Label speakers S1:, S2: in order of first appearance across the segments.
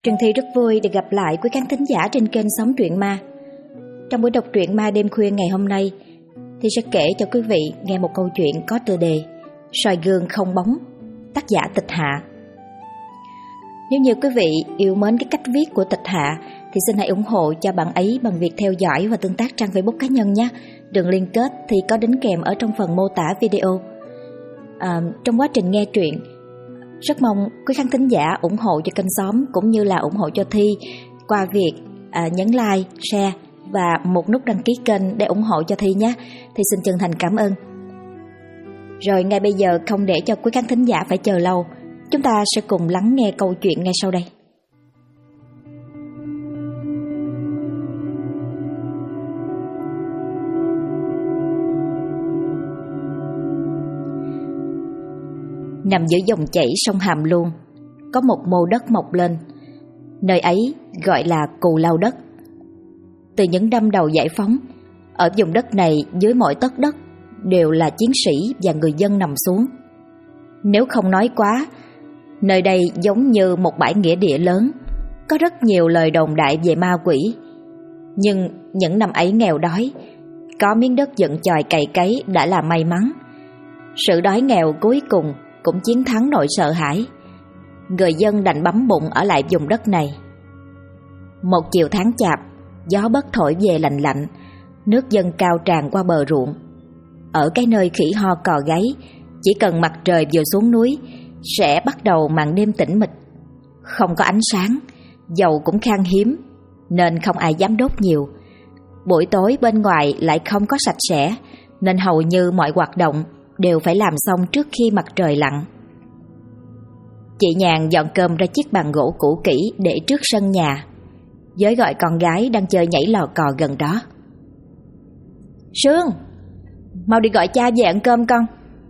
S1: Trần Thi rất vui được gặp lại quý khán thính giả trên kênh Sống Truyện Ma. Trong buổi đọc truyện ma đêm khuya ngày hôm nay, Thi sẽ kể cho quý vị nghe một câu chuyện có tựa đề Soi gương không bóng, tác giả Tịch Hạ. Nếu như quý vị yêu mến cái cách viết của Tịch Hạ thì xin hãy ủng hộ cho bạn ấy bằng việc theo dõi và tương tác trang Facebook cá nhân nhé. Đường liên kết thì có đính kèm ở trong phần mô tả video. Trong quá trình nghe truyện, rất mong quý khán thính giả ủng hộ cho kênh Xóm cũng như là ủng hộ cho Thi qua việc nhấn like, share và một nút đăng ký kênh để ủng hộ cho Thi nhé. Thì xin chân thành cảm ơn. Rồi ngay bây giờ, không để cho quý khán thính giả phải chờ lâu, chúng ta sẽ cùng lắng nghe câu chuyện ngay sau đây. Nằm giữa dòng chảy sông Hàm Luông, có một mô đất mọc lên. Nơi ấy gọi là Cù Lao Đất. Từ những năm đầu giải phóng, ở vùng đất này dưới mọi tấc đất đều là chiến sĩ và người dân nằm xuống. Nếu không nói quá, nơi đây giống như một bãi nghĩa địa lớn, có rất nhiều lời đồn đại về ma quỷ. Nhưng những năm ấy nghèo đói, có miếng đất dựng chòi cày cấy đã là may mắn. Sự đói nghèo cuối cùng cũng chiến thắng nỗi sợ hãi. Người dân đành bấm bụng ở lại vùng đất này. Một chiều tháng chạp, gió bất thổi về lạnh lạnh, nước dâng cao tràn qua bờ ruộng. Ở cái nơi khỉ ho cò gáy, chỉ cần mặt trời vừa xuống núi sẽ bắt đầu màn đêm tĩnh mịch. Không có ánh sáng, dầu cũng khan hiếm, nên không ai dám đốt nhiều. Buổi tối bên ngoài lại không có sạch sẽ, nên hầu như mọi hoạt động đều phải làm xong trước khi mặt trời lặn. Chị Nhàn dọn cơm ra chiếc bàn gỗ cũ kỹ để trước sân nhà, với gọi con gái đang chơi nhảy lò cò gần đó. Sương, mau đi gọi cha về ăn cơm con.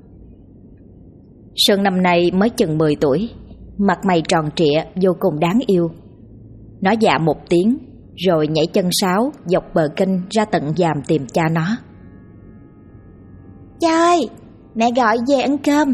S1: Sương năm nay mới chừng 10 tuổi, mặt mày tròn trịa vô cùng đáng yêu. Nó dạ một tiếng rồi nhảy chân sáo dọc bờ kênh ra tận giàm tìm cha nó. Cha ơi, mẹ gọi về ăn cơm.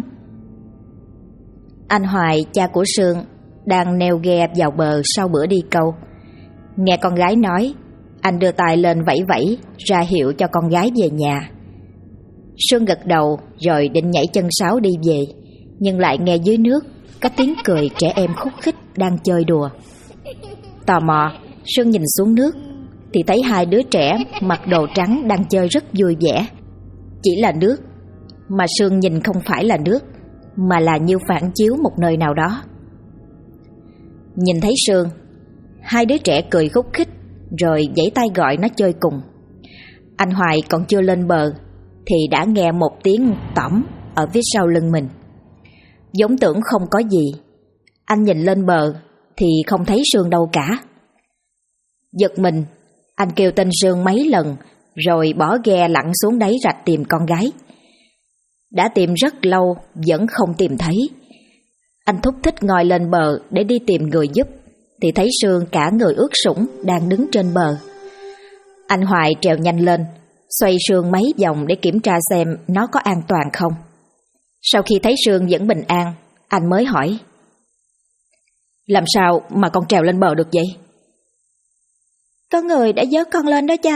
S1: Anh Hoài, cha của Sương, đang neo ghe vào bờ sau bữa đi câu. Nghe con gái nói, anh đưa tay lên vẫy vẫy ra hiệu cho con gái về nhà. Sương gật đầu rồi định nhảy chân sáo đi về, nhưng lại nghe dưới nước có tiếng cười trẻ em khúc khích đang chơi đùa. Tò mò, Sương nhìn xuống nước thì thấy hai đứa trẻ mặc đồ trắng đang chơi rất vui vẻ. Chỉ là nước, mà Sương nhìn không phải là nước, mà là như phản chiếu một nơi nào đó. Nhìn thấy Sương, hai đứa trẻ cười khúc khích rồi giãy tay gọi nó chơi cùng. Anh Hoài còn chưa lên bờ thì đã nghe một tiếng tõm ở phía sau lưng mình. Giống tưởng không có gì, anh nhìn lên bờ thì không thấy Sương đâu cả. Giật mình, anh kêu tên Sương mấy lần rồi bỏ ghe lặn xuống đáy rạch tìm con gái. Đã tìm rất lâu vẫn không tìm thấy. Anh thúc thích ngồi lên bờ để đi tìm người giúp thì thấy Sương cả người ướt sũng đang đứng trên bờ. Anh Hoài trèo nhanh lên, xoay Sương mấy vòng để kiểm tra xem nó có an toàn không. Sau khi thấy Sương vẫn bình an, anh mới hỏi: Làm sao mà con trèo lên bờ được vậy? Có người đã vớt con lên đó cha.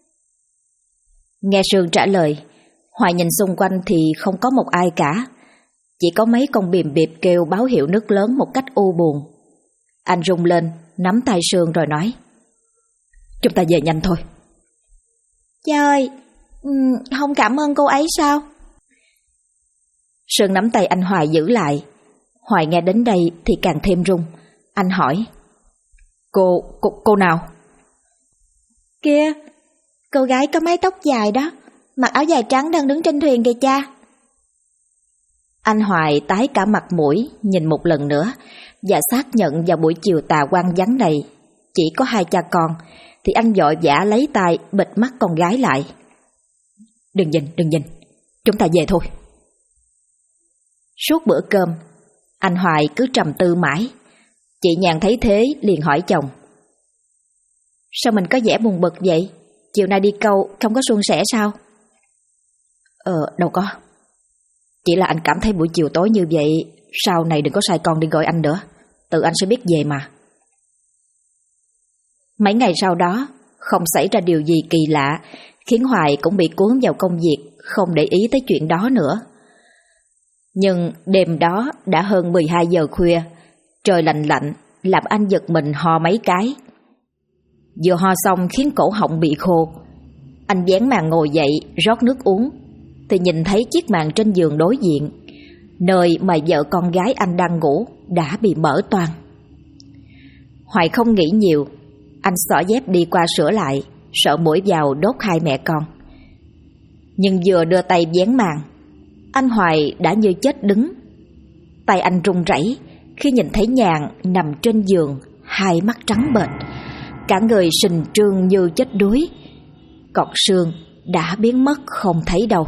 S1: Nghe Sương trả lời, Hoài nhìn xung quanh thì không có một ai cả, chỉ có mấy con bìm bịp kêu báo hiệu nước lớn một cách u buồn. Anh rung lên, nắm tay Sương rồi nói: Chúng ta về nhanh thôi. Cha ơi, không cảm ơn cô ấy sao? Sương nắm tay anh Hoài giữ lại. Hoài nghe đến đây thì càng thêm run. Anh hỏi: Cô nào? Kìa, cô gái có mái tóc dài đó, mặc áo dài trắng đang đứng trên thuyền kìa cha. Anh Hoài tái cả mặt mũi nhìn một lần nữa và xác nhận vào buổi chiều tà quang vắng này chỉ có hai cha con thì anh vội vã lấy tay bịt mắt con gái lại. Đừng nhìn, chúng ta về thôi. Suốt bữa cơm, anh Hoài cứ trầm tư mãi. Chị Nhàn thấy thế liền hỏi chồng: Sao mình có vẻ buồn bực vậy? Chiều nay đi câu không có suôn sẻ sao? Đâu có. Chỉ là anh cảm thấy buổi chiều tối như vậy, sau này đừng có sai con đi gọi anh nữa. Tự anh sẽ biết về mà. Mấy ngày sau đó, không xảy ra điều gì kỳ lạ, khiến Hoài cũng bị cuốn vào công việc, không để ý tới chuyện đó nữa. Nhưng đêm đó đã hơn 12 giờ khuya, trời lạnh lạnh, làm anh giật mình ho mấy cái. Vừa ho xong khiến cổ họng bị khô. Anh vén màn ngồi dậy, rót nước uống, thì nhìn thấy chiếc màn trên giường đối diện, nơi mà vợ con gái anh đang ngủ, đã bị mở toang. Hoài không nghĩ nhiều, anh xỏ dép đi qua sửa lại, sợ mũi vào đốt hai mẹ con. Nhưng vừa đưa tay vén màn, anh Hoài đã như chết đứng. Tay anh run rẩy khi nhìn thấy Nhàn nằm trên giường, hai mắt trắng bệch, cả người sình trương như chết đuối, còn xương đã biến mất không thấy đâu.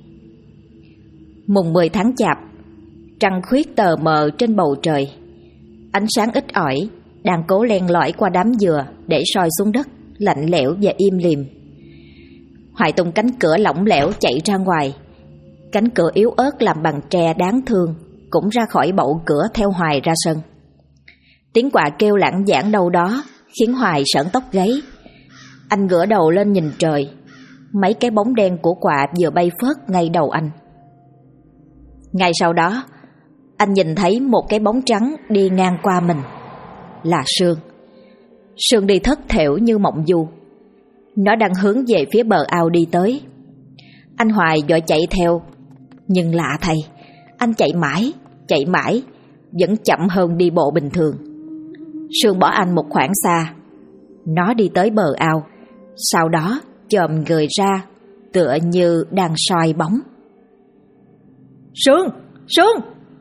S1: Mùng 10 tháng Chạp, trăng khuyết tờ mờ trên bầu trời, ánh sáng ít ỏi đang cố len lỏi qua đám dừa để soi xuống đất, lạnh lẽo và im lìm. Hoài tung cánh cửa lỏng lẻo chạy ra ngoài. Cánh cửa yếu ớt làm bằng tre đáng thương cũng ra khỏi bậu cửa theo Hoài ra sân. Tiếng quạ kêu lãng vảng đâu đó khiến Hoài sởn tóc gáy. Anh ngửa đầu lên nhìn trời, mấy cái bóng đen của quạ vừa bay phớt ngay đầu anh. Ngay sau đó, anh nhìn thấy một cái bóng trắng đi ngang qua mình. Là Sương. Sương đi thất thểu như mộng du. Nó đang hướng về phía bờ ao đi tới. Anh Hoài vội chạy theo, nhưng lạ thay, anh chạy mãi, vẫn chậm hơn đi bộ bình thường. Sương bỏ anh một khoảng xa. Nó đi tới bờ ao, sau đó chồm người ra, tựa như đang soi bóng. Sương! Sương!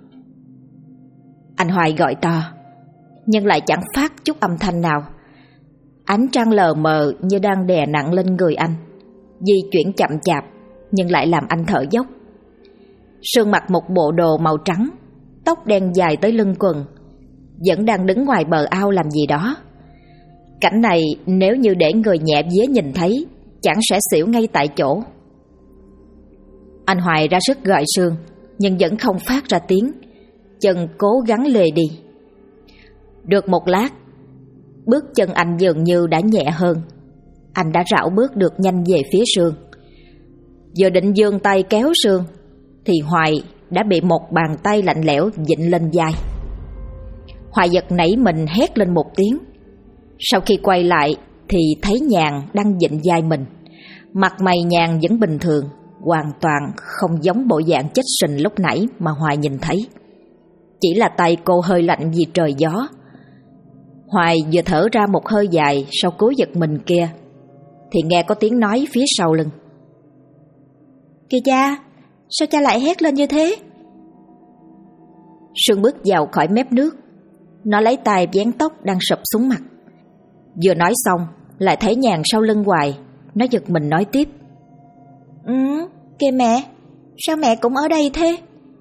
S1: Anh Hoài gọi to, nhưng lại chẳng phát chút âm thanh nào. Ánh trăng lờ mờ như đang đè nặng lên người anh, di chuyển chậm chạp nhưng lại làm anh thở dốc. Sương mặc một bộ đồ màu trắng, tóc đen dài tới lưng quần, vẫn đang đứng ngoài bờ ao làm gì đó. Cảnh này nếu như để người nhẹ vía nhìn thấy, chẳng sẽ xỉu ngay tại chỗ. Anh Hoài ra sức gọi Sương, nhưng vẫn không phát ra tiếng, chân cố gắng lê đi. Được một lát, bước chân anh dường như đã nhẹ hơn. Anh đã rảo bước được nhanh về phía Sương. Vừa định giương tay kéo Sương, thì Hoài đã bị một bàn tay lạnh lẽo vịn lên vai. Hoài giật nảy mình hét lên một tiếng. Sau khi quay lại thì thấy Nhàn đang vịn vai mình. Mặt mày Nhàn vẫn bình thường, hoàn toàn không giống bộ dạng chết sình lúc nãy mà Hoài nhìn thấy. Chỉ là tay cô hơi lạnh vì trời gió. Hoài vừa thở ra một hơi dài sau cú giật mình kia, thì nghe có tiếng nói phía sau lưng. Kìa cha, sao cha lại hét lên như thế? Sương bước vào khỏi mép nước. Nó lấy tay vén tóc đang sụp xuống mặt. Vừa nói xong lại thấy Nhàn sau lưng Hoài. Nó giật mình nói tiếp. Kìa mẹ, sao mẹ cũng ở đây thế?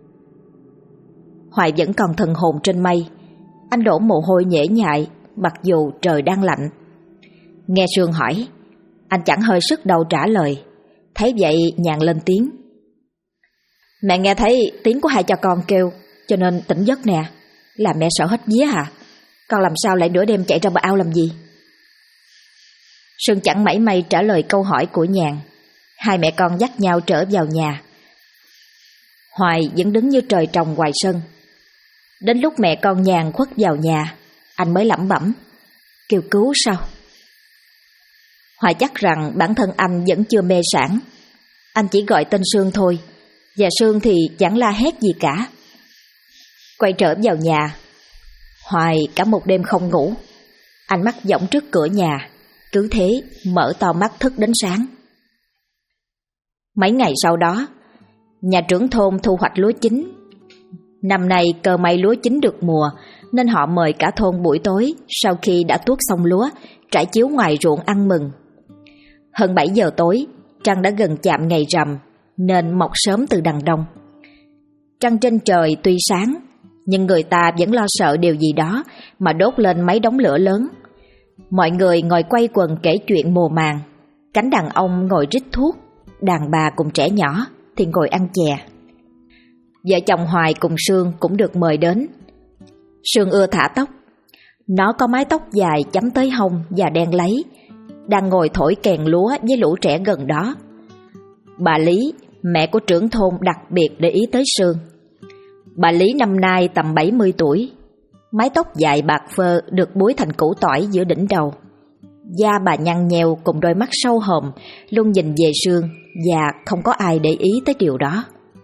S1: Hoài vẫn còn thần hồn trên mây. Anh đổ mồ hôi nhễ nhại, mặc dù trời đang lạnh. Nghe Sương hỏi, anh chẳng hơi sức đâu trả lời. Thấy vậy Nhàn lên tiếng. Mẹ nghe thấy tiếng của hai cha con kêu, cho nên tỉnh giấc nè. Làm mẹ sợ hết vía hả? Con làm sao lại nửa đêm chạy ra bờ ao làm gì? Sương chẳng mảy may trả lời câu hỏi của Nhàn. Hai mẹ con dắt nhau trở vào nhà. Hoài vẫn đứng như trời trồng ngoài sân. Đến lúc mẹ con Nhàn khuất vào nhà, anh mới lẩm bẩm, kêu cứu sao? Hoài chắc rằng bản thân anh vẫn chưa mê sảng. Anh chỉ gọi tên Sương thôi, và Sương thì chẳng la hét gì cả. Quay trở vào nhà, Hoài cả một đêm không ngủ. Anh mắc võng trước cửa nhà, cứ thế mở to mắt thức đến sáng. Mấy ngày sau đó, nhà trưởng thôn thu hoạch lúa chín. Năm nay cơ may lúa chín được mùa, nên họ mời cả thôn buổi tối sau khi đã tuốt xong lúa, trải chiếu ngoài ruộng ăn mừng. Hơn 7 giờ tối, trăng đã gần chạm ngày rằm, nên mọc sớm từ đằng đông. Trăng trên trời tuy sáng, nhưng người ta vẫn lo sợ điều gì đó mà đốt lên mấy đống lửa lớn. Mọi người ngồi quay quần kể chuyện mùa màng. Cánh đàn ông ngồi rít thuốc, đàn bà cùng trẻ nhỏ thì ngồi ăn chè. Vợ chồng Hoài cùng Sương cũng được mời đến. Sương ưa thả tóc. Nó có mái tóc dài chấm tới hông và đen láy, đang ngồi thổi kèn lúa với lũ trẻ gần đó. Bà Lý, mẹ của trưởng thôn, đặc biệt để ý tới Sương. Bà Lý năm nay tầm 70 tuổi, mái tóc dài bạc phơ được búi thành củ tỏi giữa đỉnh đầu. Da bà nhăn nheo cùng đôi mắt sâu hòm luôn nhìn về Sương, và không có ai để ý tới điều đó.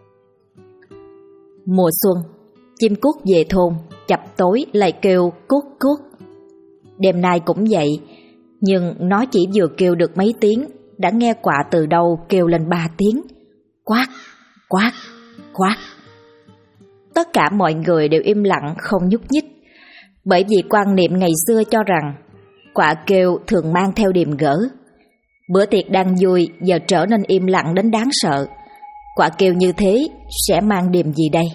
S1: Mùa xuân, chim cuốc về thôn, chập tối lại kêu cuốc cuốc. Đêm nay cũng vậy, nhưng nó chỉ vừa kêu được mấy tiếng đã nghe quạ từ đâu kêu lên 3 tiếng: quát, quát, quát. Tất cả mọi người đều im lặng không nhúc nhích, bởi vì quan niệm ngày xưa cho rằng quạ kêu thường mang theo điềm gỡ. Bữa tiệc đang vui giờ trở nên im lặng đến đáng sợ. Quạ kêu như thế sẽ mang điềm gì đây?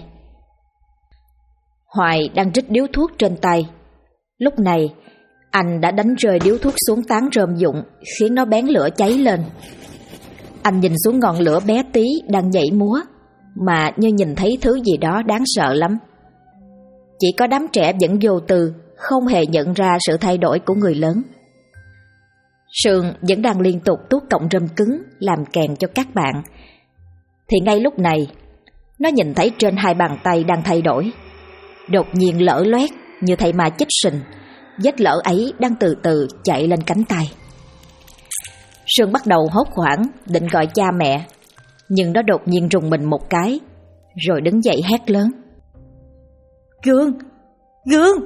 S1: Hoài đang rít điếu thuốc trên tay. Lúc này anh đã đánh rơi điếu thuốc xuống tán rơm rụng, khiến nó bén lửa cháy lên. Anh nhìn xuống ngọn lửa bé tí đang nhảy múa, mà như nhìn thấy thứ gì đó đáng sợ lắm. Chỉ có đám trẻ vẫn vô tư, không hề nhận ra sự thay đổi của người lớn. Sương vẫn đang liên tục tuốt cọng rơm cứng làm kèn cho các bạn, thì ngay lúc này nó nhìn thấy trên 2 bàn tay đang thay đổi. Đột nhiên lở loét như thầy ma chích sình, vết lở ấy đang từ từ chạy lên cánh tay. Sương bắt đầu hốt hoảng định gọi cha mẹ, nhưng nó đột nhiên rùng mình một cái, rồi đứng dậy hét lớn: Gương! Gương!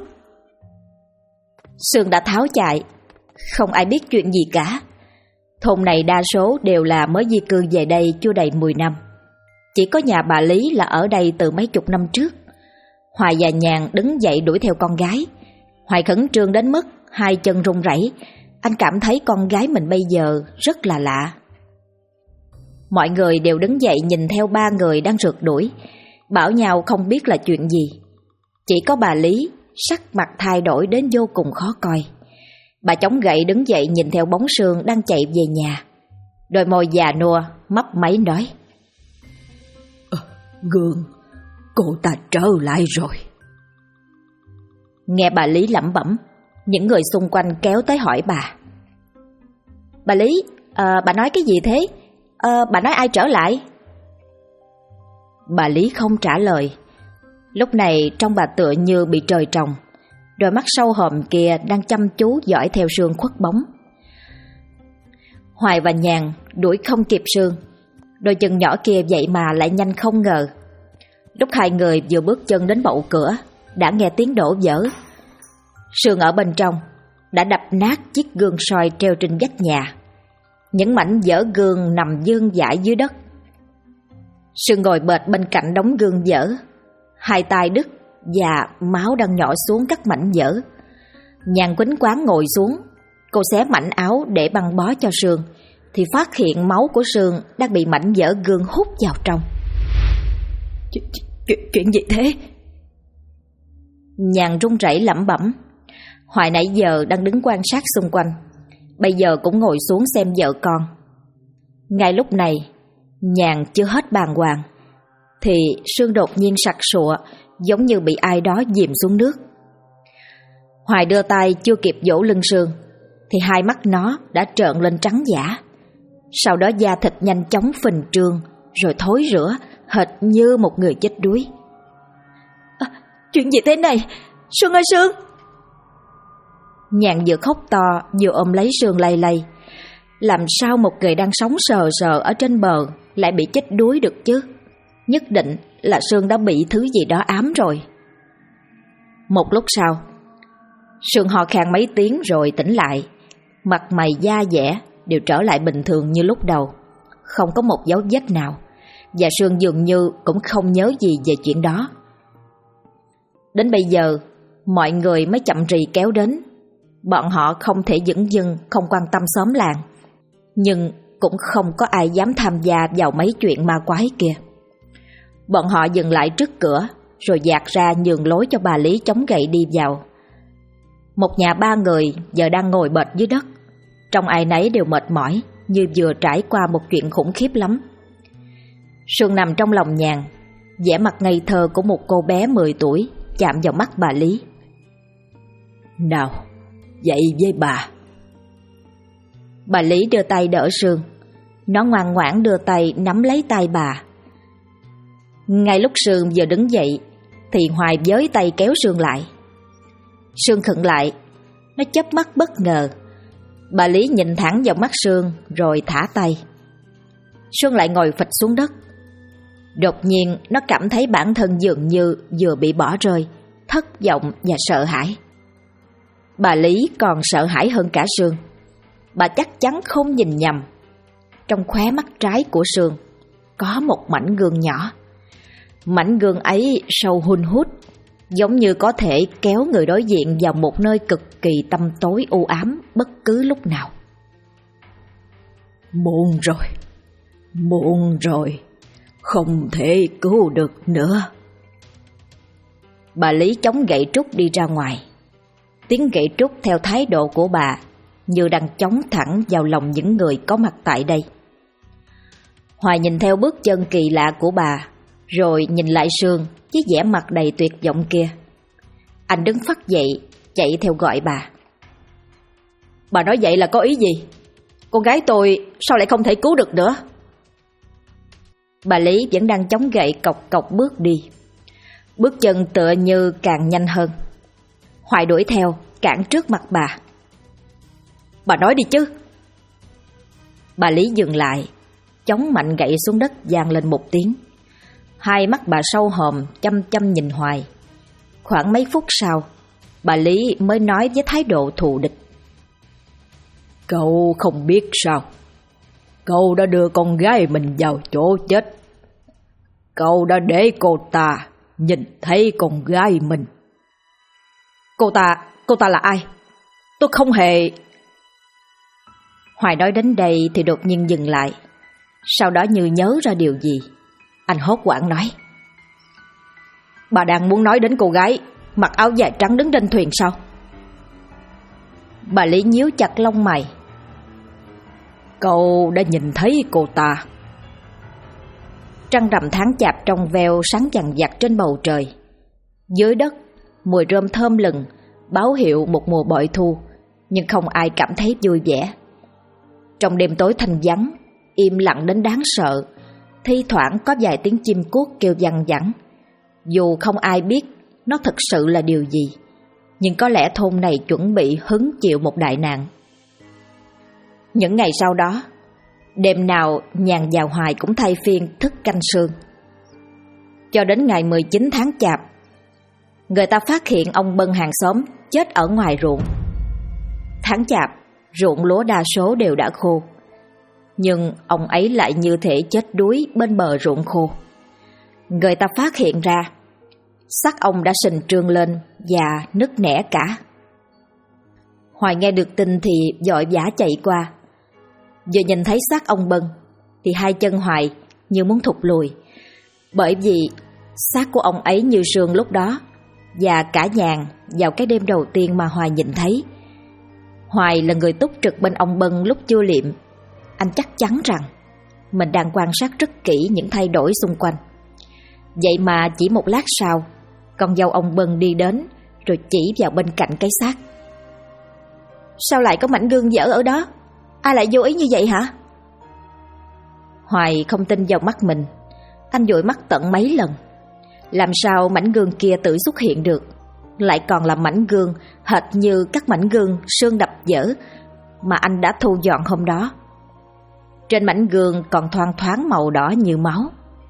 S1: Sương đã tháo chạy, không ai biết chuyện gì cả. Thôn này đa số đều là mới di cư về đây chưa đầy 10 năm. Chỉ có nhà bà Lý là ở đây từ mấy chục năm trước. Hoài và Nhàn đứng dậy đuổi theo con gái. Hoài khẩn trương đến mức 2 chân run rẩy. Anh cảm thấy con gái mình bây giờ rất là lạ. Mọi người đều đứng dậy nhìn theo 3 người đang rượt đuổi, bảo nhau không biết là chuyện gì. Chỉ có bà Lý sắc mặt thay đổi đến vô cùng khó coi. Bà chống gậy đứng dậy nhìn theo bóng Sương đang chạy về nhà. Đôi môi già nua mấp máy nói: Gương, cô ta trở lại rồi. Nghe bà Lý lẩm bẩm, những người xung quanh kéo tới hỏi bà: Bà Lý, bà nói cái gì thế? Bà nói ai trở lại? Bà Lý không trả lời. Lúc này trông bà tựa như bị trời trồng. Đôi mắt sâu hòm kia đang chăm chú dõi theo Sương khuất bóng. Hoài và Nhàn đuổi không kịp Sương. Đôi chân nhỏ kia vậy mà lại nhanh không ngờ. Lúc 2 người vừa bước chân đến bậu cửa, đã nghe tiếng đổ vỡ. Sương ở bên trong đã đập nát chiếc gương soi treo trên vách nhà. Những mảnh vỡ gương nằm vương vãi dưới đất. Sương ngồi bệt bên cạnh đống gương vỡ, 2 tay đứt và máu đang nhỏ xuống các mảnh vỡ. Nhàn quýnh quáng ngồi xuống. Cô xé mảnh áo để băng bó cho Sương, thì phát hiện máu của Sương đang bị mảnh vỡ gương hút vào trong. Chuyện gì thế? Nhàn run rẩy lẩm bẩm. Hoài nãy giờ đang đứng quan sát xung quanh, bây giờ cũng ngồi xuống xem vợ con. Ngay lúc này, Nhàn chưa hết bàng hoàng, thì Sương đột nhiên sặc sụa, giống như bị ai đó dìm xuống nước. Hoài đưa tay chưa kịp vỗ lưng Sương, thì 2 mắt nó đã trợn lên trắng dã. Sau đó da thịt nhanh chóng phình trương, rồi thối rữa, hệt như một người chết đuối. Chuyện gì thế này? Sương ơi Sương! Nhàn vừa khóc to vừa ôm lấy Sương lay lay. Làm sao một người đang sống sờ sờ ở trên bờ lại bị chết đuối được chứ? Nhất định là Sương đã bị thứ gì đó ám rồi. Một lúc sau, Sương ho khan mấy tiếng rồi tỉnh lại. Mặt mày da dẻ đều trở lại bình thường như lúc đầu, không có một dấu vết nào, và Sương dường như cũng không nhớ gì về chuyện đó. Đến bây giờ, mọi người mới chậm rì kéo đến. Bọn họ không thể dửng dưng không quan tâm xóm làng, nhưng cũng không có ai dám tham gia vào mấy chuyện ma quái kia. Bọn họ dừng lại trước cửa, rồi dạt ra nhường lối cho bà Lý chống gậy đi vào. Một nhà 3 người giờ đang ngồi bệt dưới đất, trông ai nấy đều mệt mỏi, như vừa trải qua một chuyện khủng khiếp lắm. Sương nằm trong lòng Nhàn, vẻ mặt ngây thơ của một cô bé 10 tuổi chạm vào mắt bà Lý.
S2: Nào, dậy với bà.
S1: Bà Lý đưa tay đỡ Sương. Nó ngoan ngoãn đưa tay nắm lấy tay bà. Ngay lúc Sương vừa đứng dậy thì Hoài với tay kéo Sương lại. Sương khựng lại. Nó chớp mắt bất ngờ. Bà Lý nhìn thẳng vào mắt Sương rồi thả tay. Sương lại ngồi phịch xuống đất. Đột nhiên nó cảm thấy bản thân dường như vừa bị bỏ rơi, thất vọng và sợ hãi. Bà Lý còn sợ hãi hơn cả Sương. Bà chắc chắn không nhìn nhầm. Trong khóe mắt trái của Sương có một mảnh gương nhỏ. Mảnh gương ấy sâu hun hút, giống như có thể kéo người đối diện vào một nơi cực kỳ tăm tối u ám bất cứ lúc nào.
S2: Muộn rồi, không thể cứu được nữa.
S1: Bà Lý chống gậy trúc đi ra ngoài. Tiếng gậy trúc theo thái độ của bà như đang chống thẳng vào lòng những người có mặt tại đây. Hoài nhìn theo bước chân kỳ lạ của bà, rồi nhìn lại Sương với vẻ mặt đầy tuyệt vọng kia. Anh đứng phắt dậy, chạy theo gọi bà.
S2: Bà nói vậy là có ý gì? Con gái tôi sao lại không thể cứu được nữa?
S1: Bà Lý vẫn đang chống gậy cộc cộc bước đi. Bước chân tựa như càng nhanh hơn. Hoài đuổi theo, cản trước mặt bà.
S2: Bà nói đi chứ.
S1: Bà Lý dừng lại, chống mạnh gậy xuống đất vang lên một tiếng. Hai mắt bà sâu hòm chăm chăm nhìn Hoài. Khoảng mấy phút sau, bà Lý mới nói với thái độ thù địch.
S2: Cậu không biết sao? Cậu đã đưa con gái mình vào chỗ chết. Cậu đã để cô ta nhìn thấy con gái mình. Cô ta là ai? Tôi không hề...
S1: Hoài nói đến đây thì đột nhiên dừng lại. Sau đó như nhớ ra điều gì, anh hốt hoảng nói.
S2: Bà đang muốn nói đến cô gái mặc áo dài trắng đứng trên thuyền sao?
S1: Bà Lý nhíu chặt lông mày.
S2: Cậu đã nhìn thấy cô ta?
S1: Trăng rằm tháng chạp trong veo sáng dằn dặt trên bầu trời. Dưới đất, mùi rơm thơm lừng, báo hiệu một mùa bội thu, nhưng không ai cảm thấy vui vẻ. Trong đêm tối thanh vắng, im lặng đến đáng sợ, thi thoảng có vài tiếng chim cuốc kêu văng vẳng. Dù không ai biết nó thực sự là điều gì, nhưng có lẽ thôn này chuẩn bị hứng chịu một đại nạn. Những ngày sau đó, đêm nào Nhàn và Hoài cũng thay phiên thức canh sương. Cho đến ngày 19 tháng chạp, người ta phát hiện ông Bân hàng xóm chết ở ngoài ruộng. Tháng chạp, ruộng lúa đa số đều đã khô, nhưng ông ấy lại như thể chết đuối bên bờ ruộng khô. Người ta phát hiện ra xác ông đã sình trương lên và nứt nẻ cả. Hoài nghe được tin thì vội vã chạy qua. Vừa nhìn thấy xác ông Bân thì hai chân Hoài như muốn thụt lùi, bởi vì xác của ông ấy như sương lúc đó, và cả Nhàn vào cái đêm đầu tiên mà Hoài nhìn thấy. Hoài là người túc trực bên ông Bân lúc chưa liệm. Anh chắc chắn rằng mình đang quan sát rất kỹ những thay đổi xung quanh. Vậy mà chỉ một lát sau, con dâu ông Bân đi đến rồi chỉ vào bên cạnh cái xác. Sao lại có mảnh gương dở ở đó? Ai lại vô ý như vậy hả? Hoài không tin vào mắt mình. Anh dụi mắt tận mấy lần. Làm sao mảnh gương kia tự xuất hiện được, lại còn là mảnh gương hệt như các mảnh gương sương đập vỡ mà anh đã thu dọn hôm đó. Trên mảnh gương còn thoang thoáng màu đỏ như máu.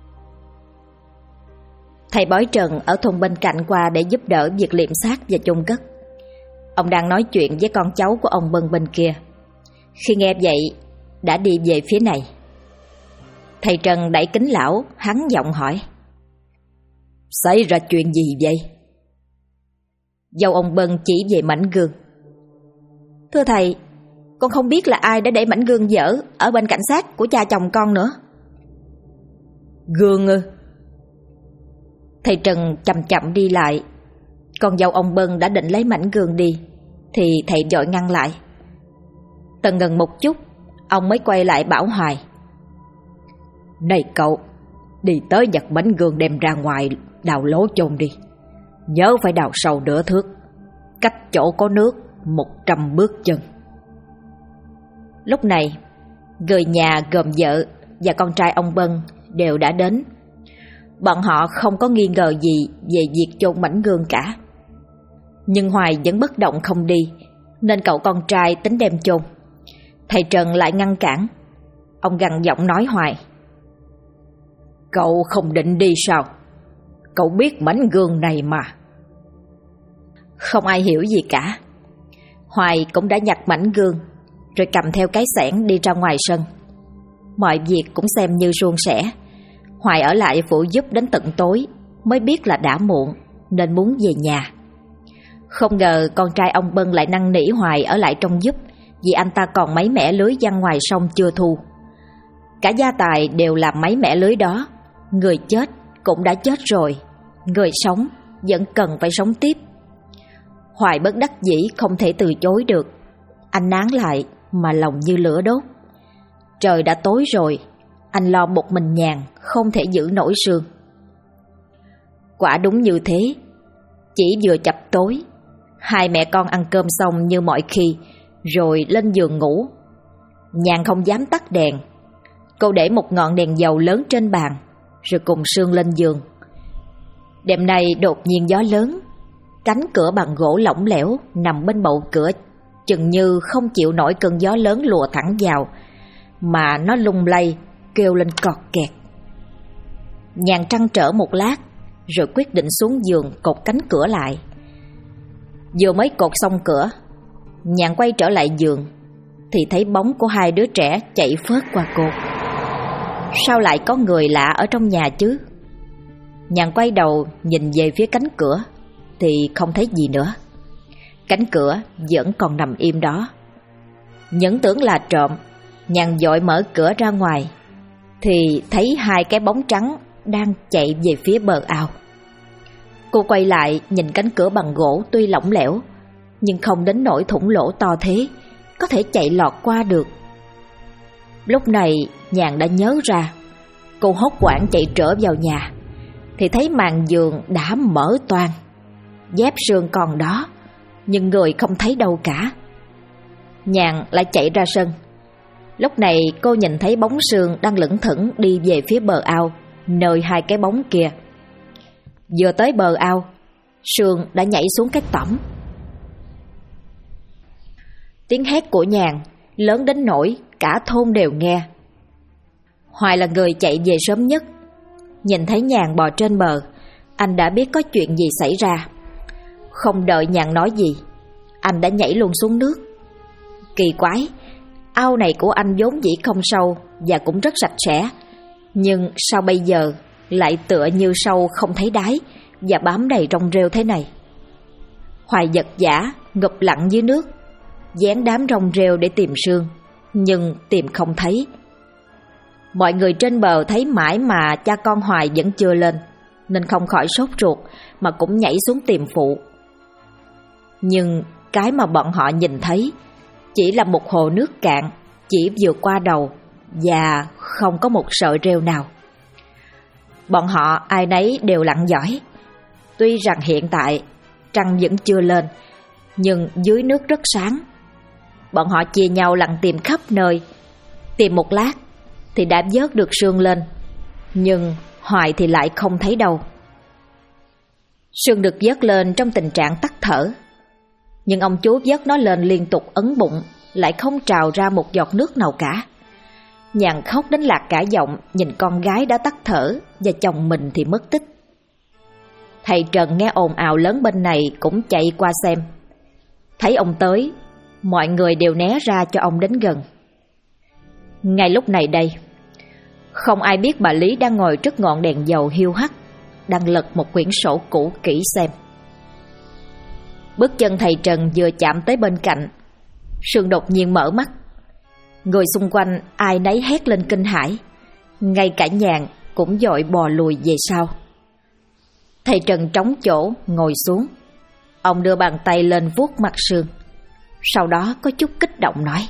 S1: Thầy bói Trần ở thôn bên cạnh qua để giúp đỡ việc liệm xác và chôn cất. Ông đang nói chuyện với con cháu của ông Bân bên kia. Khi nghe vậy, đã đi về phía này. Thầy Trần đẩy kính lão, hắn giọng hỏi:
S2: Xảy ra chuyện gì vậy?
S1: Dâu ông Bân chỉ về mảnh gương. Thưa thầy, con không biết là ai đã để mảnh gương dở ở bên cạnh xác của cha chồng con nữa.
S2: Gương ư?
S1: Thầy Trần chậm chậm đi lại. Con dâu ông Bân đã định lấy mảnh gương đi thì thầy vội ngăn lại. Tần ngần một chút, ông mới quay lại bảo Hoài:
S2: Này cậu, đi tới giật mảnh gương đem ra ngoài đào lỗ chôn đi. Nhớ phải đào sâu nửa thước, cách chỗ có nước 100 bước chân.
S1: Lúc này, người nhà gồm vợ và con trai ông Bân đều đã đến. Bọn họ không có nghi ngờ gì về việc chôn mảnh gương cả. Nhưng Hoài vẫn bất động không đi, nên cậu con trai tính đem chôn. Thầy Trần lại ngăn cản. Ông gằn giọng nói Hoài:
S2: Cậu không định đi sao? Cậu biết mảnh gương này mà.
S1: Không ai hiểu gì cả. Hoài cũng đã nhặt mảnh gương, rồi cầm theo cái xẻng đi ra ngoài sân. Mọi việc cũng xem như suôn sẻ. Hoài ở lại phụ giúp đến tận tối, mới biết là đã muộn, nên muốn về nhà. Không ngờ con trai ông Bân lại năn nỉ Hoài ở lại trong giúp, vì anh ta còn mấy mẻ lưới giăng ngoài sông chưa thu. Cả gia tài đều làm mấy mẻ lưới đó. Người chết cũng đã chết rồi, người sống vẫn cần phải sống tiếp. Hoài bất đắc dĩ không thể từ chối được. Anh nán lại mà lòng như lửa đốt. Trời đã tối rồi, anh lo một mình Nhàn không thể giữ nổi sương. Quả đúng như thế. Chỉ vừa chập tối, hai mẹ con ăn cơm xong như mọi khi, rồi lên giường ngủ. Nhàn không dám tắt đèn. Cô để một ngọn đèn dầu lớn trên bàn, rồi cùng Sương lên giường. Đêm nay đột nhiên gió lớn. Cánh cửa bằng gỗ lỏng lẻo nằm bên bậu cửa chừng như không chịu nổi cơn gió lớn lùa thẳng vào, mà nó lung lay kêu lên cọt kẹt. Nhàn trăn trở một lát, rồi quyết định xuống giường cột cánh cửa lại. Vừa mới cột xong cửa, Nhàn quay trở lại giường thì thấy bóng của hai đứa trẻ chạy phớt qua cột. Sao lại có người lạ ở trong nhà chứ? Nhàn quay đầu nhìn về phía cánh cửa thì không thấy gì nữa. Cánh cửa vẫn còn nằm im đó. Những tưởng là trộm, Nhàn vội mở cửa ra ngoài thì thấy hai cái bóng trắng đang chạy về phía bờ ao. Cô quay lại nhìn cánh cửa bằng gỗ tuy lỏng lẻo, nhưng không đến nỗi thủng lỗ to thế, có thể chạy lọt qua được. Lúc này Nhàn đã nhớ ra. Cô hốt hoảng chạy trở vào nhà thì thấy màn giường đã mở toang. Dép Sương còn đó, nhưng người không thấy đâu cả. Nhàn lại chạy ra sân. Lúc này cô nhìn thấy bóng Sương đang lững thững đi về phía bờ ao, nơi hai cái bóng kia. Vừa tới bờ ao, Sương đã nhảy xuống cái tõm. Tiếng hét của Nhàn lớn đến nỗi cả thôn đều nghe. Hoài là người chạy về sớm nhất. Nhìn thấy Nhàn bò trên bờ, anh đã biết có chuyện gì xảy ra. Không đợi Nhàn nói gì, anh đã nhảy luôn xuống nước. Kỳ quái, ao này của anh vốn dĩ không sâu và cũng rất sạch sẽ, nhưng sao bây giờ lại tựa như sâu không thấy đáy và bám đầy rong rêu thế này? Hoài giật giã ngụp lặn dưới nước, dán đám rong rêu để tìm Sương, nhưng tìm không thấy. Mọi người trên bờ thấy mãi mà cha con Hoài vẫn chưa lên, nên không khỏi sốt ruột mà cũng nhảy xuống tìm phụ. Nhưng cái mà bọn họ nhìn thấy chỉ là một hồ nước cạn chỉ vừa qua đầu và không có một sợi rêu nào. Bọn họ ai nấy đều lặn giỏi. Tuy rằng hiện tại trăng vẫn chưa lên, nhưng dưới nước rất sáng. Bọn họ chia nhau lặn tìm khắp nơi. Tìm một lát thì đã vớt được Sương lên, nhưng Hoài thì lại không thấy đâu. Sương được vớt lên trong tình trạng tắc thở, nhưng ông chú vớt nó lên liên tục ấn bụng, lại không trào ra một giọt nước nào cả. Nhàn khóc đến lạc cả giọng nhìn con gái đã tắc thở và chồng mình thì mất tích. Thầy Trần nghe ồn ào lớn bên này cũng chạy qua xem. Thấy ông tới, mọi người đều né ra cho ông đến gần. Ngay lúc này đây, không ai biết bà Lý đang ngồi trước ngọn đèn dầu hiu hắt, đang lật một quyển sổ cũ kỹ xem. Bước chân thầy Trần vừa chạm tới bên cạnh, Sương đột nhiên mở mắt. Người xung quanh ai nấy hét lên kinh hãi, ngay cả Nhàn cũng vội bò lùi về sau. Thầy Trần trống chỗ ngồi xuống. Ông đưa bàn tay lên vuốt mặt Sương, sau đó có chút kích động nói: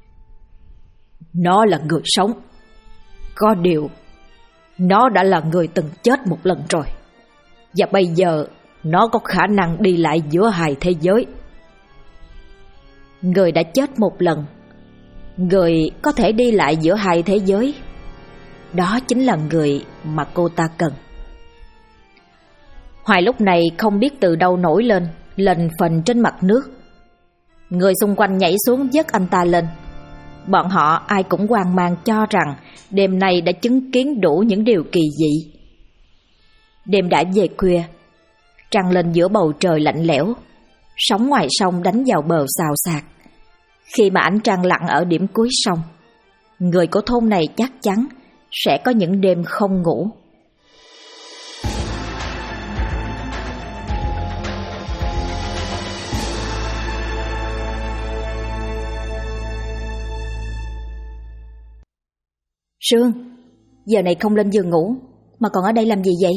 S1: Nó là người sống. Có điều nó đã là người từng chết một lần rồi, và bây giờ nó có khả năng đi lại giữa hai thế giới. Người đã chết một lần, người có thể đi lại giữa hai thế giới. Đó chính là người mà cô ta cần. Hoài lúc này không biết từ đâu nổi lên, lềnh phềnh trên mặt nước. Người xung quanh nhảy xuống vớt anh ta lên. Bọn họ ai cũng hoang mang cho rằng đêm nay đã chứng kiến đủ những điều kỳ dị. Đêm đã về khuya, trăng lên giữa bầu trời lạnh lẽo, sóng ngoài sông đánh vào bờ xào xạc. Khi mà ánh trăng lặn ở điểm cuối sông, người của thôn này chắc chắn sẽ có những đêm không ngủ. Sương, giờ này không lên giường ngủ mà còn ở đây làm gì vậy?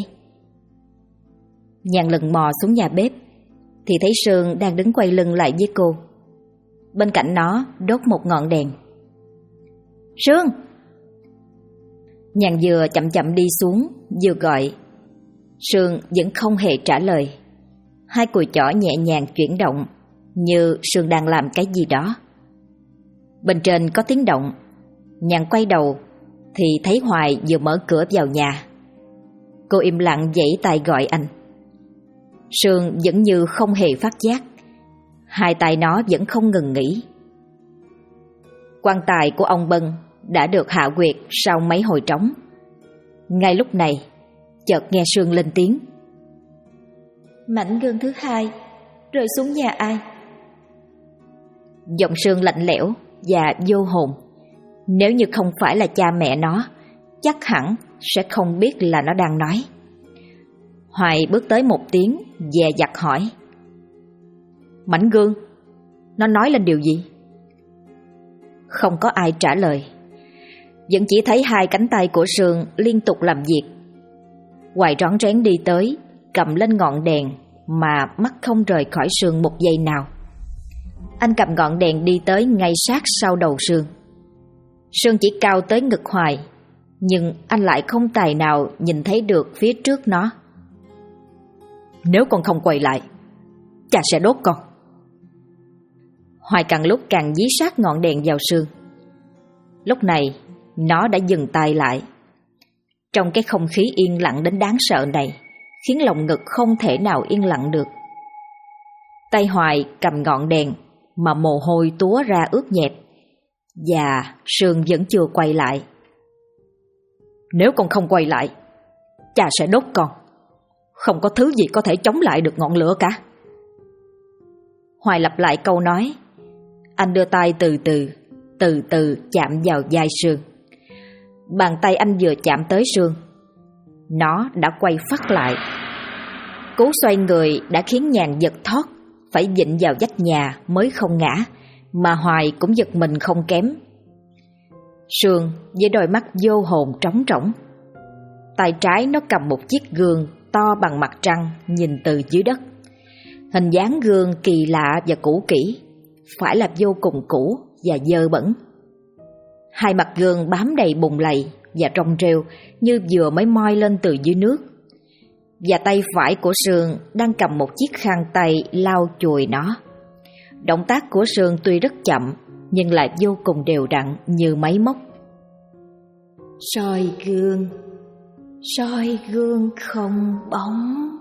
S1: Nhàn lần mò xuống nhà bếp thì thấy Sương đang đứng quay lưng lại với cô. Bên cạnh nó đốt một ngọn đèn. Sương! Nhàn vừa chậm chậm đi xuống vừa gọi. Sương vẫn không hề trả lời. Hai cùi chỏ nhẹ nhàng chuyển động như Sương đang làm cái gì đó. Bên trên có tiếng động. Nhàn quay đầu thì thấy Hoài vừa mở cửa vào nhà. Cô im lặng vẫy tay gọi anh. Sương vẫn như không hề phát giác. Hai tay nó vẫn không ngừng nghỉ. Quan tài của ông Bân đã được hạ quyệt sau mấy hồi trống. Ngay lúc này chợt nghe Sương lên tiếng. Mảnh gương thứ hai rơi xuống nhà ai? Giọng Sương lạnh lẽo và vô hồn. Nếu như không phải là cha mẹ nó, chắc hẳn sẽ không biết là nó đang nói. Hoài bước tới một tiếng, dè dặt hỏi. Mảnh gương, nó nói lên điều gì? Không có ai trả lời. Vẫn chỉ thấy hai cánh tay của Sương liên tục làm việc. Hoài rón rén đi tới, cầm lên ngọn đèn mà mắt không rời khỏi Sương một giây nào. Anh cầm ngọn đèn đi tới ngay sát sau đầu Sương. Sương chỉ cao tới ngực Hoài, nhưng anh lại không tài nào nhìn thấy được phía trước nó. Nếu con không quay lại, cha sẽ đốt con. Hoài càng lúc càng dí sát ngọn đèn vào Sương. Lúc này nó đã dừng tay lại. Trong cái không khí yên lặng đến đáng sợ này, khiến lòng ngực không thể nào yên lặng được. Tay Hoài cầm ngọn đèn mà mồ hôi túa ra ướt nhẹp. Và Sương vẫn chưa quay lại. Nếu con không quay lại, cha sẽ đốt con. Không có thứ gì có thể chống lại được ngọn lửa cả. Hoài lặp lại câu nói. Anh đưa tay từ từ chạm vào vai Sương. Bàn tay anh vừa chạm tới Sương, nó đã quay phắt lại. Cú xoay người đã khiến Nhàn giật thót, phải vịn vào vách nhà mới không ngã, mà Hoài cũng giật mình không kém. Sương với đôi mắt vô hồn trống rỗng. Tay trái nó cầm một chiếc gương to bằng mặt trăng nhìn từ dưới đất. Hình dáng gương kỳ lạ và cũ kỹ, phải là vô cùng cũ và dơ bẩn. Hai mặt gương bám đầy bùn lầy và trong rêu như vừa mới moi lên từ dưới nước. Và tay phải của Sương đang cầm một chiếc khăn tay lau chùi nó. Động tác của Sương tuy rất chậm nhưng lại vô cùng đều đặn như máy móc. Soi gương không bóng.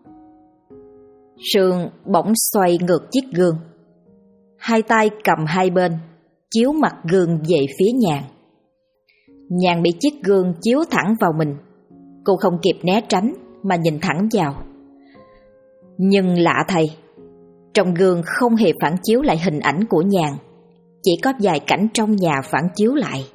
S1: Sương bỗng xoay ngược chiếc gương. Hai tay cầm hai bên, chiếu mặt gương về phía Nhàn. Nhàn bị chiếc gương chiếu thẳng vào mình. Cô không kịp né tránh mà nhìn thẳng vào. Nhưng lạ thay, trong gương không hề phản chiếu lại hình ảnh của Nhàn, chỉ có vài cảnh trong nhà phản chiếu lại.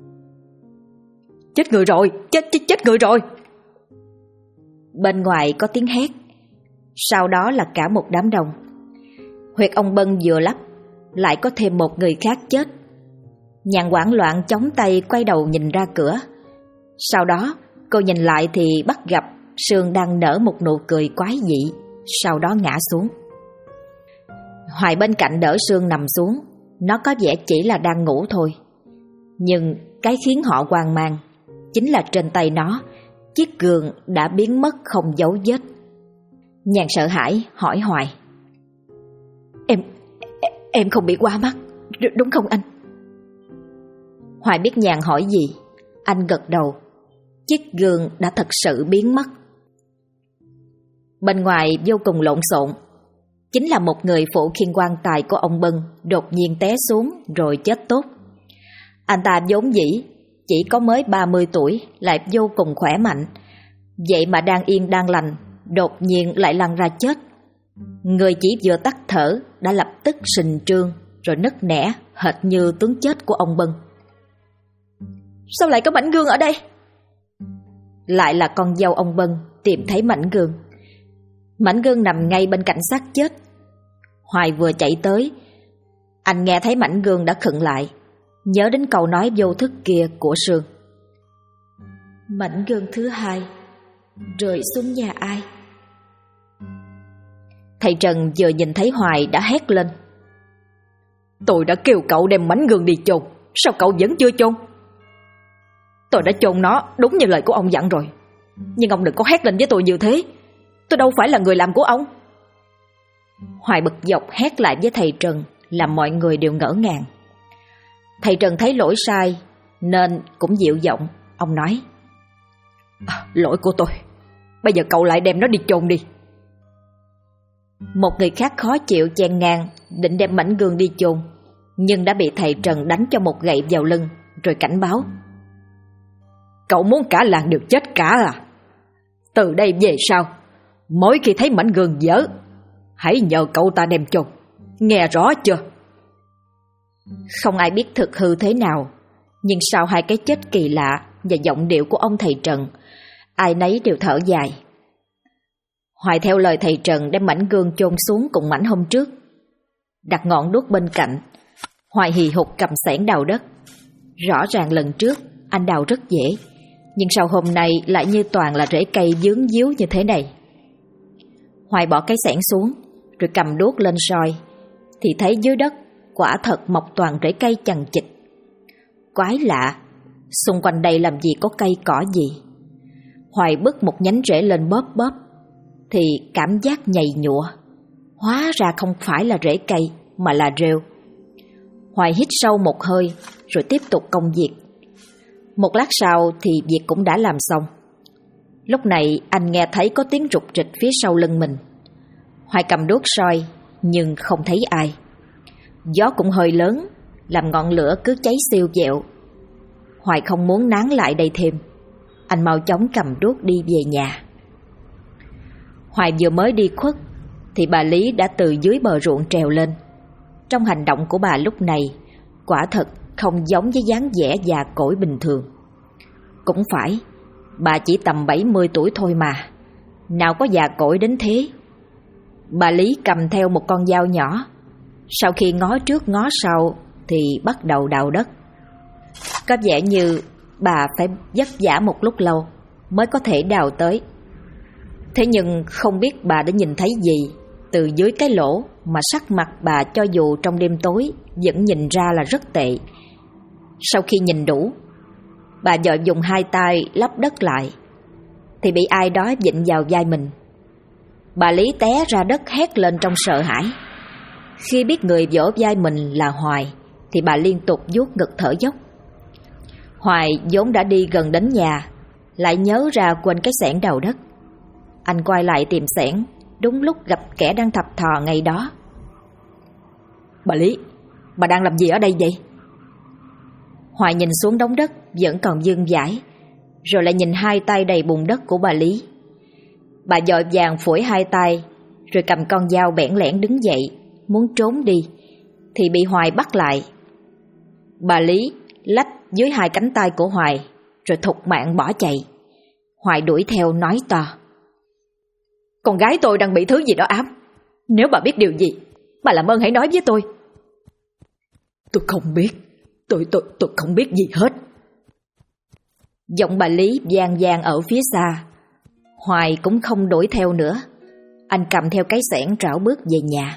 S1: Chết người rồi, chết người rồi. Bên ngoài có tiếng hét, sau đó là cả một đám đông. Huyệt ông Bân vừa lắp, lại có thêm một người khác chết. Nhàn hoảng loạn chống tay quay đầu nhìn ra cửa. Sau đó cô nhìn lại thì bắt gặp Sương đang nở một nụ cười quái dị, sau đó ngã xuống. Hoài bên cạnh đỡ Sương nằm xuống. Nó có vẻ chỉ là đang ngủ thôi, nhưng cái khiến họ hoang mang chính là trên tay nó, chiếc gương đã biến mất không dấu vết. Nhàn sợ hãi hỏi Hoài. Em không bị qua mắt, đúng không anh? Hoài biết Nhàn hỏi gì, anh gật đầu. Chiếc gương đã thật sự biến mất. Bên ngoài vô cùng lộn xộn. Chính là một người phụ khiên quan tài của ông Bân đột nhiên té xuống rồi chết tốt. Anh ta vốn dĩ chỉ có mới 30 tuổi, lại vô cùng khỏe mạnh. Vậy mà đang yên đang lành, đột nhiên lại lăn ra chết. Người chỉ vừa tắt thở đã lập tức sình trương rồi nứt nẻ hệt như tướng chết của ông Bân. Sao lại có mảnh gương ở đây? Lại là con dâu ông Bân tìm thấy mảnh gương. Mảnh gương nằm ngay bên cạnh xác chết. Hoài vừa chạy tới, anh nghe thấy mảnh gương đã khựng lại, nhớ đến câu nói vô thức kia của Sương. Mảnh gương thứ hai rơi xuống nhà ai? Thầy Trần vừa nhìn thấy Hoài đã hét lên.
S2: Tôi đã kêu cậu đem mảnh gương đi chôn, sao cậu vẫn chưa chôn? Tôi đã chôn nó đúng như lời của ông dặn rồi, nhưng ông đừng có hét lên với tôi như thế. Tôi đâu phải là người làm của ông.
S1: Hoài bực dọc hét lại với thầy Trần, làm mọi người đều ngỡ ngàng. Thầy Trần thấy lỗi sai nên cũng dịu giọng. Ông nói,
S2: lỗi của tôi, bây giờ cậu lại đem nó đi chôn đi.
S1: Một người khác khó chịu chen ngang, định đem mảnh gương đi chôn, nhưng đã bị thầy Trần đánh cho một gậy vào lưng rồi cảnh báo.
S2: Cậu muốn cả làng đều chết cả à? Từ đây về sau, mỗi khi thấy mảnh gương dở, hãy nhờ cậu ta đem chôn, nghe rõ chưa?
S1: Không ai biết thực hư thế nào, nhưng sau hai cái chết kỳ lạ và giọng điệu của ông thầy Trần, ai nấy đều thở dài. Hoài theo lời thầy Trần đem mảnh gương chôn xuống cùng mảnh hôm trước. Đặt ngọn đuốc bên cạnh, Hoài hì hục cầm xẻng đào đất. Rõ ràng lần trước anh đào rất dễ, nhưng sao hôm nay lại như toàn là rễ cây vướng víu như thế này? Hoài bỏ cái xẻng xuống rồi cầm đuốc lên soi, thì thấy dưới đất quả thật mọc toàn rễ cây chằng chịt. Quái lạ, xung quanh đây làm gì có cây cỏ gì. Hoài bứt một nhánh rễ lên bóp bóp, thì cảm giác nhầy nhụa. Hóa ra không phải là rễ cây mà là rêu. Hoài hít sâu một hơi rồi tiếp tục công việc. Một lát sau thì việc cũng đã làm xong. Lúc này anh nghe thấy có tiếng rục rịch phía sau lưng mình. Hoài cầm đuốc soi nhưng không thấy ai. Gió cũng hơi lớn, làm ngọn lửa cứ cháy xiêu dẹo. Hoài không muốn nán lại đây thêm, anh mau chóng cầm đuốc đi về nhà. Hoài vừa mới đi khuất thì bà Lý đã từ dưới bờ ruộng trèo lên. Trong hành động của bà lúc này quả thật không giống với dáng vẻ già cỗi bình thường. Cũng phải, bà chỉ tầm 70 tuổi thôi mà, nào có già cỗi đến thế. Bà Lý cầm theo một con dao nhỏ. Sau khi ngó trước ngó sau thì bắt đầu đào đất. Có vẻ như bà phải vất vả một lúc lâu mới có thể đào tới. Thế nhưng không biết bà đã nhìn thấy gì từ dưới cái lỗ mà sắc mặt bà cho dù trong đêm tối vẫn nhìn ra là rất tệ. Sau khi nhìn đủ, bà vội dùng hai tay lấp đất lại thì bị ai đó vịn vào vai mình. Bà Lý té ra đất hét lên trong sợ hãi. Khi biết người vỗ vai mình là Hoài thì bà liên tục vuốt ngực thở dốc. Hoài vốn đã đi gần đến nhà, lại nhớ ra quên cái xẻng đào đất. Anh quay lại tìm xẻng đúng lúc gặp kẻ đang thập thò ngay đó.
S2: Bà Lý, bà đang làm gì ở đây vậy?
S1: Hoài nhìn xuống đống đất vẫn còn vương vãi, rồi lại nhìn hai tay đầy bùn đất của bà Lý. Bà vội vàng phủi hai tay, rồi cầm con dao bẽn lẽn đứng dậy, muốn trốn đi, thì bị Hoài bắt lại. Bà Lý lách dưới hai cánh tay của Hoài, rồi thục mạng bỏ chạy. Hoài đuổi theo nói to.
S2: Con gái tôi đang bị thứ gì đó ám. Nếu bà biết điều gì, bà làm ơn hãy nói với tôi. Tôi không biết. Tôi không biết gì hết.
S1: Giọng bà Lý vang vang ở phía xa. Hoài cũng không đuổi theo nữa. Anh cầm theo cái xẻng rảo bước về nhà.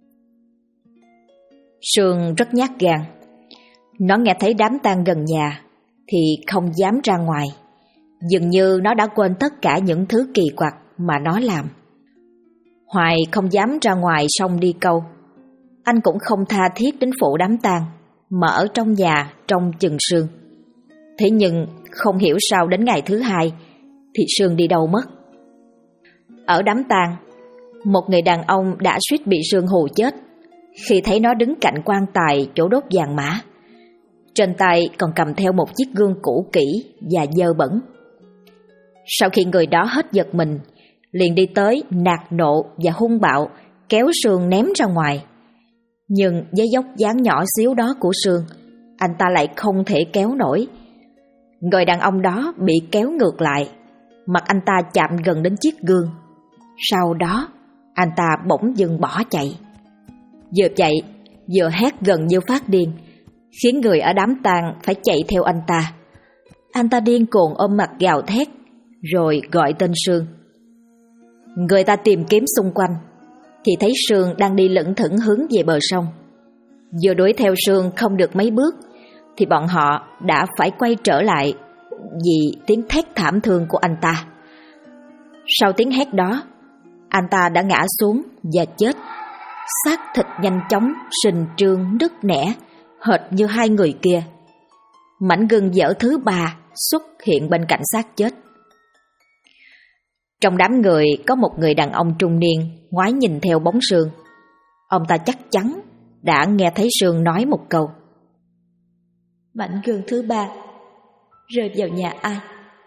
S1: Sương rất nhát gan. Nó nghe thấy đám tang gần nhà thì không dám ra ngoài. Dường như nó đã quên tất cả những thứ kỳ quặc mà nó làm. Hoài không dám ra ngoài sông đi câu. anh cũng không tha thiết đến phụ đám tang, mà ở trong nhà trông chừng Sương. Thế nhưng không hiểu sao đến ngày thứ hai thì Sương đi đâu mất. Ở đám tang, một người đàn ông đã suýt bị Sương hù chết khi thấy nó đứng cạnh quan tài chỗ đốt vàng mã. Trên tay còn cầm theo một chiếc gương cũ kỹ và dơ bẩn. Sau khi người đó hết giật mình, liền đi tới nạt nộ và hung bạo kéo Sương ném ra ngoài. Nhưng với dốc dáng nhỏ xíu đó của Sương, anh ta lại không thể kéo nổi. Người đàn ông đó bị kéo ngược lại, mặt anh ta chạm gần đến chiếc gương. Sau đó, anh ta bỗng dưng bỏ chạy. Vừa chạy, vừa hét gần như phát điên, khiến người ở đám tang phải chạy theo anh ta. Anh ta điên cuồng ôm mặt gào thét, rồi gọi tên Sương. Người ta tìm kiếm xung quanh, thì thấy Sương đang đi lững thững hướng về bờ sông. Vừa đuổi theo Sương không được mấy bước, thì bọn họ đã phải quay trở lại vì tiếng thét thảm thương của anh ta. Sau tiếng hét đó, anh ta đã ngã xuống và chết. Xác thịt nhanh chóng sình trương nứt nẻ, hệt như hai người kia. Mảnh gương dở thứ ba xuất hiện bên cạnh xác chết. Trong đám người có một người đàn ông trung niên ngoái nhìn theo bóng Sương. Ông ta chắc chắn đã nghe thấy Sương nói một câu: mảnh gương thứ ba rơi vào nhà ai?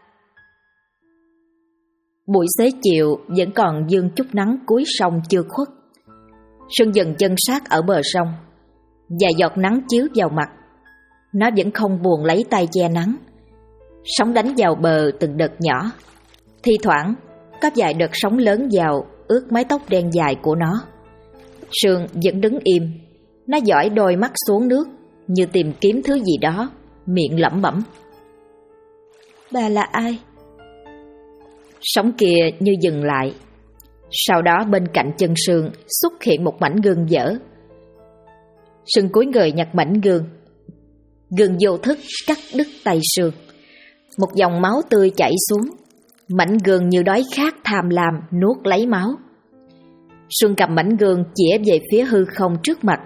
S1: Buổi xế chiều vẫn còn vương chút nắng cuối sông chưa khuất. Sương dừng chân sát ở bờ sông, vài giọt nắng chiếu vào mặt. Nó vẫn không buồn lấy tay che nắng. Sóng đánh vào bờ từng đợt nhỏ. Thi thoảng có vài đợt sóng lớn vào ướt mái tóc đen dài của nó. Sương vẫn đứng im. Nó dõi đôi mắt xuống nước như tìm kiếm thứ gì đó, miệng lẩm bẩm: bà là ai? Sóng kia như dừng lại. Sau đó bên cạnh chân Sương xuất hiện một mảnh gương vỡ. Sương cúi người nhặt mảnh gương. Gương vô thức cắt đứt tay Sương. Một dòng máu tươi chảy xuống. Mảnh gương như đói khát tham lam nuốt lấy máu. Sương cầm mảnh gương chĩa về phía hư không trước mặt.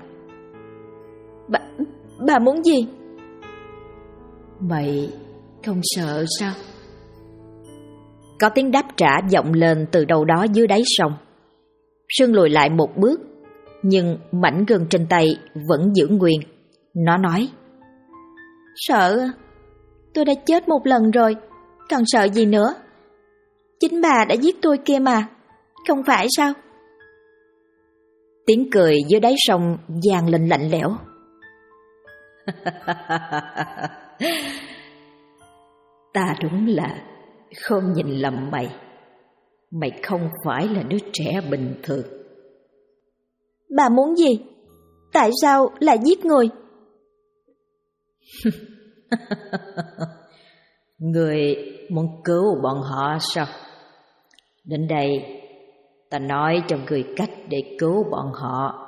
S1: Bà muốn gì? Mày không sợ sao? Có tiếng đáp trả vọng lên từ đâu đó dưới đáy sông. Sương lùi lại một bước, nhưng mảnh gương trên tay vẫn giữ nguyên. Nó nói: sợ? Tôi đã chết một lần rồi, còn sợ gì nữa? Chính bà đã giết tôi kia mà, không phải sao? Tiếng cười dưới đáy sông vang lên lạnh lẽo. Ta đúng là không nhìn lầm mày. Mày không phải là đứa trẻ bình thường. Bà muốn gì? Tại sao lại giết người? Người muốn cứu bọn họ sao? Đến đây, ta nói cho người cách để cứu bọn họ.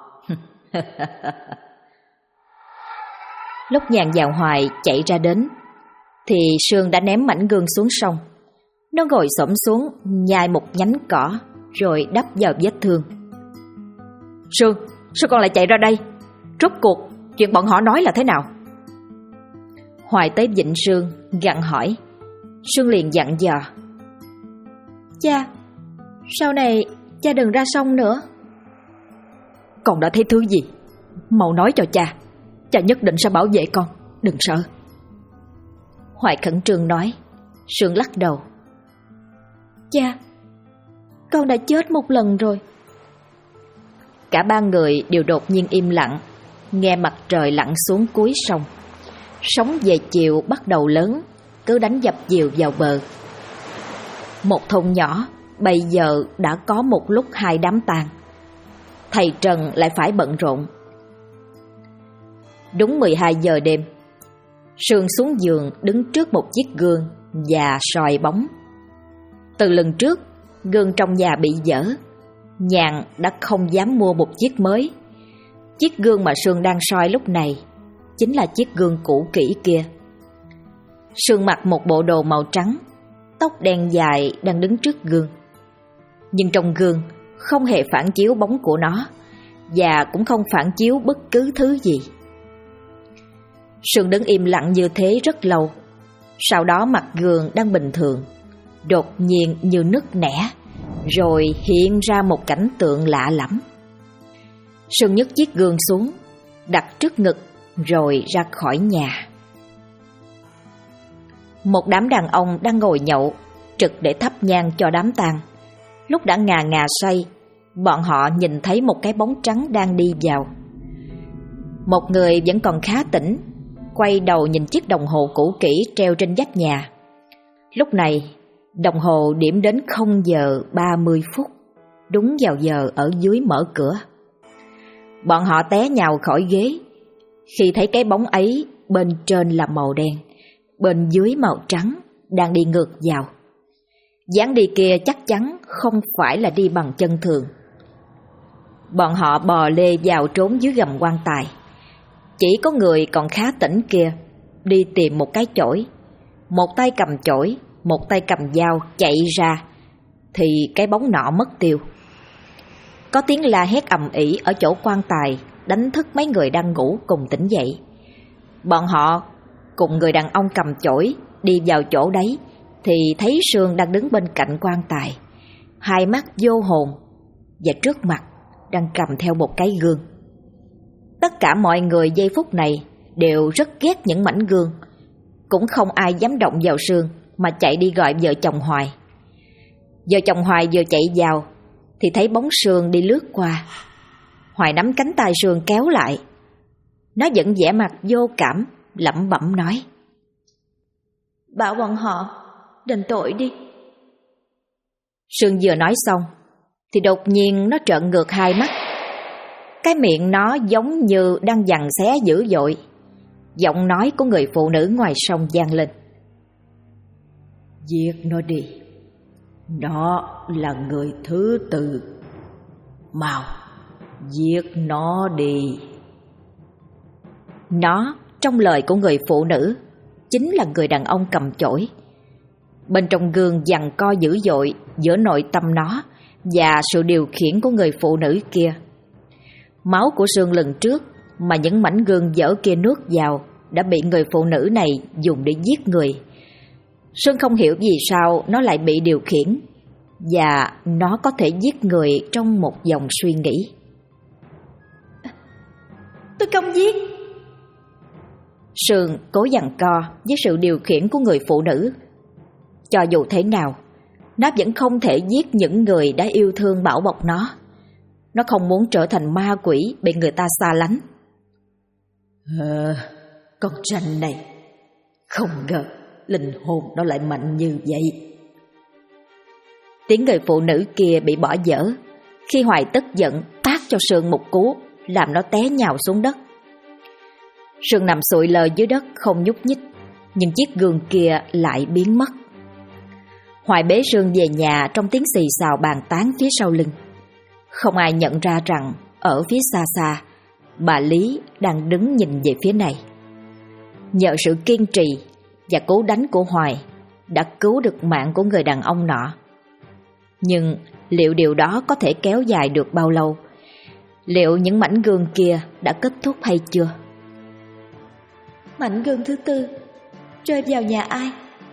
S1: Lúc Nhàn Dạo Hoài chạy ra đến, thì Sương đã ném mảnh gương xuống sông. Nó ngồi xổm xuống nhai một nhánh cỏ, rồi đắp vào vết thương. Sương, sao con lại chạy ra đây? Rốt cuộc chuyện bọn họ nói là thế nào? Hoài tới vịn Sương gặng hỏi. Sương liền dặn dò: cha, sau này cha đừng ra sông nữa. Con đã thấy thứ gì? Mau nói cho cha. Cha nhất định sẽ bảo vệ con, đừng sợ. Hoài khẩn trương nói. Sương lắc đầu: cha, con đã chết một lần rồi. Cả ba người đều đột nhiên im lặng, nghe mặt trời lặn xuống cuối sông. Sóng về chiều bắt đầu lớn, cứ đánh dập dìu vào bờ. Một thôn nhỏ bây giờ đã có một lúc hai đám tang. Thầy Trần lại phải bận rộn. Đúng 12 giờ đêm, Sương xuống giường đứng trước một chiếc gương và soi bóng. Từ lần trước, gương trong nhà bị dở, Nhàn đã không dám mua một chiếc mới. Chiếc gương mà Sương đang soi lúc này chính là chiếc gương cũ kỹ kia. Sương mặc một bộ đồ màu trắng, tóc đen dài đang đứng trước gương. Nhưng trong gương không hề phản chiếu bóng của nó, và cũng không phản chiếu bất cứ thứ gì. Sương đứng im lặng như thế rất lâu. Sau đó mặt gương đang bình thường đột nhiên như nứt nẻ, rồi hiện ra một cảnh tượng lạ lẫm. Sương nhấc chiếc gương xuống, đặt trước ngực rồi ra khỏi nhà. Một đám đàn ông đang ngồi nhậu, trực để thắp nhang cho đám tang. Lúc đã ngà ngà say, bọn họ nhìn thấy một cái bóng trắng đang đi vào. Một người vẫn còn khá tỉnh, quay đầu nhìn chiếc đồng hồ cũ kỹ treo trên vách nhà. Lúc này, đồng hồ điểm đến 0 giờ 30 phút, đúng vào giờ ở dưới mở cửa. Bọn họ té nhào khỏi ghế, khi thấy cái bóng ấy bên trên là màu đen, bên dưới màu trắng, đang đi ngược vào. Dáng đi kia chắc chắn không phải là đi bằng chân thường. Bọn họ bò lê vào trốn dưới gầm quan tài. Chỉ có người còn khá tỉnh kia đi tìm một cái chổi, một tay cầm chổi, một tay cầm dao chạy ra, thì cái bóng nọ mất tiêu. Có tiếng la hét ầm ĩ ở chỗ quan tài, đánh thức mấy người đang ngủ cùng tỉnh dậy. Bọn họ cùng người đàn ông cầm chổi đi vào chỗ đấy, thì thấy Sương đang đứng bên cạnh quan tài, hai mắt vô hồn, và trước mặt đang cầm theo một cái gương. Tất cả mọi người giây phút này đều rất ghét những mảnh gương, cũng không ai dám động vào Sương mà chạy đi gọi vợ chồng Hoài. Vợ chồng Hoài vừa chạy vào thì thấy bóng Sương đi lướt qua. Hoài nắm cánh tay Sương kéo lại. Nó vẫn vẻ mặt vô cảm, lẩm bẩm nói: "Bảo bọn họ đền tội đi." Sương vừa nói xong thì đột nhiên nó trợn ngược hai mắt. Cái miệng nó giống như đang giằng xé dữ dội. Giọng nói của người phụ nữ ngoài sông vang lên: "Giết nó đi, nó là người thứ tư. Mau, giết nó đi." Nó, trong lời của người phụ nữ, chính là người đàn ông cầm chổi. Bên trong gương giằng co dữ dội giữa nội tâm nó và sự điều khiển của người phụ nữ kia. Máu của Sương lần trước mà những mảnh gương dở kia nuốt vào đã bị người phụ nữ này dùng để giết người. Sương không hiểu vì sao nó lại bị điều khiển, và nó có thể giết người trong một dòng suy nghĩ. "Tôi không giết." Sương cố giằng co với sự điều khiển của người phụ nữ. Cho dù thế nào, nó vẫn không thể giết những người đã yêu thương bảo bọc nó. Nó không muốn trở thành ma quỷ bị người ta xa lánh. Con ranh này, không ngờ linh hồn nó lại mạnh như vậy." Tiếng người phụ nữ kia bị bỏ dở khi Hoài tức giận tát cho Sương một cú, làm nó té nhào xuống đất. Sương nằm sụi lờ dưới đất không nhúc nhích, nhưng chiếc gương kia lại biến mất. Hoài bế Sương về nhà trong tiếng xì xào bàn tán phía sau lưng. Không ai nhận ra rằng ở phía xa xa, bà Lý đang đứng nhìn về phía này. Nhờ sự kiên trì và cú đánh của Hoài đã cứu được mạng của người đàn ông nọ. Nhưng liệu điều đó có thể kéo dài được bao lâu? Liệu những mảnh gương kia đã kết thúc hay chưa? Mảnh gương thứ tư rơi vào nhà ai?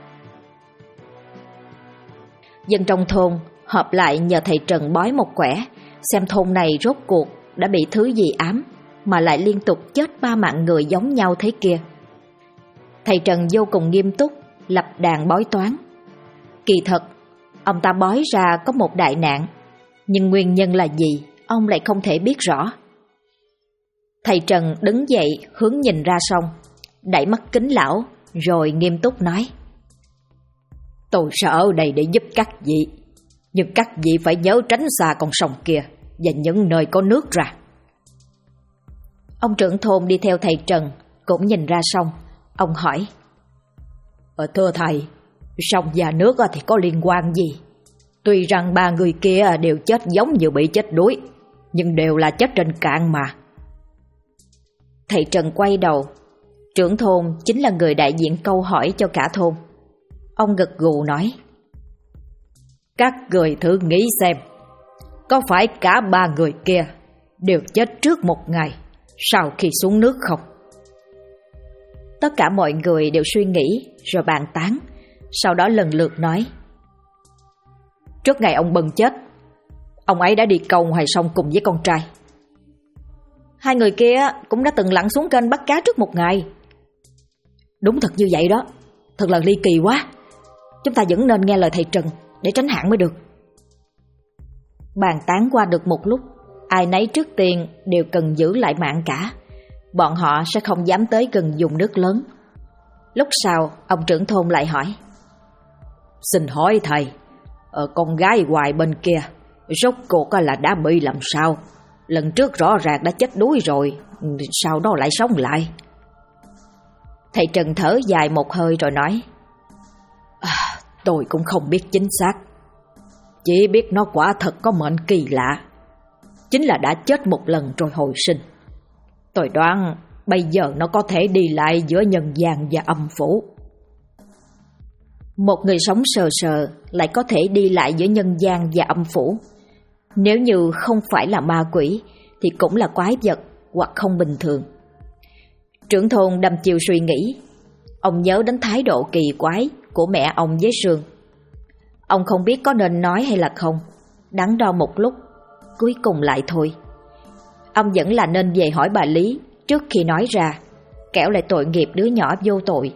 S1: Dân trong thôn họp lại nhờ thầy Trần bói một quẻ, xem thôn này rốt cuộc đã bị thứ gì ám mà lại liên tục chết 3 mạng người giống nhau thế kia. Thầy Trần vô cùng nghiêm túc lập đàn bói toán. Kỳ thật, ông ta bói ra có một đại nạn, nhưng nguyên nhân là gì ông lại không thể biết rõ. Thầy Trần đứng dậy hướng nhìn ra sông, đẩy mắt kính lão rồi nghiêm túc nói: "Tôi sẽ ở đây để giúp các vị, nhưng các vị phải nhớ tránh xa con sông kia và những nơi có nước ra." Ông trưởng thôn đi theo thầy Trần cũng nhìn ra sông. Ông hỏi: "Thưa thầy, sông và nước thì có liên quan gì? Tuy rằng 3 người kia đều chết giống như bị chết đuối, nhưng đều là chết trên cạn mà." Thầy Trần quay đầu. Trưởng thôn chính là người đại diện câu hỏi cho cả thôn. Ông gật gù nói: "Các người thử nghĩ xem, có phải cả 3 người kia
S2: đều chết trước một ngày sau khi xuống nước không?
S1: Tất cả mọi người đều suy nghĩ rồi bàn tán, sau đó lần lượt nói.
S2: Trước ngày ông Bân chết, ông ấy đã đi câu ngoài sông cùng với con trai.
S1: Hai người kia cũng đã từng lặn xuống kênh bắt cá trước một ngày.
S2: Đúng thật như vậy đó, thật là ly kỳ quá. Chúng ta vẫn nên nghe lời thầy Trần để tránh hạn mới được.
S1: Bàn tán qua được một lúc, ai nấy trước tiên đều cần giữ lại mạng cả. Bọn họ sẽ không dám tới gần vùng nước lớn. Lúc sau, ông trưởng thôn lại hỏi.
S2: Xin hỏi thầy, con gái Hoài bên kia, rốt cuộc là đã bị làm sao? Lần trước rõ ràng đã chết đuối rồi, sau đó lại sống lại.
S1: Thầy Trần thở dài một hơi rồi nói.
S2: Tôi cũng không biết chính xác, chỉ biết nó quả thật có mệnh kỳ lạ, chính là đã chết một lần rồi hồi sinh. Tôi đoán bây giờ nó có thể đi lại giữa nhân gian và âm phủ.
S1: Một người sống sờ sờ lại có thể đi lại giữa nhân gian và âm phủ. Nếu như không phải là ma quỷ thì cũng là quái vật hoặc không bình thường. Trưởng thôn đăm chiêu suy nghĩ. Ông nhớ đến thái độ kỳ quái của mẹ ông với Sương. Ông không biết có nên nói hay là không. Đắn đo một lúc, cuối cùng lại thôi. Ông vẫn là nên về hỏi bà Lý trước khi nói ra, kẻo lại tội nghiệp đứa nhỏ vô tội.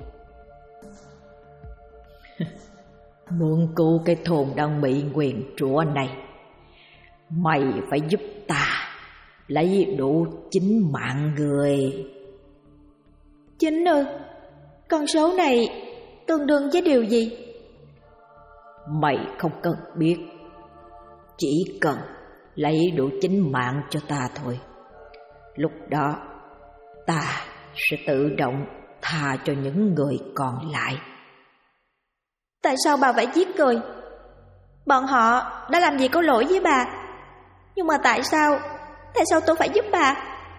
S2: Muốn cứu cái thôn đang bị nguyền rủa này, mày phải giúp ta lấy đủ 9 mạng người.
S1: 9 ư? Con số này tương đương với điều gì?
S2: Mày không cần biết, chỉ cần lấy đủ 9 mạng cho ta thôi. Lúc đó ta sẽ tự động tha cho những người còn lại.
S1: Tại sao bà phải giết người? Bọn họ đã làm gì có lỗi với bà? Nhưng mà tại sao tôi phải giúp bà?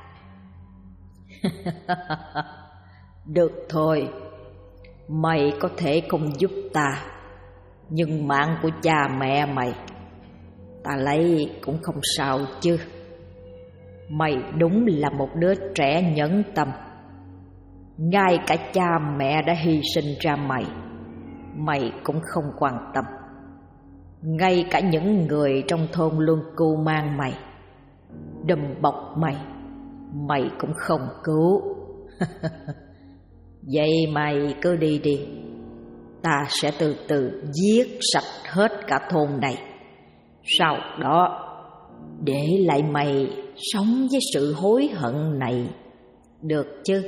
S2: Được thôi, mày có thể không giúp ta, nhưng mạng của cha mẹ mày ta lấy cũng không sao chứ. Mày đúng là một đứa trẻ nhẫn tâm. Ngay cả cha mẹ đã hy sinh ra mày cũng không quan tâm. Ngay cả những người trong thôn luôn cưu mang mày, đùm bọc mày cũng không cứu. Vậy mày cứ đi đi, ta sẽ từ từ giết sạch hết cả thôn này. Sau đó để lại mày sống với sự hối hận này, được chứ?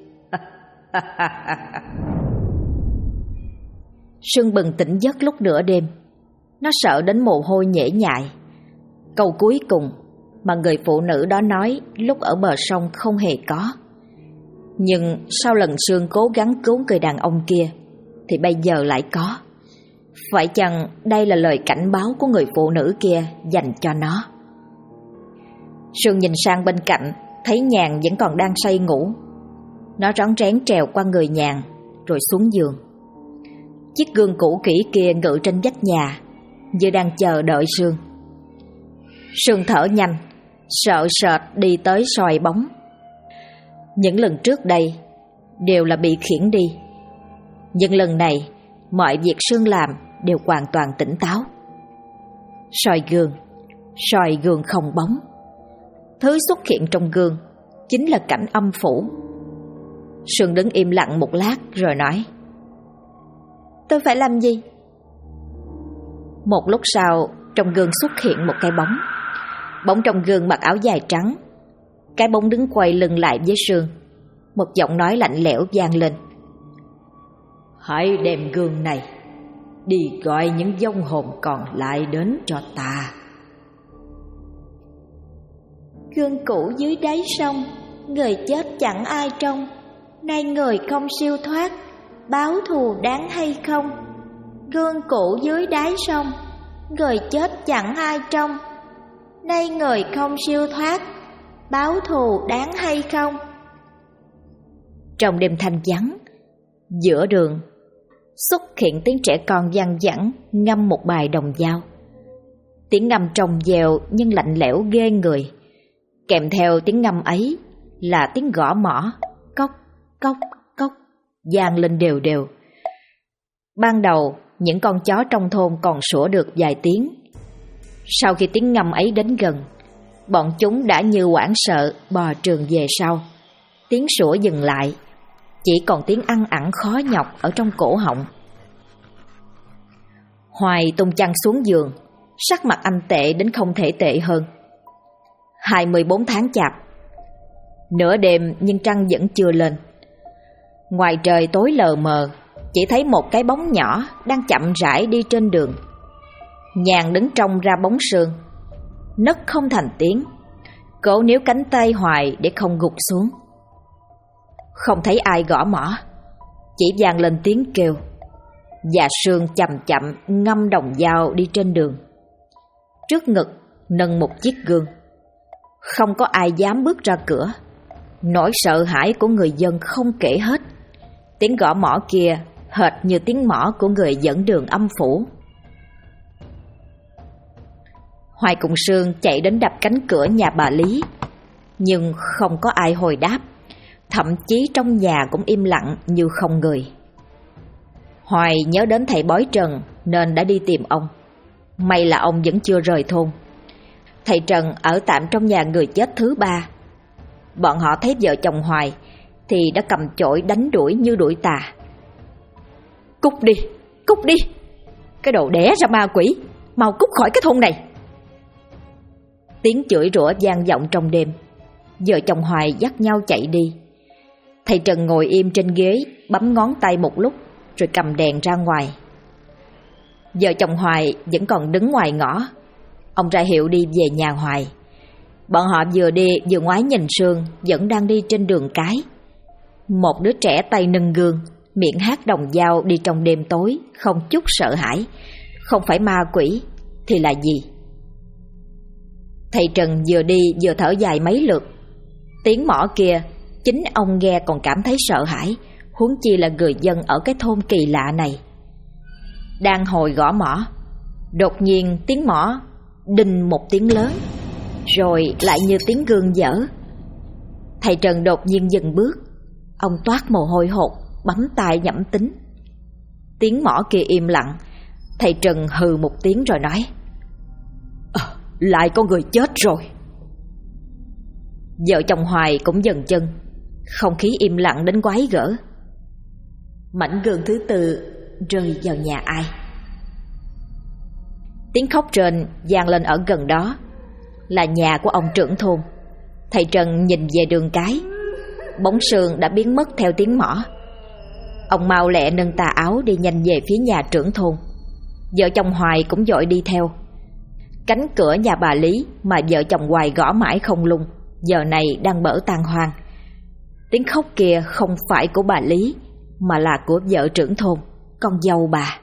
S1: Sương bừng tỉnh giấc lúc nửa đêm. Nó sợ đến mồ hôi nhễ nhại. Câu cuối cùng mà người phụ nữ đó nói lúc ở bờ sông không hề có. Nhưng sau lần Sương cố gắng cứu người đàn ông kia thì bây giờ lại có. Phải chăng đây là lời cảnh báo của người phụ nữ kia dành cho nó? Sương nhìn sang bên cạnh, thấy Nhàn vẫn còn đang say ngủ. Nó rón rén trèo qua người Nhàn rồi xuống giường. Chiếc gương cũ kỹ kia ngự trên vách nhà, như đang chờ đợi Sương. Sương thở nhanh, sợ sệt đi tới soi bóng. Những lần trước đây đều là bị khiển đi, nhưng lần này mọi việc Sương làm đều hoàn toàn tỉnh táo. Soi gương không bóng. Thứ xuất hiện trong gương chính là cảnh âm phủ. Sương đứng im lặng một lát rồi nói: Tôi phải làm gì? Một lúc sau, trong gương xuất hiện một cái bóng. Bóng trong gương mặc áo dài trắng. Cái bóng đứng quay lưng lại với Sương. Một giọng nói lạnh lẽo vang lên:
S2: Hãy đem gương này đi gọi những vong hồn còn lại đến cho ta.
S1: Gương cũ dưới đáy sông, người chết chẳng ai trông. Nay người không siêu thoát, báo thù đáng hay không? Gương cũ dưới đáy sông, người chết chẳng ai trông. Nay người không siêu thoát, báo thù đáng hay không? Trong đêm thanh vắng, giữa đường xuất hiện tiếng trẻ con văng vẳng ngâm một bài đồng dao. Tiếng ngâm trong veo nhưng lạnh lẽo ghê người. Kèm theo tiếng ngâm ấy là tiếng gõ mõ, cốc, cốc, cốc, vang lên đều đều. Ban đầu, những con chó trong thôn còn sủa được vài tiếng. Sau khi tiếng ngâm ấy đến gần, bọn chúng đã như hoảng sợ bò trường về sau. Tiếng sủa dừng lại, chỉ còn tiếng ăn ẳng khó nhọc ở trong cổ họng. Hoài tung chăn xuống giường, sắc mặt anh tệ đến không thể tệ hơn. 24 tháng chạp, nửa đêm nhưng trăng vẫn chưa lên. Ngoài trời tối lờ mờ, chỉ thấy một cái bóng nhỏ đang chậm rãi đi trên đường. Nhàn đứng trông ra bóng sương, nấc không thành tiếng, cố níu cánh tay Hoài để không gục xuống. Không thấy ai gõ mõ, chỉ vang lên tiếng kêu, và Sương chậm chậm ngâm đồng dao đi trên đường. Trước ngực nâng một chiếc gương. Không có ai dám bước ra cửa. Nỗi sợ hãi của người dân không kể hết. Tiếng gõ mõ kia hệt như tiếng mõ của người dẫn đường âm phủ. Hoài cùng Sương chạy đến đập cánh cửa nhà bà Lý, nhưng không có ai hồi đáp. Thậm chí trong nhà cũng im lặng như không người. Hoài nhớ đến thầy bói Trần nên đã đi tìm ông. May là ông vẫn chưa rời thôn. Thầy Trần ở tạm trong nhà người chết thứ ba. Bọn họ thấy vợ chồng Hoài thì đã cầm chổi đánh đuổi như đuổi tà. Cút đi, cút đi, cái đồ đẻ ra ma quỷ, mau cút khỏi cái thôn này. Tiếng chửi rủa vang vọng trong đêm. Vợ chồng Hoài dắt nhau chạy đi. Thầy Trần ngồi im trên ghế, bấm ngón tay một lúc rồi cầm đèn ra ngoài. Vợ chồng Hoài vẫn còn đứng ngoài ngõ. Ông ra hiệu đi về nhà Hoài. Bọn họ vừa đi vừa ngoái nhìn Sương vẫn đang đi trên đường cái. Một đứa trẻ tay nâng gương, miệng hát đồng dao đi trong đêm tối, không chút sợ hãi. Không phải ma quỷ thì là gì? Thầy Trần vừa đi vừa thở dài mấy lượt. Tiếng mõ kia chính ông nghe còn cảm thấy sợ hãi, huống chi là người dân ở cái thôn kỳ lạ này. Đang hồi gõ mõ, đột nhiên tiếng mõ đinh một tiếng lớn, rồi lại như tiếng gương dở. Thầy Trần đột nhiên dừng bước. Ông toát mồ hôi hột, bấm tay nhẩm tính. Tiếng mõ kia im lặng. Thầy Trần hừ một tiếng rồi nói, lại có người chết rồi. Vợ chồng Hoài cũng dừng chân. Không khí im lặng đến quái gở. Mảnh gương thứ tư rơi vào nhà ai? Tiếng khóc trên vang lên ở gần đó. Là nhà của ông trưởng thôn. Thầy Trần nhìn về đường cái. Bóng Sương đã biến mất theo tiếng mõ. Ông mau lẹ nâng tà áo đi nhanh về phía nhà trưởng thôn. Vợ chồng Hoài cũng vội đi theo. Cánh cửa nhà bà Lý mà vợ chồng Hoài gõ mãi không lung, giờ này đang bở tan hoang. Tiếng khóc kia không phải của bà Lý, mà là của vợ trưởng thôn, con dâu bà.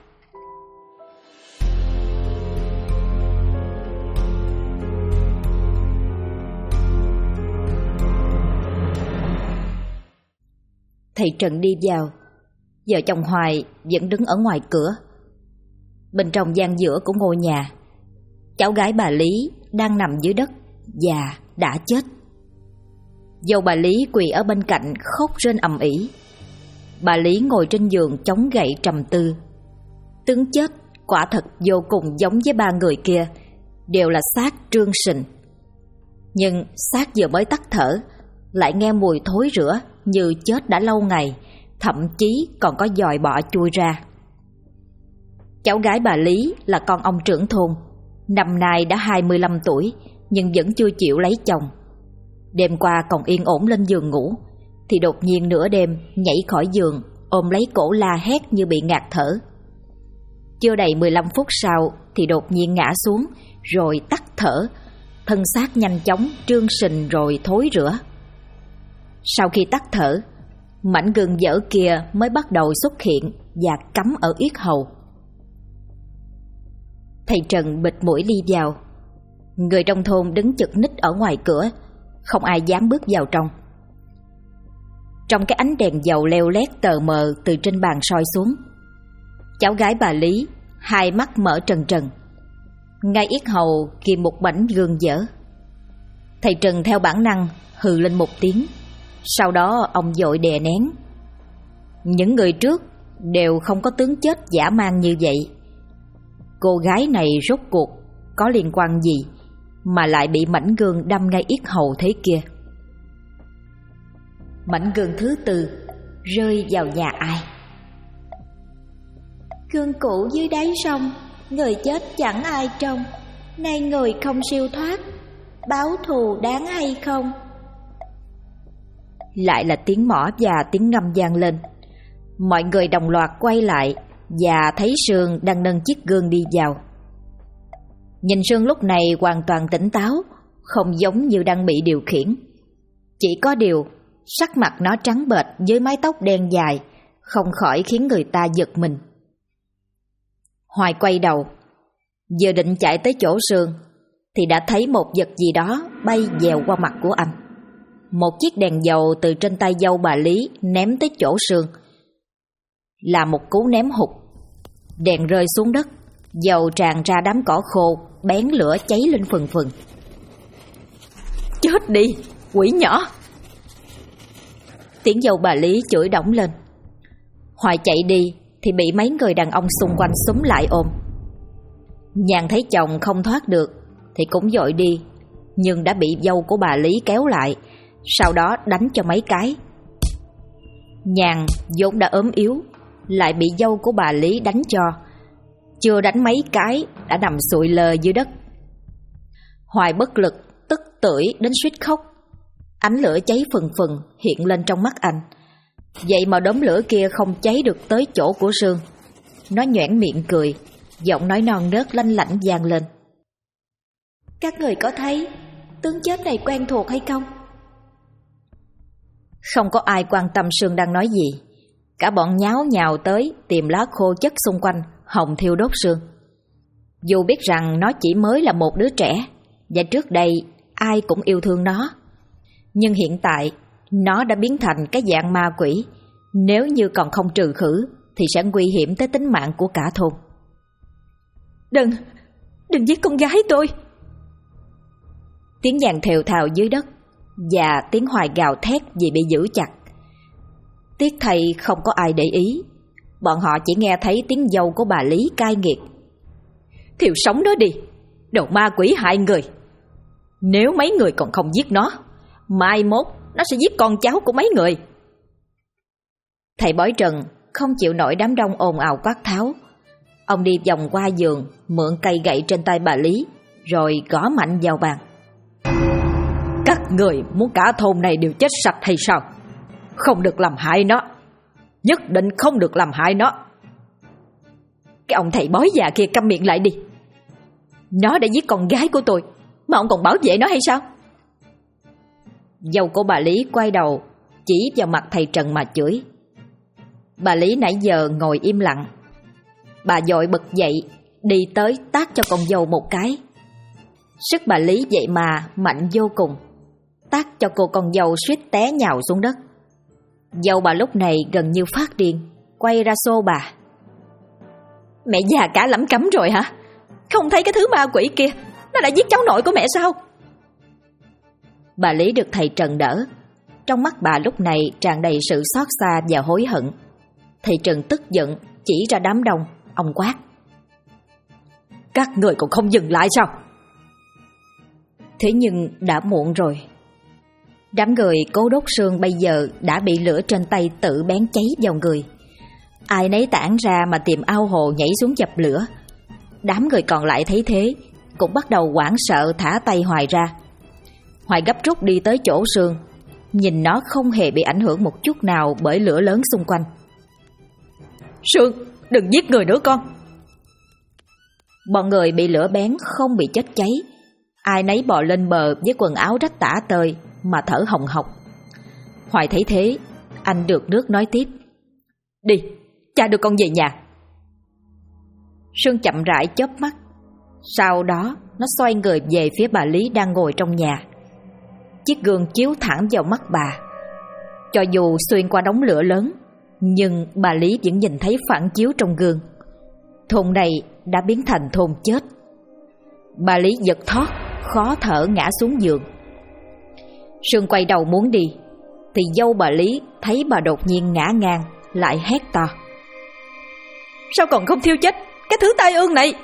S1: Thầy Trần đi vào. Vợ chồng Hoài vẫn đứng ở ngoài cửa. Bên trong gian giữa của ngôi nhà, cháu gái bà Lý đang nằm dưới đất và đã chết. Dâu bà Lý quỳ ở bên cạnh khóc rên ầm ĩ. Bà Lý ngồi trên giường chống gậy trầm tư. Tướng chết quả thật vô cùng giống với ba người kia, đều là xác Trương Sình. Nhưng xác vừa mới tắt thở lại nghe mùi thối rữa như chết đã lâu ngày, thậm chí còn có giòi bọ chui ra. Cháu gái bà Lý là con ông trưởng thôn, năm nay đã 25 tuổi nhưng vẫn chưa chịu lấy chồng. Đêm qua còn yên ổn lên giường ngủ thì đột nhiên nửa đêm nhảy khỏi giường, ôm lấy cổ la hét như bị ngạt thở. Chưa đầy 15 phút sau thì đột nhiên ngã xuống rồi tắt thở, thân xác nhanh chóng trương sình rồi thối rữa. Sau khi tắt thở, mảnh gương dở kia mới bắt đầu xuất hiện và cắm ở yết hầu. Thầy Trần bịt mũi đi vào. Người trong thôn đứng chực ních ở ngoài cửa, không ai dám bước vào trong. Trong cái ánh đèn dầu leo lét tờ mờ từ trên bàn soi xuống, cháu gái bà Lý hai mắt mở trần trần, ngay yết hầu ghim một mảnh gương dở. Thầy Trần theo bản năng hừ lên một tiếng. Sau đó ông vội đè nén. Những người trước đều không có tướng chết dã man như vậy. Cô gái này rốt cuộc có liên quan gì mà lại bị mảnh gương đâm ngay yết hầu thế kia? Mảnh gương thứ tư rơi vào nhà ai? Gương cũ dưới đáy sông, người chết chẳng ai trông. Nay người không siêu thoát, báo thù đáng hay không? Lại là tiếng mõ và tiếng ngâm vang lên. Mọi người đồng loạt quay lại và thấy Sương đang nâng chiếc gương đi vào. Nhìn Sương lúc này hoàn toàn tỉnh táo, không giống như đang bị điều khiển. Chỉ có điều sắc mặt nó trắng bệch với mái tóc đen dài, không khỏi khiến người ta giật mình. Hoài quay đầu, vừa định chạy tới chỗ Sương thì đã thấy một vật gì đó bay dèo qua mặt của anh. Một chiếc đèn dầu từ trên tay dâu bà Lý ném tới chỗ Sương. Là một cú ném hụt. Đèn rơi xuống đất, dầu tràn ra đám cỏ khô, bén lửa cháy lên phừng phừng. Chết đi, quỷ nhỏ! Tiếng dâu bà Lý chửi đổng lên. Hoài chạy đi thì bị mấy người đàn ông xung quanh xúm lại ôm. Nhàn thấy chồng không thoát được thì cũng vội đi, nhưng đã bị dâu của bà Lý kéo lại, sau đó đánh cho mấy cái. Nhàn vốn đã ốm yếu, lại bị dâu của bà Lý đánh cho, chưa đánh mấy cái đã nằm sụi lơ dưới đất. Hoài bất lực, tức tưởi đến suýt khóc. Ánh lửa cháy phừng phừng hiện lên trong mắt anh. Vậy mà đốm lửa kia không cháy được tới chỗ của Sương. Nó nhoẻn miệng cười, giọng nói non nớt lanh lảnh vang lên. Các người có thấy tướng chết này quen thuộc hay không? Không có ai quan tâm Sương đang nói gì. Cả bọn nháo nhào tới tìm lá khô chất xung quanh, hồng thiêu đốt Sương. Dù biết rằng nó chỉ mới là một đứa trẻ, và trước đây ai cũng yêu thương nó, nhưng hiện tại nó đã biến thành cái dạng ma quỷ. Nếu như còn không trừ khử thì sẽ nguy hiểm tới tính mạng của cả thôn. Đừng giết con gái tôi! Tiếng Nhàn thều thào dưới đất và tiếng Hoài gào thét vì bị giữ chặt. Tiếc thay không có ai để ý. Bọn họ chỉ nghe thấy tiếng dâu của bà Lý cay nghiệt. Thiêu sống nó đi, đồ ma quỷ hại người! Nếu mấy người còn không giết nó, mai mốt nó sẽ giết con cháu của mấy người. Thầy bói Trần không chịu nổi đám đông ồn ào quát tháo. Ông đi vòng qua giường, mượn cây gậy trên tay bà Lý, rồi gõ mạnh vào bàn. Các người muốn cả thôn này đều chết sạch hay sao? Không được làm hại nó, nhất định không được làm hại nó. Cái ông thầy bói già kia câm miệng lại đi. Nó đã giết con gái của tôi mà ông còn bảo vệ nó hay sao? Dâu của bà Lý quay đầu chỉ vào mặt thầy Trần mà chửi. Bà Lý nãy giờ ngồi im lặng. Bà vội bật dậy, đi tới tát cho con dâu một cái. Sức bà Lý vậy mà mạnh vô cùng, tát cho cô con dâu suýt té nhào xuống đất. Dâu bà lúc này gần như phát điên, quay ra xô bà. Mẹ già cả lắm cấm rồi hả? Không thấy cái thứ ma quỷ kia nó đã giết cháu nội của mẹ sao? Bà Lý được thầy Trần đỡ. Trong mắt bà lúc này tràn đầy sự xót xa và hối hận. Thầy Trần tức giận chỉ ra đám đông, ông quát. Các người còn không dừng lại sao? Thế nhưng đã muộn rồi. Đám người cố đốt Sương bây giờ đã bị lửa trên tay tự bén cháy vào người. Ai nấy tản ra mà tìm ao hồ nhảy xuống dập lửa. Đám người còn lại thấy thế cũng bắt đầu hoảng sợ thả tay Hoài ra. Hoài gấp rút đi tới chỗ Sương, nhìn nó không hề bị ảnh hưởng một chút nào bởi lửa lớn xung quanh. Sương, đừng giết người nữa con! Bọn người bị lửa bén không bị chết cháy. Ai nấy bò lên bờ với quần áo rách tả tơi mà thở hồng hộc. Hoài thấy thế, anh được nước nói tiếp. Đi, cha đưa con về nhà. Sương chậm rãi chớp mắt. Sau đó nó xoay người về phía bà Lý đang ngồi trong nhà. Chiếc gương chiếu thẳng vào mắt bà. Cho dù xuyên qua đống lửa lớn, nhưng bà Lý vẫn nhìn thấy phản chiếu trong gương. Thôn này đã biến thành thôn chết. Bà Lý giật thót, khó thở ngã xuống giường. Sương quay đầu muốn đi thì dâu bà Lý thấy bà đột nhiên ngã ngang, lại hét to:
S2: Sao còn không thiêu chết cái thứ tai ương này?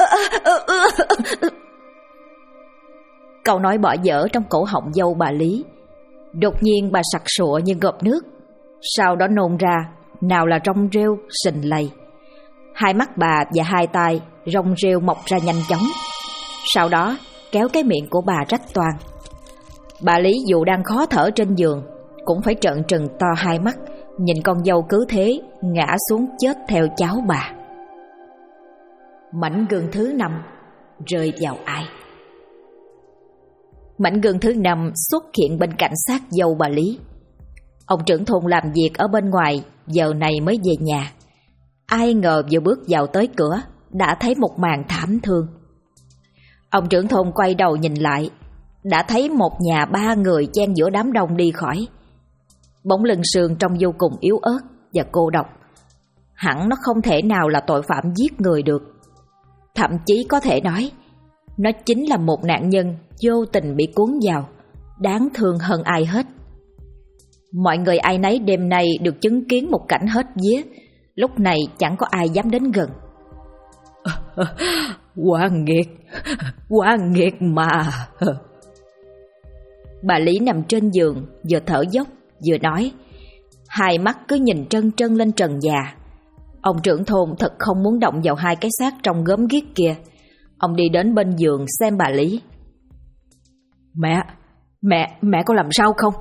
S1: Câu nói bỏ dở trong cổ họng dâu bà Lý. Đột nhiên bà sặc sụa như ngộp nước, sau đó nôn ra nào là rong rêu sình lầy. Hai mắt bà và hai tay rong rêu mọc ra nhanh chóng, sau đó kéo cái miệng của bà rách toang. Bà Lý dù đang khó thở trên giường cũng phải trợn trừng to hai mắt, nhìn con dâu cứ thế ngã xuống chết theo cháu bà. Mảnh gương thứ 5 rơi vào ai? Mảnh gương thứ 5 xuất hiện bên cạnh xác dâu bà Lý. Ông trưởng thôn làm việc ở bên ngoài, giờ này mới về nhà. Ai ngờ vừa bước vào tới cửa đã thấy một màn thảm thương. Ông trưởng thôn quay đầu nhìn lại, đã thấy một nhà 3 người chen giữa đám đông đi khỏi. Bóng lưng Sương trông vô cùng yếu ớt và cô độc. Hẳn nó không thể nào là tội phạm giết người được. Thậm chí có thể nói nó chính là một nạn nhân vô tình bị cuốn vào, đáng thương hơn ai hết. Mọi người ai nấy đêm nay được chứng kiến một cảnh hết vía. Lúc này chẳng có ai dám đến gần. Quá nghiệt mà. Bà Lý nằm trên giường, vừa thở dốc vừa nói, hai mắt cứ nhìn trân trân lên trần nhà. Ông trưởng thôn thật không muốn động vào hai cái xác trông gớm ghiếc kia. Ông đi đến bên giường xem bà Lý. Mẹ có làm sao không?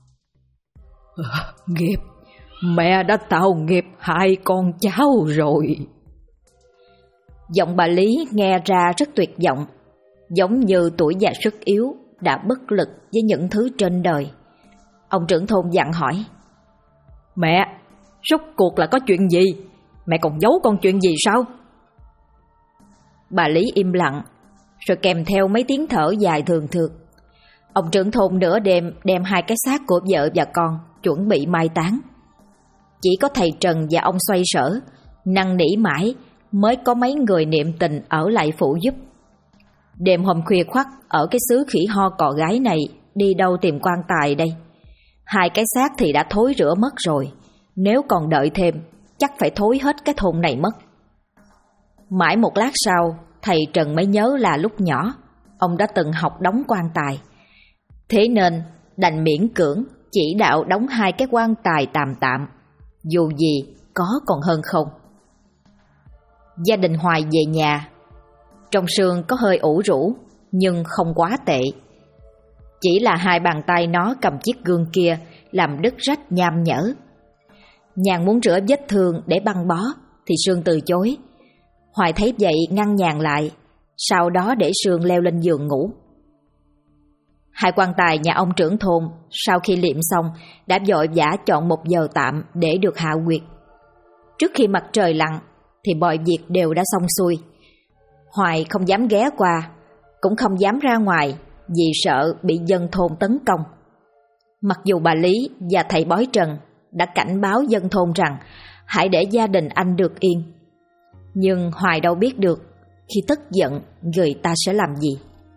S2: Nghiệp, mẹ đã tạo nghiệp hai con cháu rồi.
S1: Giọng bà Lý nghe ra rất tuyệt vọng, giống như tuổi già sức yếu, đã bất lực với những thứ trên đời. Ông trưởng thôn dặn hỏi:
S2: Mẹ, rốt cuộc là có chuyện gì? Mẹ còn giấu con chuyện gì sao?
S1: Bà Lý im lặng, rồi kèm theo mấy tiếng thở dài thường thượt. Ông trưởng thôn nửa đêm đem hai cái xác của vợ và con chuẩn bị mai táng. Chỉ có thầy Trần và ông xoay sở năn nỉ mãi mới có mấy người niệm tình ở lại phụ giúp. Đêm hôm khuya khoắt ở cái xứ khỉ ho cò gái này đi đâu tìm quan tài đây? Hai cái xác thì đã thối rữa mất rồi, nếu còn đợi thêm chắc phải thối hết cái thôn này mất. Mãi một lát sau, thầy Trần mới nhớ là lúc nhỏ ông đã từng học đóng quan tài. Thế nên đành miễn cưỡng chỉ đạo đóng hai cái quan tài tạm tạm, dù gì có còn hơn không. Gia đình Hoài về nhà. Trong Sương có hơi ủ rũ, nhưng không quá tệ. Chỉ là hai bàn tay nó cầm chiếc gương kia làm đứt rách nham nhở. Nhàn muốn rửa vết thương để băng bó thì Sương từ chối. Hoài thấy vậy ngăn Nhàn lại, sau đó để Sương leo lên giường ngủ. Hai quan tài nhà ông trưởng thôn sau khi liệm xong đã vội vã chọn một giờ tạm để được hạ huyệt. Trước khi mặt trời lặn thì mọi việc đều đã xong xuôi. Hoài không dám ghé qua, cũng không dám ra ngoài vì sợ bị dân thôn tấn công. Mặc dù bà Lý và thầy bói Trần đã cảnh báo dân thôn rằng hãy để gia đình anh được yên, nhưng Hoài đâu biết được khi tức giận người ta sẽ làm gì.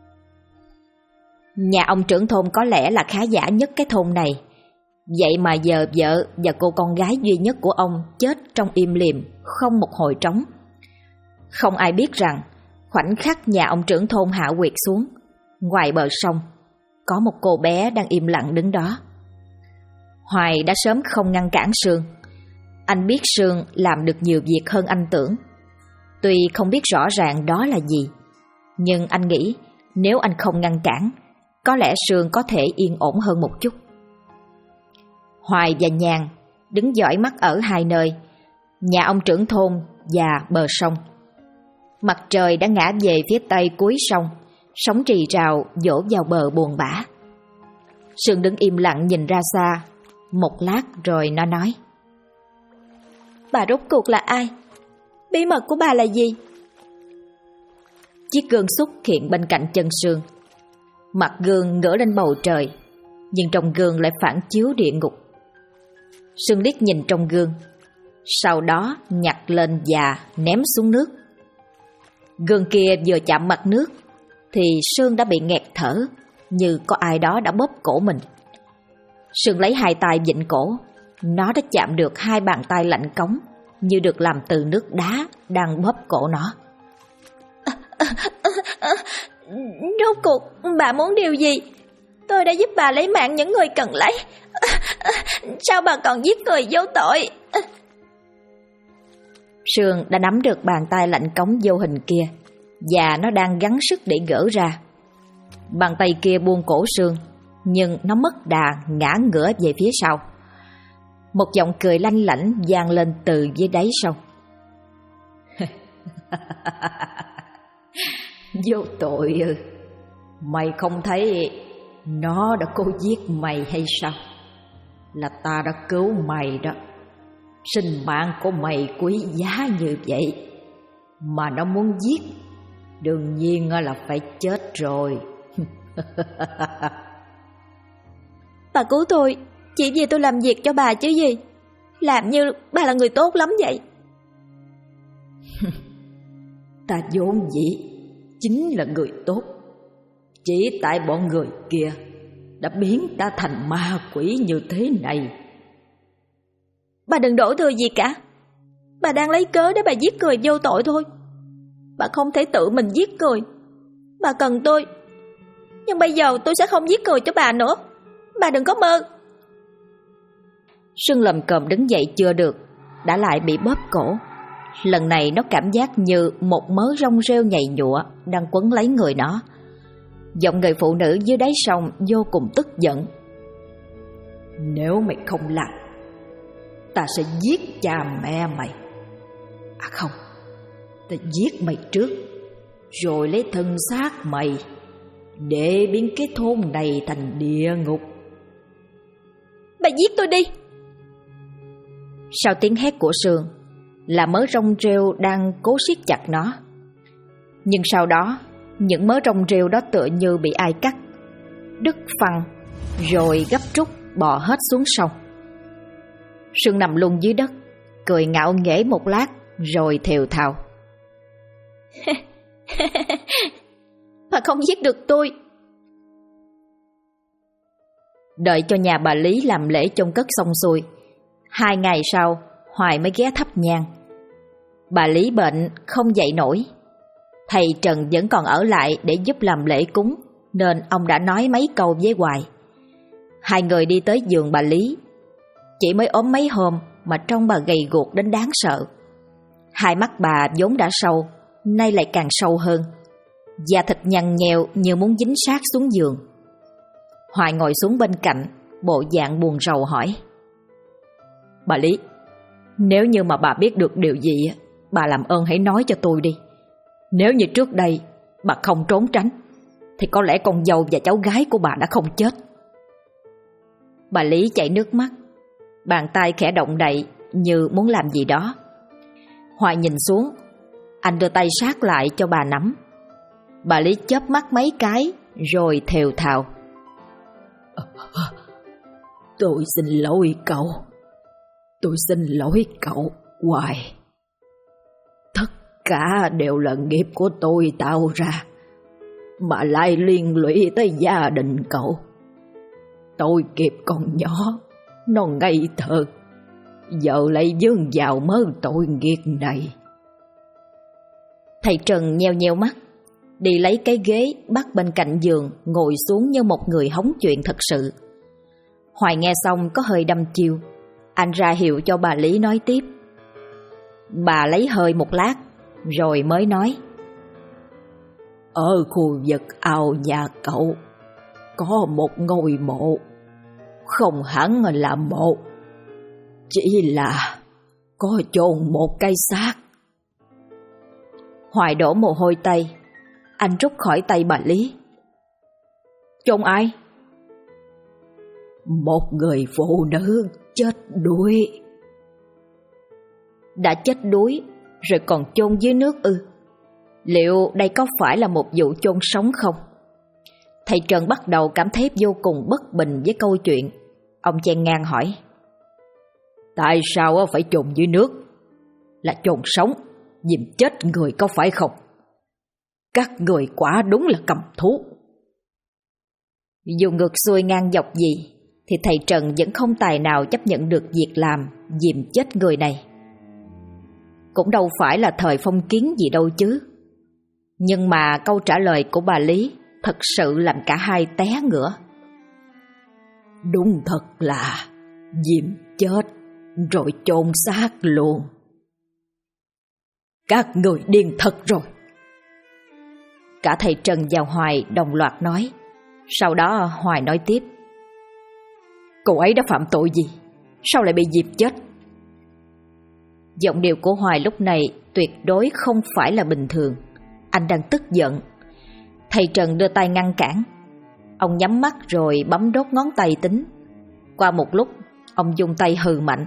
S1: Nhà ông trưởng thôn có lẽ là khá giả nhất cái thôn này, vậy mà giờ vợ và cô con gái duy nhất của ông chết trong im lìm, không một hồi trống. Không ai biết rằng khoảnh khắc nhà ông trưởng thôn hạ huyệt xuống, ngoài bờ sông có một cô bé đang im lặng đứng đó. Hoài đã sớm không ngăn cản Sương. Anh biết Sương làm được nhiều việc hơn anh tưởng. Tuy không biết rõ ràng đó là gì, nhưng anh nghĩ nếu anh không ngăn cản, có lẽ Sương có thể yên ổn hơn một chút. Hoài và Nhàn đứng dõi mắt ở hai nơi, nhà ông trưởng thôn và bờ sông. Mặt trời đã ngã về phía tây cuối sông, sóng rì rào dỗ vào bờ buồn bã. Sương đứng im lặng nhìn ra xa, một lát rồi nó nói: Bà rốt cuộc là ai? Bí mật của bà là gì? Chiếc gương xuất hiện bên cạnh chân Sương. Mặt gương ngửa lên bầu trời, nhưng trong gương lại phản chiếu địa ngục. Sương liếc nhìn trong gương, sau đó nhặt lên và ném xuống nước. Gương kia vừa chạm mặt nước thì Sương đã bị nghẹt thở, như có ai đó đã bóp cổ mình. Sương lấy hai tay vịn cổ, nó đã chạm được hai bàn tay lạnh cống như được làm từ nước đá đang bóp cổ nó.
S3: Rốt cuộc bà muốn điều gì? Tôi đã giúp bà lấy mạng những người cần lấy. Sao bà còn giết người vô tội?
S1: Sương đã nắm được bàn tay lạnh cống vô hình kia và nó đang gắng sức để gỡ ra. Bàn tay kia buông cổ Sương, nhưng nó mất đà ngã ngửa về phía sau. Một giọng cười lanh lảnh vang lên từ dưới đáy sông. Vô tội ư? Mày không thấy nó đã cố giết mày hay sao? Là ta đã cứu mày đó. Sinh mạng của mày quý giá như vậy mà nó muốn giết, đương nhiên là phải chết rồi.
S3: Bà cứu tôi chỉ vì tôi làm việc cho bà chứ gì. Làm như bà là người tốt lắm vậy.
S1: Ta vốn dĩ chính là người tốt, chỉ tại bọn người kia đã biến ta thành ma quỷ như thế này.
S3: Bà đừng đổ thừa gì cả. Bà đang lấy cớ để bà giết người vô tội thôi. Bà không thể tự mình giết người. Bà cần tôi, nhưng bây giờ tôi sẽ không giết người cho bà nữa. Bà đừng có mơ.
S1: Sương lầm cồm đứng dậy chưa được, đã lại bị bóp cổ. Lần này nó cảm giác như một mớ rong rêu nhầy nhụa đang quấn lấy người nó. Giọng người phụ nữ dưới đáy sông vô cùng tức giận. Nếu mày không làm, ta sẽ giết cha mẹ mày. À không, ta giết mày trước, rồi lấy thân xác mày để biến cái thôn này thành địa ngục.
S3: Bà giết tôi đi.
S1: Sau tiếng hét của Sương là mớ rong rêu đang cố siết chặt nó. Nhưng sau đó, những mớ rong rêu đó tựa như bị ai cắt, đứt phăng, rồi gấp rút bò hết xuống sông. Sương nằm luôn dưới đất, cười ngạo nghễ một lát, rồi thều thào.
S3: Bà không giết được tôi.
S1: Đợi cho nhà bà Lý làm lễ chôn cất xong xuôi, 2 ngày sau Hoài mới ghé thắp nhang. Bà Lý bệnh không dậy nổi. Thầy Trần vẫn còn ở lại để giúp làm lễ cúng, nên ông đã nói mấy câu với Hoài. Hai người đi tới giường bà Lý. Chỉ mới ốm mấy hôm mà trông bà gầy guộc đến đáng sợ. Hai mắt bà vốn đã sâu, nay lại càng sâu hơn. Da thịt nhăn nheo như muốn dính sát xuống giường. Hoài ngồi xuống bên cạnh, bộ dạng buồn rầu hỏi. Bà Lý, nếu như mà bà biết được điều gì, bà làm ơn hãy nói cho tôi đi. Nếu như trước đây bà không trốn tránh, thì có lẽ con dâu và cháu gái của bà đã không chết. Bà Lý chảy nước mắt, bàn tay khẽ động đậy như muốn làm gì đó. Hoài nhìn xuống, anh đưa tay sát lại cho bà nắm. Bà Lý chớp mắt mấy cái rồi thều thào. Tôi xin lỗi cậu. Tôi xin lỗi cậu, Hoài. Tất cả đều là nghiệp của tôi tạo ra, mà lại liên lụy tới gia đình cậu. Tôi kịp con nhỏ, nó ngây thơ, giờ lại vướng vào mớ tội nghiệp này. Thầy Trần nheo nheo mắt, đi lấy cái ghế bắt bên cạnh giường, ngồi xuống như một người hóng chuyện thật sự. Hoài nghe xong có hơi đăm chiêu, anh ra hiệu cho bà Lý nói tiếp. Bà lấy hơi một lát, rồi mới nói. Ở khu vực ao nhà cậu có một ngôi mộ, không hẳn là mộ, chỉ là có chôn một cái xác. Hoài đổ mồ hôi tay, anh rút khỏi tay bà Lý. Chôn ai? Một người phụ nữ chết đuối. Đã chết đuối rồi còn chôn dưới nước ư? Liệu đây có phải là một vụ chôn sống không? Thầy Trần bắt đầu cảm thấy vô cùng bất bình với câu chuyện. Ông chen ngang hỏi. Tại sao phải chôn dưới nước? Là chôn sống, dìm chết người có phải không? Các người quả đúng là cầm thú. Dù ngược xuôi ngang dọc gì thì thầy Trần vẫn không tài nào chấp nhận được việc làm dìm chết người này. Cũng đâu phải là thời phong kiến gì đâu chứ. Nhưng mà câu trả lời của bà Lý thật sự làm cả hai té ngửa. Đúng thật là dìm chết rồi chôn xác luôn. Các người điên thật rồi. Cả thầy Trần và Hoài đồng loạt nói. Sau đó Hoài nói tiếp. Cô ấy đã phạm tội gì? Sao lại bị dìm chết? Giọng điệu của Hoài lúc này tuyệt đối không phải là bình thường. Anh đang tức giận. Thầy Trần đưa tay ngăn cản. Ông nhắm mắt rồi bấm đốt ngón tay tính. Qua một lúc, ông dùng tay hừ mạnh.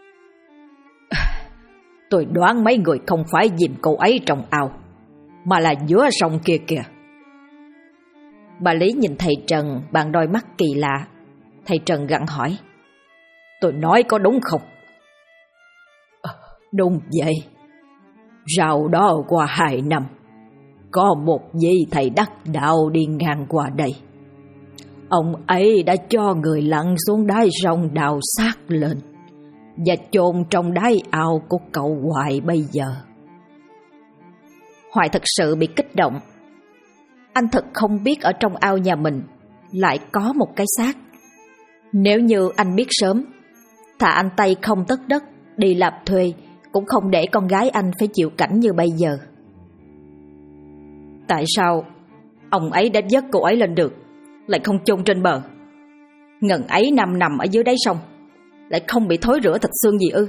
S1: Tôi đoán mấy người không phải dìm cô ấy trong ao, mà là giữa sông kia kìa. Bà Lý nhìn thầy Trần bằng đôi mắt kỳ lạ. Thầy Trần gặng hỏi. Tôi nói có đúng không? Đúng vậy. Rào đó qua 2 năm, có một vị thầy đắc đạo đi ngang qua đây. Ông ấy đã cho người lặn xuống đáy sông đào xác lên và chôn trong đáy ao của cậu Hoài bây giờ. Hoài thật sự bị kích động. Anh thật không biết ở trong ao nhà mình lại có một cái xác. Nếu như anh biết sớm, thà anh tay không tất đất đi làm thuê cũng không để con gái anh phải chịu cảnh như bây giờ.
S2: Tại sao ông ấy đã vớt cô ấy lên được, lại không chôn trên bờ? Ngần ấy năm nằm ở dưới đáy sông, lại không bị thối rữa thịt xương gì ư?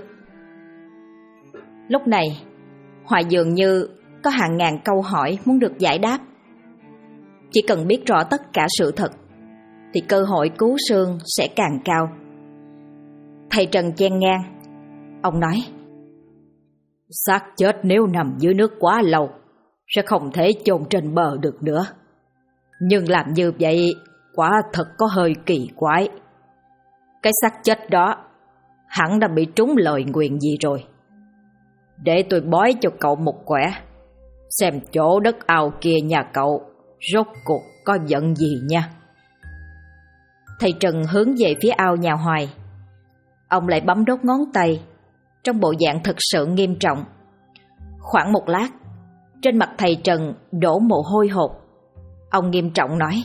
S1: Lúc này Hoài dường như có hàng ngàn câu hỏi muốn được giải đáp. Chỉ cần biết rõ tất cả sự thật thì cơ hội cứu Sương sẽ càng cao. Thầy Trần chen ngang. Ông nói.
S2: Xác chết nếu nằm dưới nước quá lâu sẽ không thể chôn trên bờ được nữa. Nhưng làm như vậy quả thật có hơi kỳ quái. Cái xác chết đó hẳn đã bị trúng lời nguyền gì rồi. Để tôi bói cho cậu một quẻ, xem chỗ đất ao kia nhà cậu rốt cuộc có giận gì nha.
S1: Thầy Trần hướng về phía ao nhà Hoài. Ông lại bấm đốt ngón tay, trong bộ dạng thực sự nghiêm trọng. Khoảng một lát, trên mặt thầy Trần đổ mồ hôi hột. Ông nghiêm trọng nói.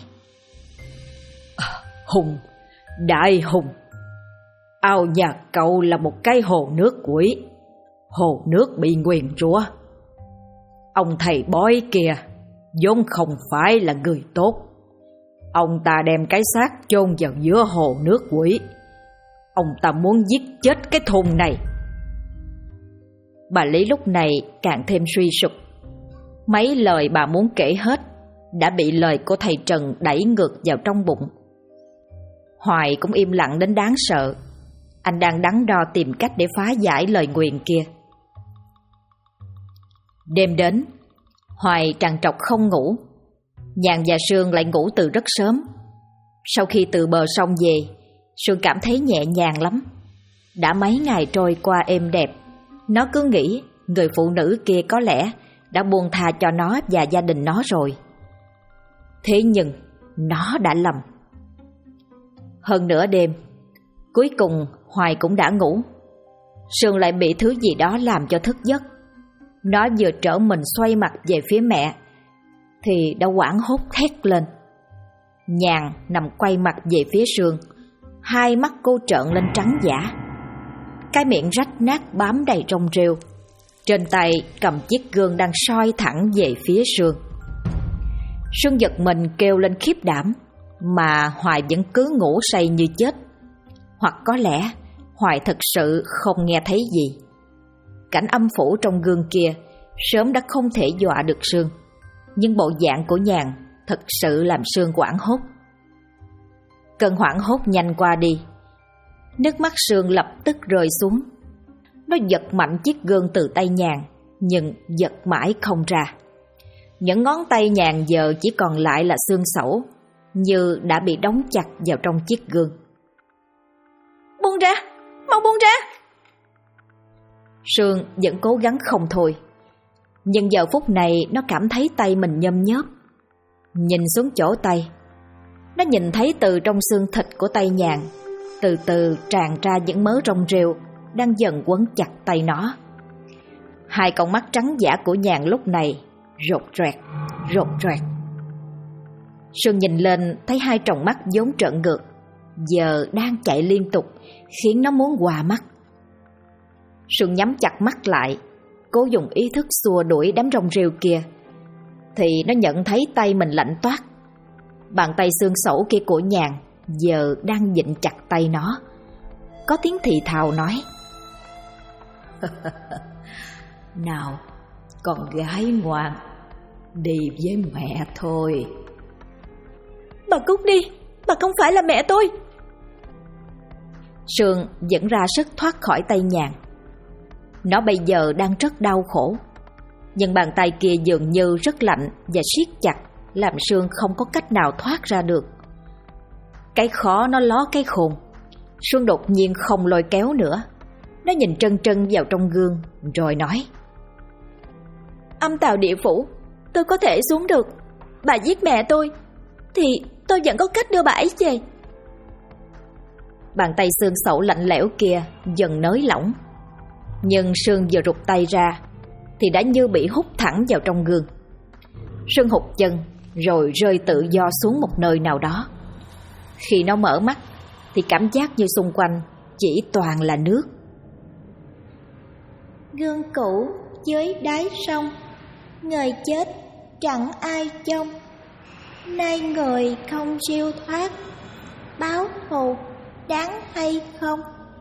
S2: Hùng, đại hùng, ao nhà cậu là một cái hồ nước quỷ, hồ nước bị nguyền rủa. Ông thầy bói kia vốn không phải là người tốt. Ông ta đem cái xác chôn vào giữa hồ nước quỷ. Ông ta muốn giết chết cái thùng này.
S1: Bà Lý lúc này càng thêm suy sụp. Mấy lời bà muốn kể hết đã bị lời của thầy Trần đẩy ngược vào trong bụng. Hoài cũng im lặng đến đáng sợ. Anh đang đắn đo tìm cách để phá giải lời nguyền kia. Đêm đến, Hoài trằn trọc không ngủ. Nhàn và Sương lại ngủ từ rất sớm. Sau khi từ bờ sông về, Sương cảm thấy nhẹ nhàng lắm. Đã mấy ngày trôi qua êm đẹp. Nó cứ nghĩ người phụ nữ kia có lẽ đã buông tha cho nó và gia đình nó rồi. Thế nhưng nó đã lầm. Hơn nửa đêm, cuối cùng Hoài cũng đã ngủ. Sương lại bị thứ gì đó làm cho thức giấc. Nó vừa trở mình xoay mặt về phía mẹ thì đã hoảng hốt thét lên. Nhàn nằm quay mặt về phía Sương, hai mắt cô trợn lên trắng dã. Cái miệng rách nát bám đầy rong rêu. Trên tay cầm chiếc gương đang soi thẳng về phía Sương. Sương giật mình kêu lên khiếp đảm, mà Hoài vẫn cứ ngủ say như chết. Hoặc có lẽ Hoài thật sự không nghe thấy gì. Cảnh âm phủ trong gương kia sớm đã không thể dọa được Sương, nhưng bộ dạng của Nhàn thật sự làm Sương hoảng hốt. Cơn hoảng hốt nhanh qua đi. Nước mắt Sương lập tức rơi xuống. Nó giật mạnh chiếc gương từ tay Nhàn, nhưng giật mãi không ra. Những ngón tay Nhàn giờ chỉ còn lại là xương sẩu, như đã bị đóng chặt vào trong chiếc gương.
S3: Buông ra, mau buông ra!
S1: Sương vẫn cố gắng không thôi. Nhưng giờ phút này nó cảm thấy tay mình nhâm nhớp. Nhìn xuống chỗ tay, Nó nhìn thấy từ trong xương thịt của tay Nhàn từ từ tràn ra những mớ rong rêu đang dần quấn chặt tay nó. Hai con mắt trắng dã của Nhàn lúc này rột rẹt. Sương nhìn lên thấy hai tròng mắt vốn trợn ngược giờ đang chạy liên tục, khiến nó muốn hòa mắt. Sương nhắm chặt mắt lại, cố dùng ý thức xua đuổi đám rong rêu kia, thì nó nhận thấy tay mình lạnh toát. Bàn tay xương xẩu kia của Nhàn giờ đang vịn chặt tay nó. Có tiếng thì thào nói: "Nào, con gái ngoan, đi với mẹ thôi."
S3: Bà cút đi, bà không phải là mẹ tôi.
S1: Sương vẫn ra sức thoát khỏi tay Nhàn. Nó bây giờ đang rất đau khổ, nhưng bàn tay kia dường như rất lạnh và siết chặt, làm Sương không có cách nào thoát ra được. Cái khó nó ló cái khôn. Sương đột nhiên không lôi kéo nữa. Nó nhìn trân trân vào trong gương rồi nói:
S3: "Âm tào địa phủ, tôi có thể xuống được. Bà giết mẹ tôi thì tôi vẫn có cách đưa bà ấy về."
S1: Bàn tay xương xẩu lạnh lẽo kia dần nới lỏng, nhưng Sương vừa rụt tay ra thì đã như bị hút thẳng vào trong gương. Sương hụt chân rồi rơi tự do xuống một nơi nào đó. Khi nó mở mắt thì cảm giác như xung quanh chỉ toàn là nước.
S3: Gương cũ dưới đáy sông, người chết chẳng ai trông. Nay người không siêu thoát, báo thù đáng hay không?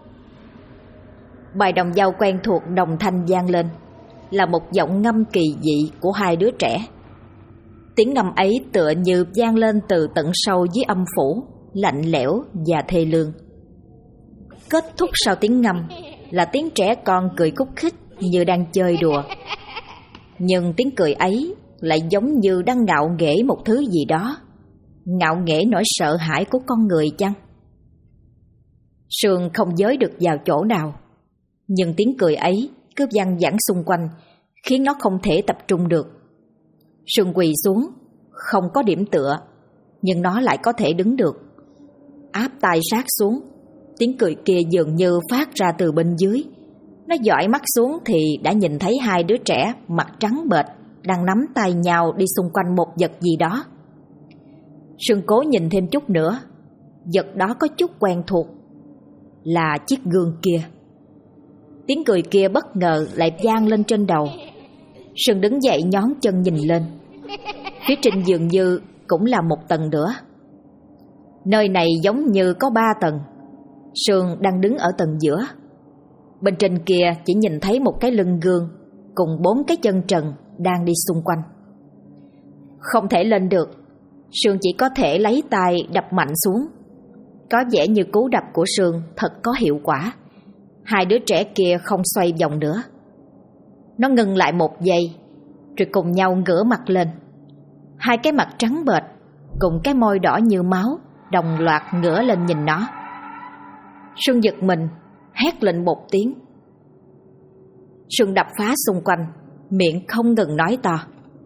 S1: Bài đồng dao quen thuộc đồng thanh vang lên, là một giọng ngâm kỳ dị của hai đứa trẻ. Tiếng ngâm ấy tựa như vang lên từ tận sâu dưới âm phủ, lạnh lẽo và thê lương. Kết thúc sau tiếng ngâm là tiếng trẻ con cười khúc khích như đang chơi đùa. Nhưng tiếng cười ấy lại giống như đang ngạo nghễ một thứ gì đó, ngạo nghễ nỗi sợ hãi của con người chăng? Sương không giới được vào chỗ nào, nhưng tiếng cười ấy cứ văng vẳng xung quanh, khiến nó không thể tập trung được. Sương quỳ xuống, không có điểm tựa, nhưng nó lại có thể đứng được. Áp tai sát xuống, tiếng cười kia dường như phát ra từ bên dưới. Nó dõi mắt xuống thì đã nhìn thấy hai đứa trẻ mặt trắng bệch đang nắm tay nhau đi xung quanh một vật gì đó. Sương cố nhìn thêm chút nữa, vật đó có chút quen thuộc, là chiếc gương kia. Tiếng cười kia bất ngờ lại vang lên trên đầu. Sương đứng dậy nhón chân nhìn lên. Phía trên dường như cũng là một tầng nữa. Nơi này giống như có 3 tầng. Sương đang đứng ở tầng giữa. Bên trên kia chỉ nhìn thấy một cái lưng gương cùng 4 cái chân trần đang đi xung quanh. Không thể lên được, Sương chỉ có thể lấy tay đập mạnh xuống. Có vẻ như cú đập của Sương thật có hiệu quả. Hai đứa trẻ kia không xoay vòng nữa. Nó ngừng lại một giây, rồi cùng nhau ngửa mặt lên. Hai cái mặt trắng bệch cùng cái môi đỏ như máu đồng loạt ngửa lên nhìn nó. Sương giật mình, hét lên một tiếng. Sương đập phá xung quanh, miệng không ngừng nói to: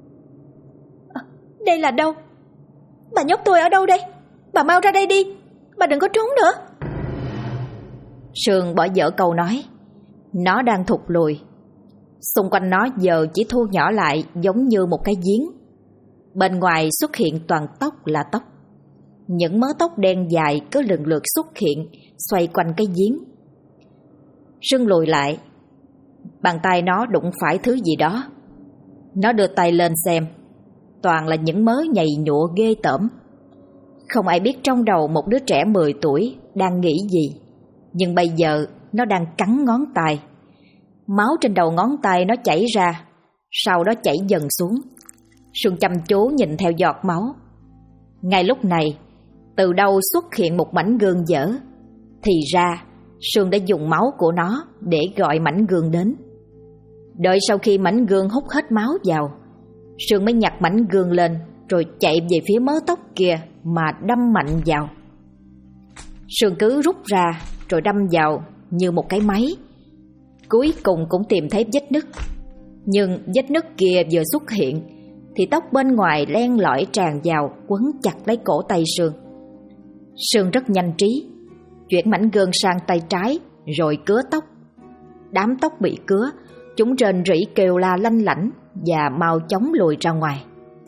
S3: Đây là đâu? Bà nhốt tôi ở đâu đây? Bà mau ra đây đi, bà đừng có trốn nữa.
S1: Sương bỏ dở câu nói. Nó đang thụt lùi. Xung quanh nó giờ chỉ thu nhỏ lại giống như một cái giếng. Bên ngoài xuất hiện toàn tóc là tóc. Những mớ tóc đen dài cứ lần lượt xuất hiện xoay quanh cái giếng. Sương lùi lại. Bàn tay nó đụng phải thứ gì đó. Nó đưa tay lên xem. Toàn là những mớ nhầy nhụa ghê tởm. Không ai biết trong đầu một đứa trẻ 10 tuổi đang nghĩ gì. Nhưng bây giờ nó đang cắn ngón tay. Máu trên đầu ngón tay nó chảy ra, sau đó chảy dần xuống. Sương chăm chú nhìn theo giọt máu. Ngay lúc này, từ đâu xuất hiện một mảnh gương dở. Thì ra Sương đã dùng máu của nó để gọi mảnh gương đến. Đợi sau khi mảnh gương hút hết máu vào, Sương mới nhặt mảnh gương lên, rồi chạy về phía mớ tóc kia mà đâm mạnh vào. Sương cứ rút ra rồi đâm vào như một cái máy. Cuối cùng cũng tìm thấy vết nứt. Nhưng vết nứt kia vừa xuất hiện thì tóc bên ngoài len lỏi tràn vào, quấn chặt lấy cổ tay Sương. Sương rất nhanh trí, chuyển mảnh gương sang tay trái rồi cứa tóc. Đám tóc bị cứa, chúng rền rỉ kêu la lanh lảnh và mau chóng lùi ra ngoài.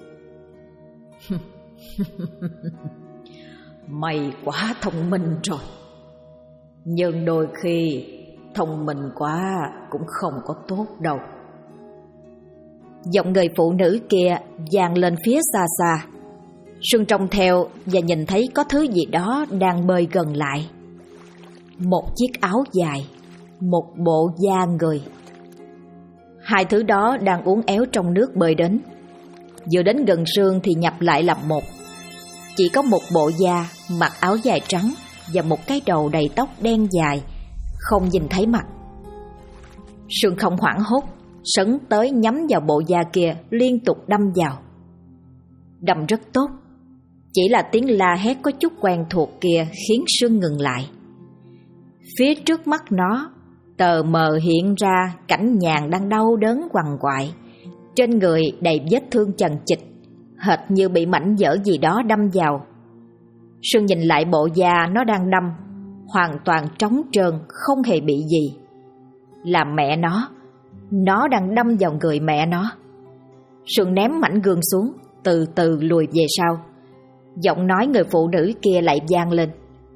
S2: Mày quá thông minh rồi. Nhưng đôi khi thông minh quá cũng không có tốt đâu.
S1: Giọng người phụ nữ kia vang lên phía xa xa. Sương trông theo và nhìn thấy có thứ gì đó đang bơi gần lại. Một chiếc áo dài, một bộ da người. Hai thứ đó đang uốn éo trong nước bơi đến. Vừa đến gần Sương thì nhập lại làm một. Chỉ có một bộ da, mặc áo dài trắng và một cái đầu đầy tóc đen dài, không nhìn thấy mặt. Sương không hoảng hốt, sấn tới nhắm vào bộ da kia, liên tục đâm vào. Đâm rất tốt, chỉ là tiếng la hét có chút quen thuộc kia khiến Sương ngừng lại. Phía trước mắt nó tờ mờ hiện ra cảnh Nhàn đang đau đớn quằn quại, trên người đầy vết thương chằng chịt, hệt như bị mảnh vỡ gì đó đâm vào. Sương nhìn lại bộ da nó đang đâm, hoàn toàn trống trơn, không hề bị gì. Là mẹ nó đang đâm vào người mẹ nó. Sương ném mảnh gương xuống, từ từ lùi về sau. Giọng nói người phụ nữ kia lại vang lên.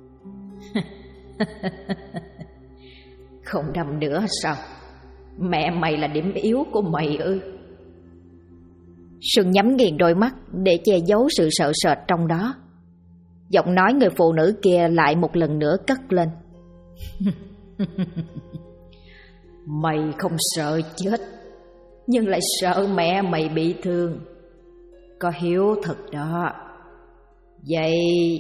S2: Không đâm nữa sao? Mẹ mày là điểm yếu của mày ư?
S1: Sương nhắm nghiền đôi mắt để che giấu sự sợ sệt trong đó. Giọng nói người phụ nữ kia lại một lần nữa cất lên.
S2: Mày không sợ chết, nhưng lại sợ mẹ mày bị thương. Có hiếu thật đó. Vậy...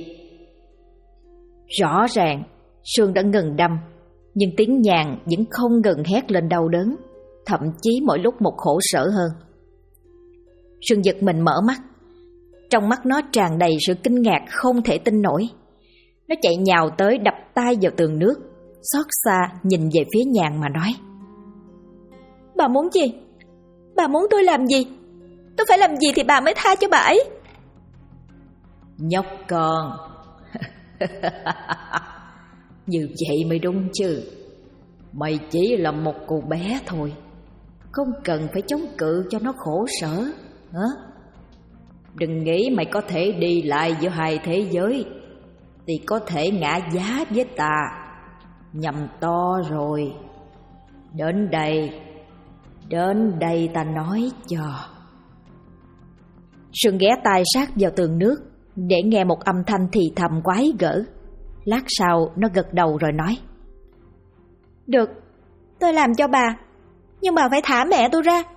S1: Rõ ràng Sương đã ngừng đâm, nhưng tiếng Nhàn vẫn không ngừng hét lên đau đớn, thậm chí mỗi lúc một khổ sở hơn. Sương giật mình mở mắt. Trong mắt nó tràn đầy sự kinh ngạc không thể tin nổi. Nó chạy nhào tới đập tay vào tường nước, xót xa nhìn về phía Nhàn mà nói.
S3: Bà muốn gì? Bà muốn tôi làm gì? Tôi phải làm gì thì bà mới tha cho bà ấy?
S2: Nhóc con. Như vậy mới đúng chứ. Mày chỉ là một cô bé thôi, không cần phải chống cự cho nó khổ sở hả? Đừng nghĩ mày có thể đi lại giữa hai thế giới thì có thể ngã giá với ta. Nhầm to rồi. Đến đây ta nói cho.
S1: Sương ghé tai sát vào tường nước để nghe một âm thanh thì thầm quái gở. Lát sau nó gật đầu rồi nói.
S3: Được, tôi làm cho bà, nhưng bà phải thả mẹ tôi ra.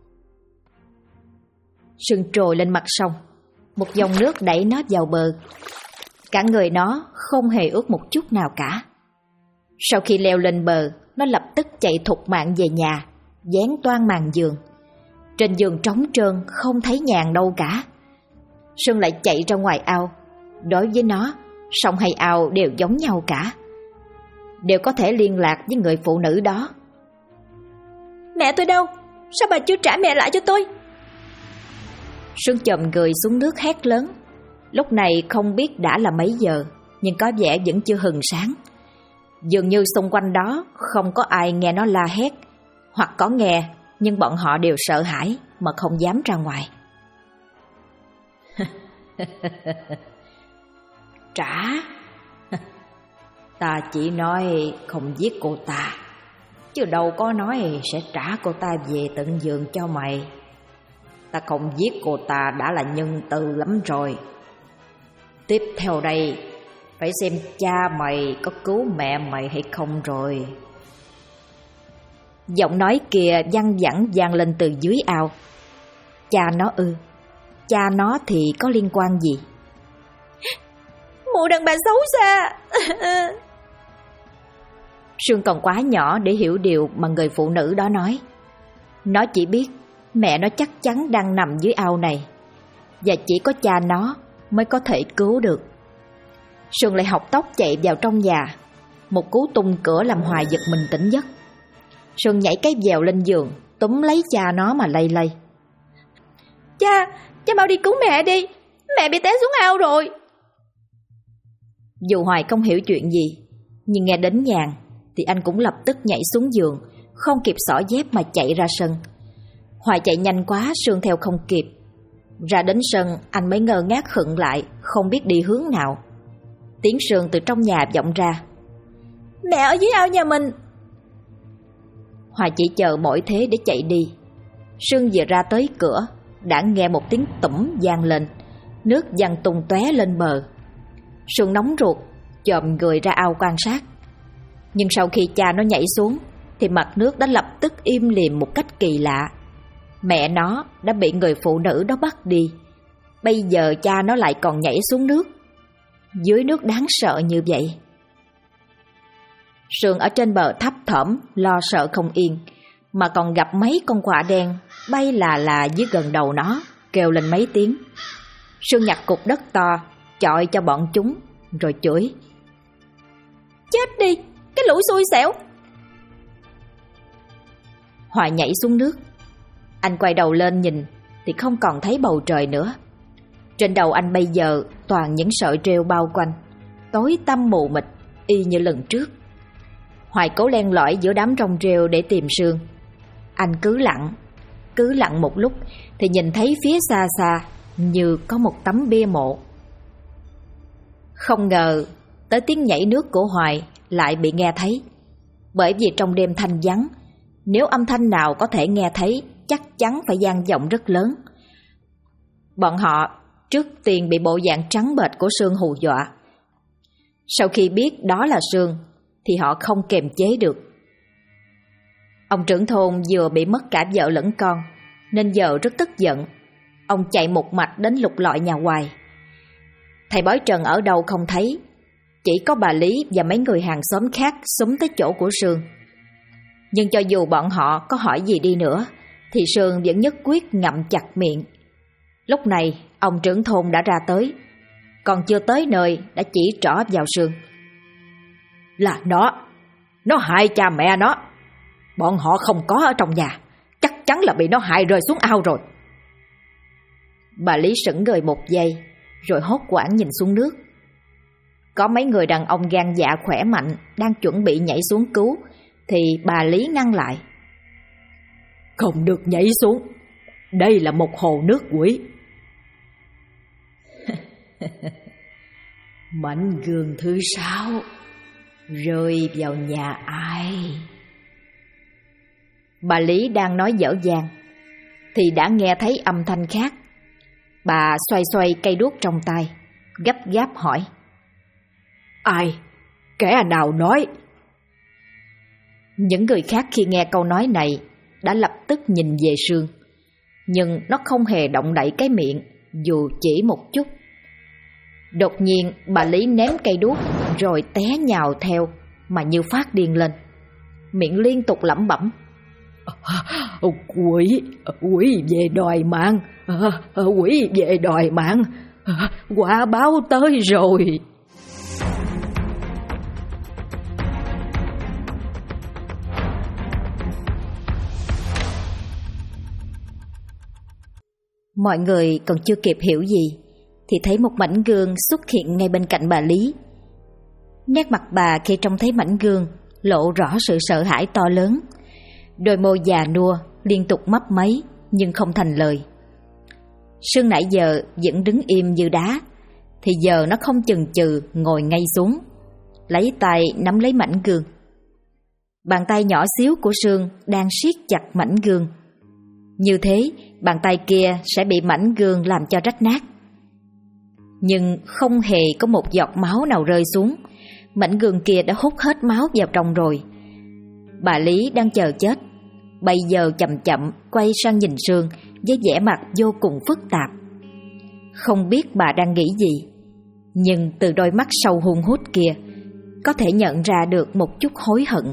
S1: Sương trồi lên mặt sông, một dòng nước đẩy nó vào bờ. Cả người nó không hề ướt một chút nào cả. Sau khi leo lên bờ, nó lập tức chạy thục mạng về nhà, dán toan màn giường. Trên giường trống trơn, không thấy Nhàn đâu cả. Sương lại chạy ra ngoài ao. Đối với nó, sông hay ao đều giống nhau cả, đều có thể liên lạc với người phụ nữ đó.
S3: Mẹ tôi đâu? Sao bà chưa trả mẹ lại cho tôi?
S1: Sương chồm người xuống nước hét lớn. Lúc này không biết đã là mấy giờ, nhưng có vẻ vẫn chưa hừng sáng. Dường như xung quanh đó không có ai nghe nó la hét, hoặc có nghe nhưng bọn họ đều sợ hãi mà không dám ra ngoài.
S2: Trả? Ta chỉ nói không giết cô ta, chứ đâu có nói sẽ trả cô ta về tận giường cho mày. Ta không giết cô ta đã là nhân từ lắm rồi. Tiếp theo đây phải xem cha mày có cứu mẹ mày hay không rồi.
S1: Giọng nói kia văng vẳng vang lên từ dưới ao. Cha nó ư? Cha nó thì có liên quan gì?
S3: Mụ đàn bà xấu xa.
S1: Sương còn quá nhỏ để hiểu điều mà người phụ nữ đó nói. Nó chỉ biết mẹ nó chắc chắn đang nằm dưới ao này, và chỉ có cha nó mới có thể cứu được. Sương lại học tốc chạy vào trong nhà. Một cú tung cửa làm Hoài giật mình tỉnh giấc. Sương nhảy cái vèo lên giường, túm lấy cha nó mà lay lay.
S3: Cha mau đi cứu mẹ đi. Mẹ bị té xuống ao rồi.
S1: Dù Hoài không hiểu chuyện gì, nhưng nghe đến nhàn thì anh cũng lập tức nhảy xuống giường, không kịp xỏ dép mà chạy ra sân. Hoài chạy nhanh quá, Sương theo không kịp. Ra đến sân, anh mới ngơ ngác khựng lại, không biết đi hướng nào. Tiếng Sương từ trong nhà vọng ra:
S3: Mẹ ở dưới ao nhà mình.
S1: Hoài chỉ chờ mỗi thế để chạy đi. Sương vừa ra tới cửa đã nghe một tiếng tủm vang lên, nước văng tung tóe lên bờ. Sương nóng ruột chồm người ra ao quan sát. Nhưng sau khi cha nó nhảy xuống thì mặt nước đã lập tức im lìm một cách kỳ lạ. Mẹ nó đã bị người phụ nữ đó bắt đi, bây giờ cha nó lại còn nhảy xuống nước. Dưới nước đáng sợ như vậy. Sương ở trên bờ thấp thỏm lo sợ không yên, mà còn gặp mấy con quạ đen bay là dưới gần đầu nó, kêu lên mấy tiếng. Sương nhặt cục đất to chọi cho bọn chúng rồi chửi:
S3: Chết đi, cái lũ xui xẻo.
S1: Hoài nhảy xuống nước. Anh quay đầu lên nhìn thì không còn thấy bầu trời nữa. Trên đầu anh bây giờ toàn những sợi rêu bao quanh, tối tăm mù mịt y như lần trước. Hoài cố len lỏi giữa đám rong rêu để tìm Sương. Anh cứ lặng một lúc thì nhìn thấy phía xa xa như có một tấm bia mộ. Không ngờ tới tiếng nhảy nước của Hoài lại bị nghe thấy. Bởi vì trong đêm thanh vắng, nếu âm thanh nào có thể nghe thấy chắc chắn phải vang vọng rất lớn. Bọn họ trước tiên bị bộ dạng trắng bệch của Sương hù dọa. Sau khi biết đó là Sương thì họ không kềm chế được. Ông trưởng thôn vừa bị mất cả vợ lẫn con nên giờ rất tức giận. Ông chạy một mạch đến lục lọi nhà Hoài. Thầy bói Trần ở đâu không thấy, chỉ có bà Lý và mấy người hàng xóm khác xúm tới chỗ của Sương. Nhưng cho dù bọn họ có hỏi gì đi nữa thì Sương vẫn nhất quyết ngậm chặt miệng. Lúc này ông trưởng thôn đã ra tới, còn chưa tới nơi đã chỉ trỏ vào Sương:
S2: Là nó hại cha mẹ nó. Bọn họ không có ở trong nhà, chắc chắn là bị nó hại rơi xuống ao rồi.
S1: Bà Lý sững người một giây rồi hốt hoảng nhìn xuống nước. Có mấy người đàn ông gan dạ khỏe mạnh đang chuẩn bị nhảy xuống cứu thì bà Lý ngăn lại:
S2: Không được nhảy xuống, đây là một hồ nước quỷ.
S1: Mảnh gương thứ 6 rơi vào nhà ai? Bà Lý đang nói dở dang thì đã nghe thấy âm thanh khác. Bà xoay xoay cây đuốc trong tay, gấp gáp hỏi:
S2: Ai? Kẻ nào nói?
S1: Những người khác khi nghe câu nói này đã lập tức nhìn về Sương, nhưng nó không hề động đậy cái miệng dù chỉ một chút. Đột nhiên bà Lý ném cây đuốc rồi té nhào theo mà như phát điên lên, miệng liên tục lẩm bẩm:
S2: Quỷ về đòi mạng, quỷ về đòi mạng, quả báo tới rồi.
S1: Mọi người còn chưa kịp hiểu gì thì thấy một mảnh gương xuất hiện ngay bên cạnh bà Lý. Nét mặt bà khi trông thấy mảnh gương lộ rõ sự sợ hãi to lớn. Đôi môi già nua liên tục mấp máy nhưng không thành lời. Sương nãy giờ vẫn đứng im như đá thì giờ nó không chần chừ ngồi ngay xuống, lấy tay nắm lấy mảnh gương. Bàn tay nhỏ xíu của Sương đang siết chặt mảnh gương. Như thế bàn tay kia sẽ bị mảnh gương làm cho rách nát. Nhưng không hề có một giọt máu nào rơi xuống. Mảnh gương kia đã hút hết máu vào trong rồi. Bà Lý đang chờ chết, bây giờ chậm chậm quay sang nhìn Sương với vẻ mặt vô cùng phức tạp. Không biết bà đang nghĩ gì, nhưng từ đôi mắt sâu hun hút kia có thể nhận ra được một chút hối hận.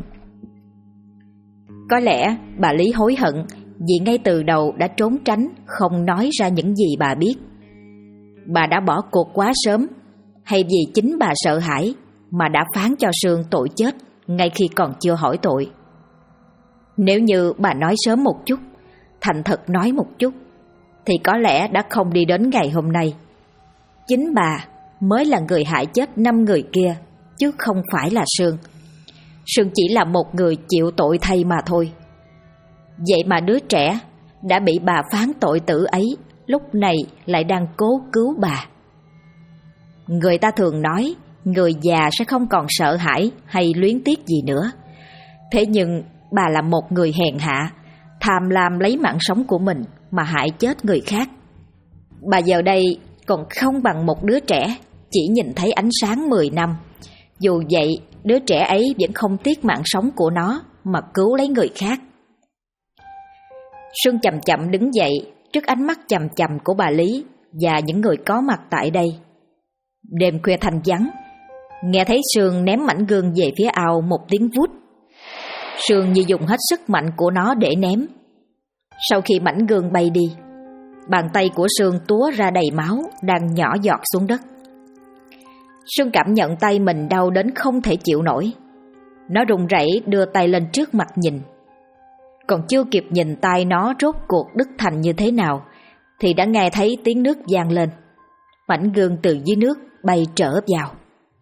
S1: Có lẽ bà Lý hối hận vì ngay từ đầu đã trốn tránh, không nói ra những gì bà biết. Bà đã bỏ cuộc quá sớm, hay vì chính bà sợ hãi mà đã phán cho Sương tội chết ngay khi còn chưa hỏi tội. Nếu như bà nói sớm một chút, thành thật nói một chút, thì có lẽ đã không đi đến ngày hôm nay. Chính bà mới là người hại chết 5 người kia, chứ không phải là Sương. Sương chỉ là một người chịu tội thay mà thôi. Vậy mà đứa trẻ đã bị bà phán tội tử ấy lúc này lại đang cố cứu bà. Người ta thường nói người già sẽ không còn sợ hãi hay luyến tiếc gì nữa. Thế nhưng bà là một người hèn hạ, tham lam lấy mạng sống của mình mà hại chết người khác. Bà giờ đây còn không bằng một đứa trẻ chỉ nhìn thấy ánh sáng 10 năm. Dù vậy, đứa trẻ ấy vẫn không tiếc mạng sống của nó mà cứu lấy người khác. Sương chậm chậm đứng dậy trước ánh mắt chằm chằm của bà Lý và những người có mặt tại đây. Đêm khuya thanh vắng, nghe thấy Sương ném mảnh gương về phía ao một tiếng vút. Sương như dùng hết sức mạnh của nó để ném. Sau khi mảnh gương bay đi, bàn tay của Sương túa ra đầy máu đang nhỏ giọt xuống đất. Sương cảm nhận tay mình đau đến không thể chịu nổi. Nó run rẩy đưa tay lên trước mặt nhìn. Còn chưa kịp nhìn tay nó rốt cuộc đứt thành như thế nào thì đã nghe thấy tiếng nước vang lên. Mảnh gương từ dưới nước bay trở vào.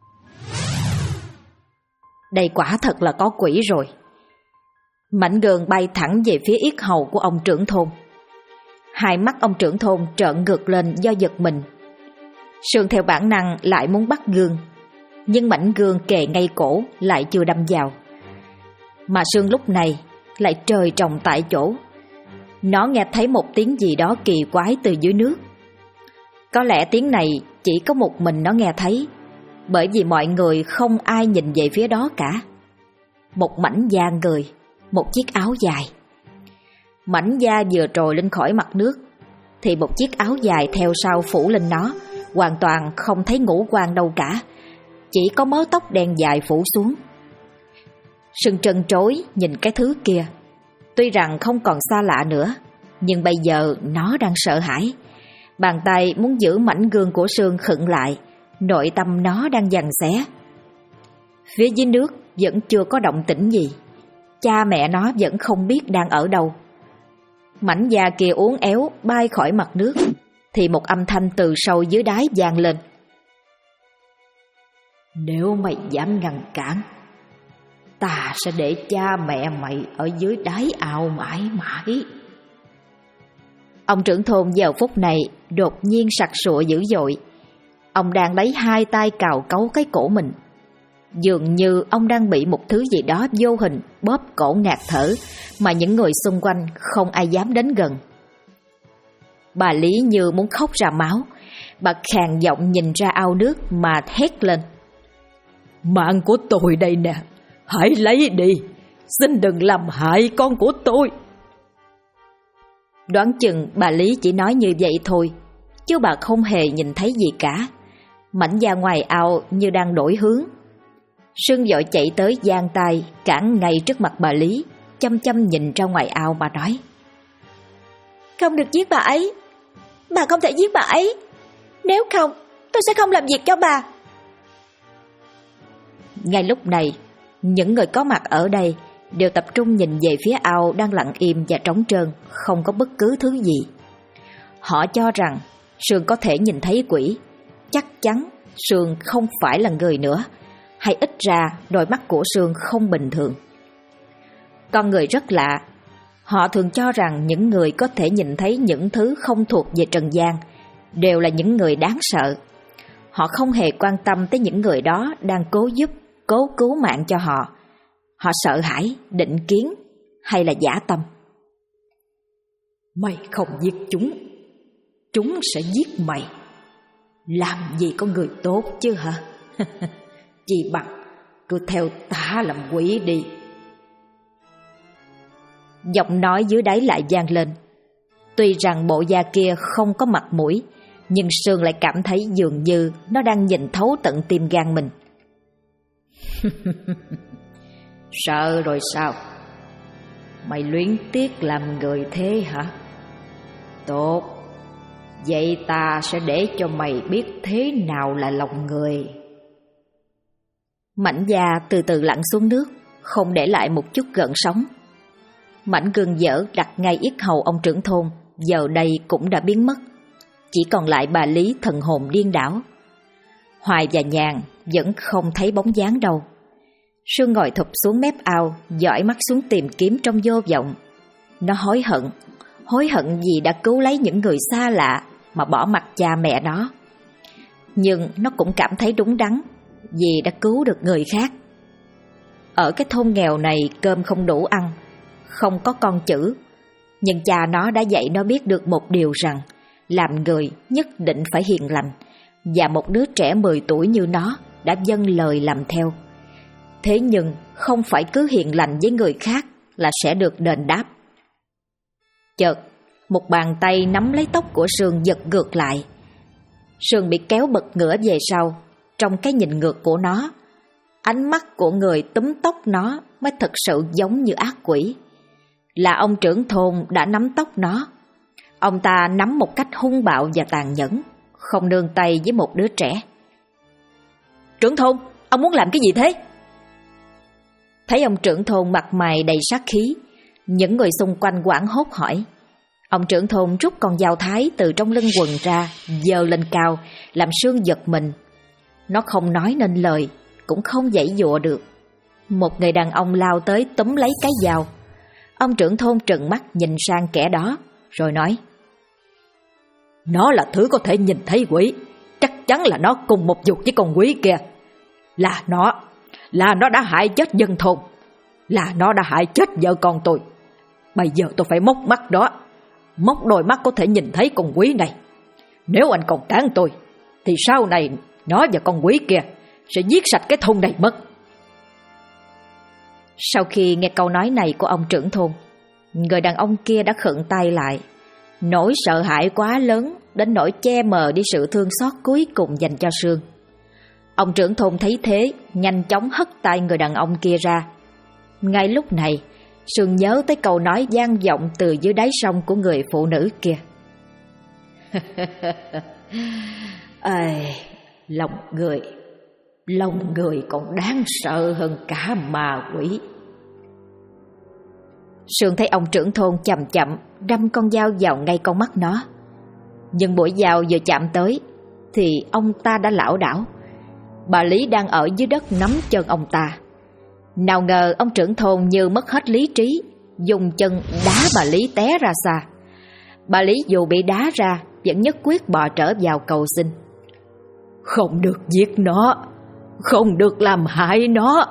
S1: Đây quả thật là có quỷ rồi. Mảnh gương bay thẳng về phía yết hầu của ông trưởng thôn. Hai mắt ông trưởng thôn trợn ngược lên do giật mình. Sương theo bản năng lại muốn bắt gương, nhưng mảnh gương kề ngay cổ lại chưa đâm vào. Mà Sương lúc này lại trời trồng tại chỗ. Nó nghe thấy một tiếng gì đó kỳ quái từ dưới nước. Có lẽ tiếng này chỉ có một mình nó nghe thấy, bởi vì mọi người không ai nhìn về phía đó cả. Một mảnh da người, một chiếc áo dài. Mảnh da vừa trồi lên khỏi mặt nước thì một chiếc áo dài theo sau phủ lên nó, hoàn toàn không thấy ngũ quan đâu cả, chỉ có mớ tóc đen dài phủ xuống. Sương trân trối nhìn cái thứ kia. Tuy rằng không còn xa lạ nữa, nhưng bây giờ nó đang sợ hãi. Bàn tay muốn giữ mảnh gương của Sương khựng lại, nội tâm nó đang giằng xé. Phía dưới nước vẫn chưa có động tĩnh gì. Cha mẹ nó vẫn không biết đang ở đâu. Mảnh da kia uốn éo bay khỏi mặt nước thì một âm thanh từ sâu dưới đáy vang lên. Nếu mày dám ngăn cản, ta sẽ để cha mẹ mày ở dưới đáy ao mãi mãi. Ông trưởng thôn giờ phút này đột nhiên sặc sụa dữ dội. Ông đang lấy hai tay cào cấu cái cổ mình. Dường như ông đang bị một thứ gì đó vô hình bóp cổ ngạt thở, mà những người xung quanh không ai dám đến gần. Bà Lý như muốn khóc ra máu. Bà khàn giọng nhìn ra ao nước mà hét lên. Mạng của tôi đây nè, hãy lấy đi, xin đừng làm hại con của tôi. Đoán chừng bà Lý chỉ nói như vậy thôi, chứ bà không hề nhìn thấy gì cả. Mảnh da ngoài ao như đang đổi hướng. Sương vội chạy tới giang tay cản ngay trước mặt bà Lý, chăm chăm nhìn ra ngoài ao mà nói.
S3: Không được giết bà ấy. Bà không thể giết bà ấy. Nếu không, tôi sẽ không làm việc cho bà.
S1: Ngay lúc này, những người có mặt ở đây đều tập trung nhìn về phía ao đang lặng im và trống trơn, không có bất cứ thứ gì. Họ cho rằng Sương có thể nhìn thấy quỷ. Chắc chắn Sương không phải là người nữa, hay ít ra đôi mắt của Sương không bình thường. Con người rất lạ. Họ thường cho rằng những người có thể nhìn thấy những thứ không thuộc về trần gian đều là những người đáng sợ. Họ không hề quan tâm tới những người đó đang cố giúp, cố cứu mạng cho họ. Họ sợ hãi, định kiến hay là dã tâm. Mày không giết chúng sẽ giết mày. Làm gì có người tốt chứ hả? Chỉ bằng cứ theo ta làm quỷ đi. Giọng nói dưới đáy lại vang lên. Tuy rằng bộ da kia không có mặt mũi, nhưng Sương lại cảm thấy dường như nó đang nhìn thấu tận tim gan mình. Sợ rồi sao? Mày luyến tiếc làm người thế hả? Tốt, vậy ta sẽ để cho mày biết thế nào là lòng người. Mảnh da từ từ lặn xuống nước, không để lại một chút gợn sóng. Mảnh gương dở đặt ngay yết hầu ông trưởng thôn giờ đây cũng đã biến mất. Chỉ còn lại bà Lý thần hồn điên đảo. Hoài và Nhàn vẫn không thấy bóng dáng đâu. Sương ngồi thụp xuống mép ao, dõi mắt xuống tìm kiếm trong vô vọng. Nó hối hận vì đã cứu lấy những người xa lạ mà bỏ mặc cha mẹ nó. Nhưng nó cũng cảm thấy đúng đắn vì đã cứu được người khác. Ở cái thôn nghèo này cơm không đủ ăn, không có con chữ, nhưng cha nó đã dạy nó biết được một điều rằng làm người nhất định phải hiền lành, và một đứa trẻ 10 tuổi như nó đã dâng lời làm theo. Thế nhưng không phải cứ hiền lành với người khác là sẽ được đền đáp. Chợt một bàn tay nắm lấy tóc của Sương giật ngược lại. Sương bị kéo bật ngửa về sau. Trong cái nhìn ngược của nó, ánh mắt của người túm tóc nó mới thực sự giống như ác quỷ. Là ông trưởng thôn đã nắm tóc nó. Ông ta nắm một cách hung bạo và tàn nhẫn, không nương tay với một đứa trẻ.
S2: Trưởng thôn, ông muốn làm cái gì thế?
S1: Thấy ông trưởng thôn mặt mày đầy sát khí, những người xung quanh hoảng hốt hỏi. Ông trưởng thôn rút con dao thái từ trong lưng quần ra, giơ lên cao, làm Sương giật mình. Nó không nói nên lời, cũng không giãy giụa được. Một người đàn ông lao tới túm lấy cái dao. Ông trưởng thôn trừng mắt nhìn sang kẻ đó, rồi nói:
S2: Nó là thứ có thể nhìn thấy quỷ, chắc chắn là nó cùng một dục với con quỷ kia. Là nó đã hại chết dân thôn, là nó đã hại chết vợ con tôi. Bây giờ tôi phải móc mắt đó, móc đôi mắt có thể nhìn thấy con quỷ này. Nếu anh còn cản tôi, thì sau này nó và con quỷ kia sẽ giết sạch cái thôn này mất.
S1: Sau khi nghe câu nói này của ông trưởng thôn, người đàn ông kia đã khựng tay lại. Nỗi sợ hãi quá lớn đến nỗi che mờ đi sự thương xót cuối cùng dành cho Sương. Ông trưởng thôn thấy thế, nhanh chóng hất tay người đàn ông kia ra. Ngay lúc này, Sương nhớ tới câu nói vang vọng từ dưới đáy sông của người phụ nữ kia. Lòng người còn đáng sợ hơn cả ma quỷ. Sương thấy ông trưởng thôn chậm chậm đâm con dao vào ngay con mắt nó. Nhưng mũi dao vừa chạm tới thì ông ta đã lảo đảo. Bà Lý đang ở dưới đất nắm chân ông ta. Nào ngờ ông trưởng thôn như mất hết lý trí, dùng chân đá bà Lý té ra xa. Bà Lý dù bị đá ra vẫn nhất quyết bò trở vào cầu xin.
S2: Không được giết nó, không được làm hại nó.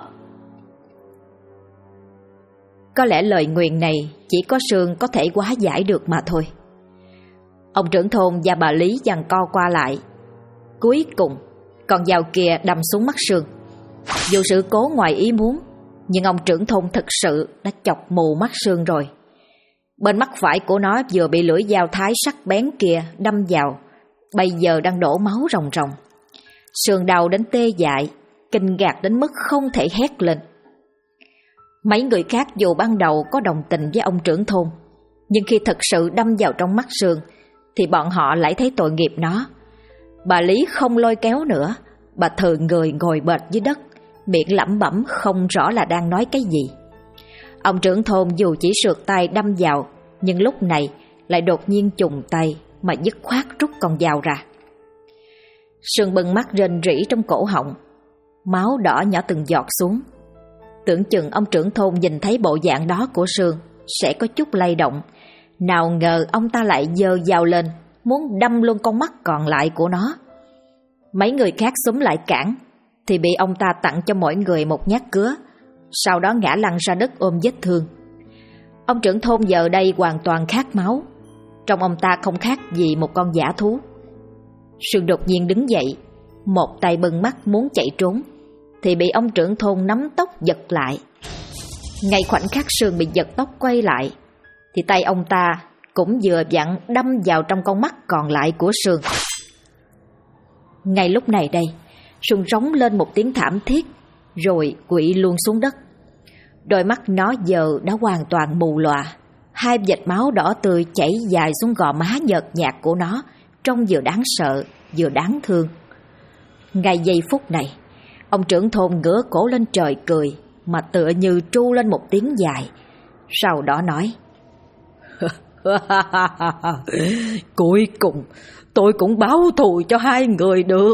S1: Có lẽ lời nguyền này chỉ có Sương có thể hóa giải được mà thôi. Ông trưởng thôn và bà Lý giằng co qua lại. Cuối cùng con dao kia đâm xuống mắt Sương. Dù sự cố ngoài ý muốn, nhưng ông trưởng thôn thực sự đã chọc mù mắt Sương rồi. Bên mắt phải của nó vừa bị lưỡi dao thái sắc bén kia đâm vào, bây giờ đang đổ máu ròng ròng. Sương đau đến tê dại, kinh ngạc đến mức không thể hét lên. Mấy người khác dù ban đầu có đồng tình với ông trưởng thôn, nhưng khi thực sự đâm vào trong mắt Sương thì bọn họ lại thấy tội nghiệp nó. Bà Lý không lôi kéo nữa, bà thừ người ngồi bệt dưới đất, miệng lẩm bẩm không rõ là đang nói cái gì. Ông trưởng thôn dù chỉ sượt tay đâm vào, nhưng lúc này lại đột nhiên chùng tay mà dứt khoát rút con dao ra. Sương bưng mắt rên rỉ trong cổ họng, máu đỏ nhỏ từng giọt xuống. Tưởng chừng ông trưởng thôn nhìn thấy bộ dạng đó của Sương sẽ có chút lay động. Nào ngờ ông ta lại giơ dao lên, muốn đâm luôn con mắt còn lại của nó. Mấy người khác xúm lại cản, thì bị ông ta tặng cho mỗi người một nhát cứa, sau đó ngã lăn ra đất ôm vết thương. Ông trưởng thôn giờ đây hoàn toàn khát máu, trông ông ta không khác gì một con dã thú. Sương đột nhiên đứng dậy, một tay bưng mắt muốn chạy trốn, thì bị ông trưởng thôn nắm tóc giật lại. Ngay khoảnh khắc Sương bị giật tóc quay lại, thì tay ông ta cũng vừa vặn đâm vào trong con mắt còn lại của Sương. Ngay lúc này đây, Sương rống lên một tiếng thảm thiết, rồi quỵ luôn xuống đất. Đôi mắt nó giờ đã hoàn toàn mù lòa, hai vệt máu đỏ tươi chảy dài xuống gò má nhợt nhạt của nó, trông vừa đáng sợ vừa đáng thương. Ngay giây phút này, ông trưởng thôn ngửa cổ lên trời cười, mà tựa như tru lên một tiếng dài, sau đó nói:
S2: Cuối cùng tôi cũng báo thù cho hai người được.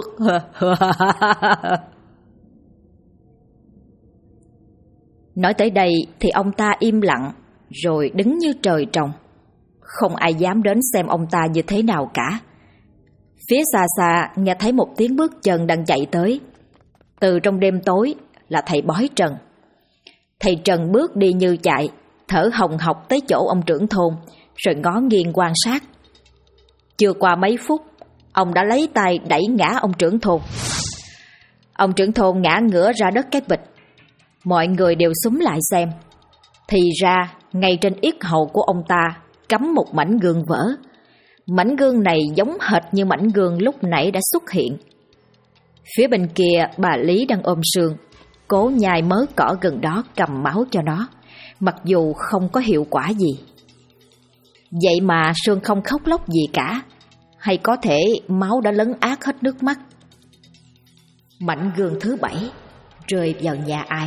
S1: Nói tới đây thì ông ta im lặng, rồi đứng như trời trồng. Không ai dám đến xem ông ta như thế nào cả. Phía xa xa nghe thấy một tiếng bước chân đang chạy tới. Từ trong đêm tối là thầy bói Trần. Thầy Trần bước đi như chạy, thở hồng hộc tới chỗ ông trưởng thôn, rồi ngó nghiêng quan sát. Chưa qua mấy phút, ông đã lấy tay đẩy ngã ông trưởng thôn. Ông trưởng thôn ngã ngửa ra đất cái bịch. Mọi người đều xúm lại xem. Thì ra, ngay trên yết hầu của ông ta cắm một mảnh gương vỡ. Mảnh gương này giống hệt như mảnh gương lúc nãy đã xuất hiện. Phía bên kia bà Lý đang ôm Sương, cố nhai mớ cỏ gần đó cầm máu cho nó, mặc dù không có hiệu quả gì. Vậy mà Sương không khóc lóc gì cả, hay có thể máu đã lấn át hết nước mắt. Mảnh gương thứ 7 rơi vào nhà ai?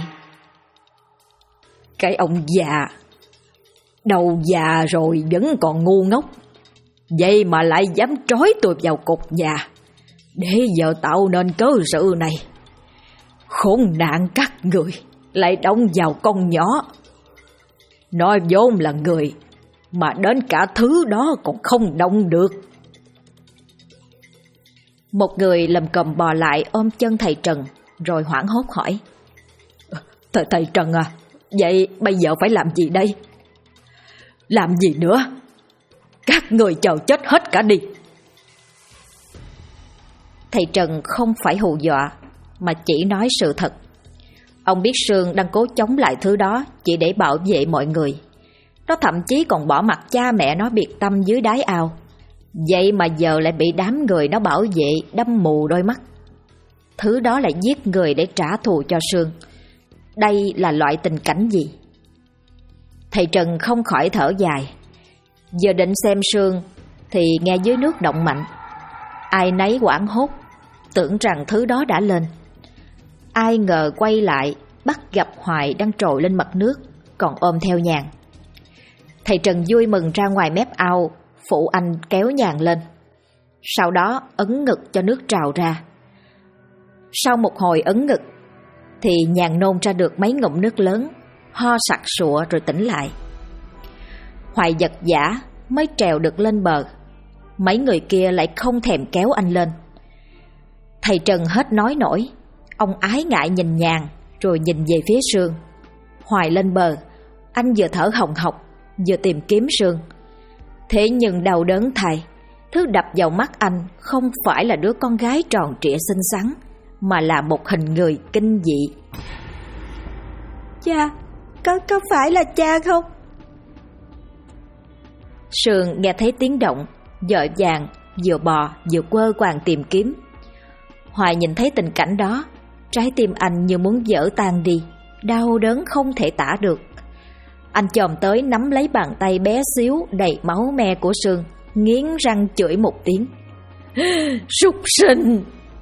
S2: Cái ông già, đầu già rồi vẫn còn ngu ngốc, vậy mà lại dám trói tôi vào cột nhà để giờ tạo nên cớ sự này. Khốn nạn các người lại động vào con nhỏ. Nó vốn là người, mà đến cả thứ đó còn không động được.
S1: Một người lầm cầm bò lại ôm chân thầy Trần, rồi hoảng hốt hỏi:
S2: Thầy Trần à, vậy bây giờ phải làm gì đây? Làm gì nữa? Các người chờ chết hết cả đi.
S1: Thầy Trần không phải hù dọa, mà chỉ nói sự thật. Ông biết Sương đang cố chống lại thứ đó chỉ để bảo vệ mọi người. Nó thậm chí còn bỏ mặc cha mẹ nó biệt tâm dưới đáy ao. Vậy mà giờ lại bị đám người nó bảo vệ đâm mù đôi mắt. Thứ đó lại giết người để trả thù cho Sương. Đây là loại tình cảnh gì? Thầy Trần không khỏi thở dài. Giờ định xem Sương thì nghe dưới nước động mạnh. Ai nấy hoảng hốt, tưởng rằng thứ đó đã lên. Ai ngờ quay lại bắt gặp Hoài đang trồi lên mặt nước, còn ôm theo Nhàn. Thầy Trần vui mừng ra ngoài mép ao, phụ anh kéo Nhàn lên. Sau đó ấn ngực cho nước trào ra. Sau một hồi ấn ngực thì Nhàn nôn ra được mấy ngụm nước lớn, ho sặc sụa rồi tỉnh lại. Hoài giật giã mới trèo được lên bờ. Mấy người kia lại không thèm kéo anh lên. Thầy Trần hết nói nổi. Ông ái ngại nhìn Nhàn, rồi nhìn về phía Sương. Hoài lên bờ, anh vừa thở hồng hộc, vừa tìm kiếm Sương. Thế nhưng đau đớn thay, thứ đập vào mắt anh không phải là đứa con gái tròn trịa xinh xắn, mà là một hình người kinh dị.
S3: Cha, có phải là cha không?
S1: Sương nghe thấy tiếng động, vội vàng vừa bò vừa quơ quàng tìm kiếm. Hoài nhìn thấy tình cảnh đó, trái tim anh như muốn vỡ tan đi, đau đớn không thể tả được. Anh chồm tới nắm lấy bàn tay bé xíu đầy máu me của Sương, nghiến răng chửi một tiếng:
S2: Súc sinh!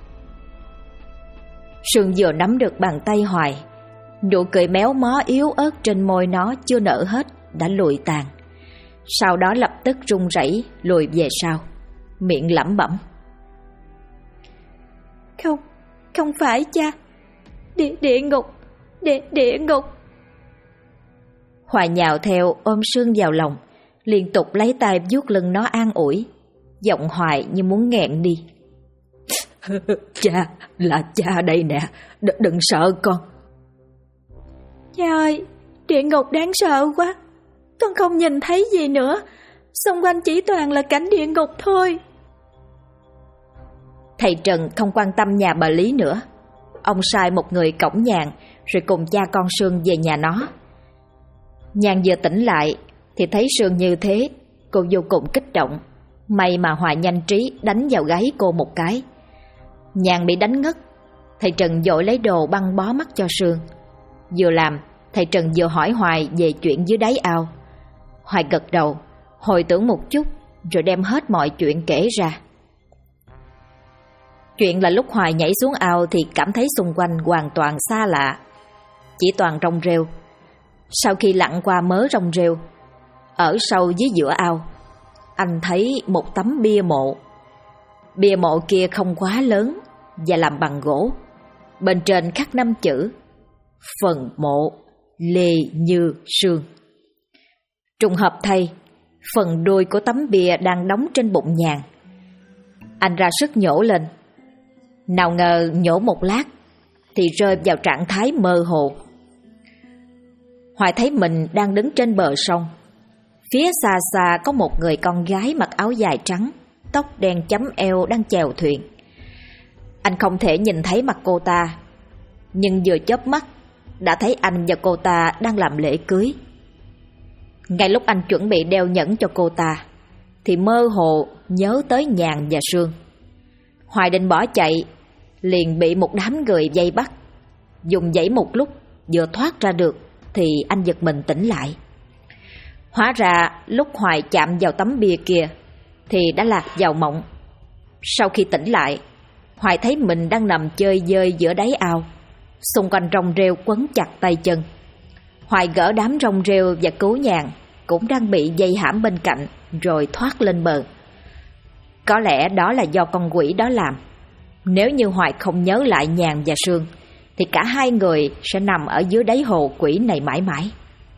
S1: Sương vừa nắm được bàn tay Hoài, nụ cười méo mó yếu ớt trên môi nó chưa nở hết đã lụi tàn. Sau đó lập tức run rẩy lùi về sau, miệng lẩm bẩm:
S3: Không phải cha. Địa ngục.
S1: Hoài nhào theo ôm Sương vào lòng, liên tục lấy tay vuốt lưng nó an ủi, giọng Hoài như muốn nghẹn đi:
S2: Cha, là cha đây nè, đừng sợ con.
S3: Cha ơi, địa ngục đáng sợ quá. Con không nhìn thấy gì nữa, xung quanh chỉ toàn là cảnh địa ngục thôi.
S1: Thầy Trần không quan tâm nhà bà Lý nữa. Ông sai một người cõng Nhàn, rồi cùng cha con Sương về nhà nó. Nhàn vừa tỉnh lại thì thấy Sương như thế, cô vô cùng kích động. May mà Hoài nhanh trí đánh vào gáy cô một cái. Nhàn bị đánh ngất. Thầy Trần vội lấy đồ băng bó mắt cho Sương. Vừa làm, thầy Trần vừa hỏi Hoài về chuyện dưới đáy ao. Hoài gật đầu, hồi tưởng một chút, rồi đem hết mọi chuyện kể ra. Chuyện là lúc Hoài nhảy xuống ao thì cảm thấy xung quanh hoàn toàn xa lạ, chỉ toàn rong rêu. Sau khi lặn qua mớ rong rêu, ở sâu dưới giữa ao anh thấy một tấm bia mộ. Bia mộ kia không quá lớn và làm bằng gỗ. Bên trên khắc 5 chữ: Phần mộ Lê Như Sương. Trùng hợp thay, phần đuôi của tấm bia đang đóng trên bụng nhàn. Anh ra sức nhổ lên. Nào ngờ nhổ một lát thì rơi vào trạng thái mơ hồ. Hoài thấy mình đang đứng trên bờ sông. Phía xa xa có một người con gái mặc áo dài trắng, tóc đen chấm eo đang chèo thuyền. Anh không thể nhìn thấy mặt cô ta, nhưng vừa chớp mắt đã thấy anh và cô ta đang làm lễ cưới. Ngay lúc anh chuẩn bị đeo nhẫn cho cô ta thì mơ hồ nhớ tới Nhàn và Sương. Hoài định bỏ chạy, liền bị một đám người vây bắt. Dùng dãy một lúc vừa thoát ra được thì anh giật mình tỉnh lại. Hóa ra lúc Hoài chạm vào tấm bia kia thì đã lạc vào mộng. Sau khi tỉnh lại, Hoài thấy mình đang nằm chơi dơi giữa đáy ao. Xung quanh rong rêu quấn chặt tay chân. Hoài gỡ đám rong rêu và cứu Nhàn, cũng đang bị dây hãm bên cạnh, rồi thoát lên bờ. Có lẽ đó là do con quỷ đó làm. Nếu như Hoài không nhớ lại Nhàn và Sương thì cả hai người sẽ nằm ở dưới đáy hồ quỷ này mãi mãi.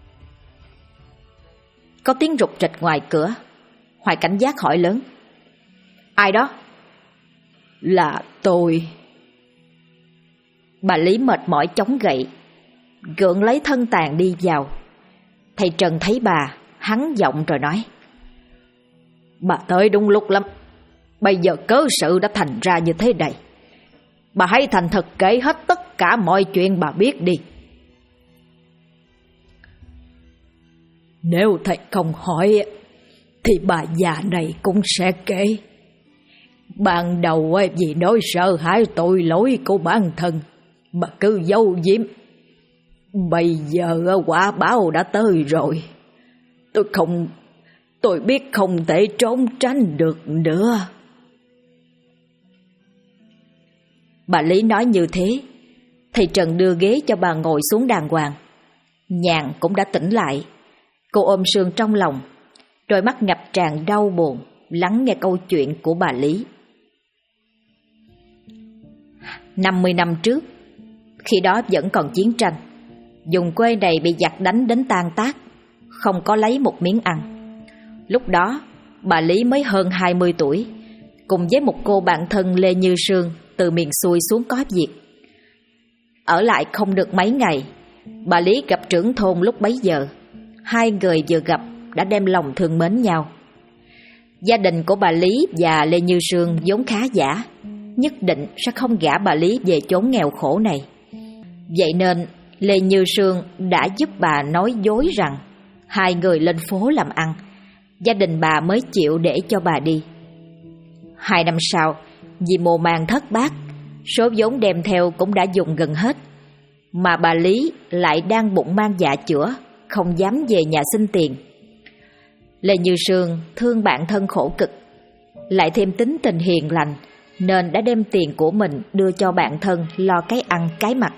S1: Có tiếng rục rịch ngoài cửa. Hoài cảnh giác hỏi lớn: Ai đó? Là tôi. Bà Lý mệt mỏi chống gậy, gượng lấy thân tàn đi vào. Thầy Trần thấy bà, hắn giọng rồi nói: Bà tới đúng lúc lắm. Bây giờ cớ sự đã thành ra như thế này. Bà hãy thành thật kể hết tất cả mọi chuyện bà biết đi. Nếu thầy không hỏi thì bà già này cũng sẽ kể. Ban đầu vì nỗi sợ hãi tội lỗi của bản thân bà cứ giấu giếm. Bây giờ quả báo đã tới rồi. Tôi biết không thể trốn tránh được nữa. Bà Lý nói như thế. Thầy Trần đưa ghế cho bà ngồi xuống đàng hoàng. Nhàn cũng đã tỉnh lại. Cô ôm Sương trong lòng, đôi mắt ngập tràn đau buồn, lắng nghe câu chuyện của bà Lý. 50 năm trước, khi đó vẫn còn chiến tranh, vùng quê này bị giặc đánh đến tan tác, không có lấy một miếng ăn. Lúc đó, bà Lý mới hơn 20 tuổi, cùng với một cô bạn thân Lê Như Sương từ miền xuôi xuống có việc. Ở lại không được mấy ngày, bà Lý gặp trưởng thôn lúc bấy giờ. Hai người vừa gặp đã đem lòng thương mến nhau. Gia đình của bà Lý và Lê Như Sương vốn khá giả, nhất định sẽ không gả bà Lý về chốn nghèo khổ này. Vậy nên Lê Như Sương đã giúp bà nói dối rằng hai người lên phố làm ăn, gia đình bà mới chịu để cho bà đi. 2 năm sau, vì mùa màng thất bát, số vốn đem theo cũng đã dùng gần hết, mà bà Lý lại đang bụng mang dạ chữa, không dám về nhà xin tiền. Lê Như Sương thương bạn thân khổ cực, lại thêm tính tình hiền lành, nên đã đem tiền của mình đưa cho bạn thân lo cái ăn cái mặc.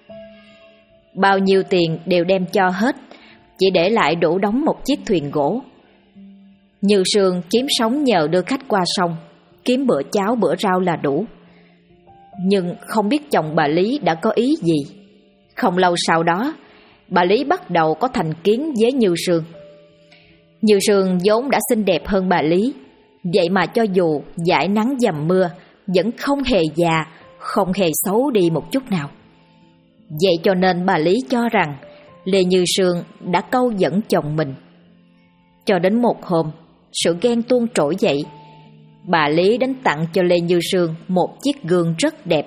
S1: Bao nhiêu tiền đều đem cho hết, chỉ để lại đủ đóng một chiếc thuyền gỗ. Như Sương kiếm sống nhờ đưa khách qua sông, kiếm bữa cháo bữa rau là đủ. Nhưng không biết chồng bà Lý đã có ý gì. Không lâu sau đó, bà Lý bắt đầu có thành kiến với Như Sương. Như Sương vốn đã xinh đẹp hơn bà Lý, vậy mà cho dù dãi nắng dầm mưa vẫn không hề già, không hề xấu đi một chút nào. Vậy cho nên bà Lý cho rằng Lê Như Sương đã câu dẫn chồng mình. Cho đến một hôm, sự ghen tuông trỗi dậy, bà Lý đến tặng cho Lê Như Sương một chiếc gương rất đẹp.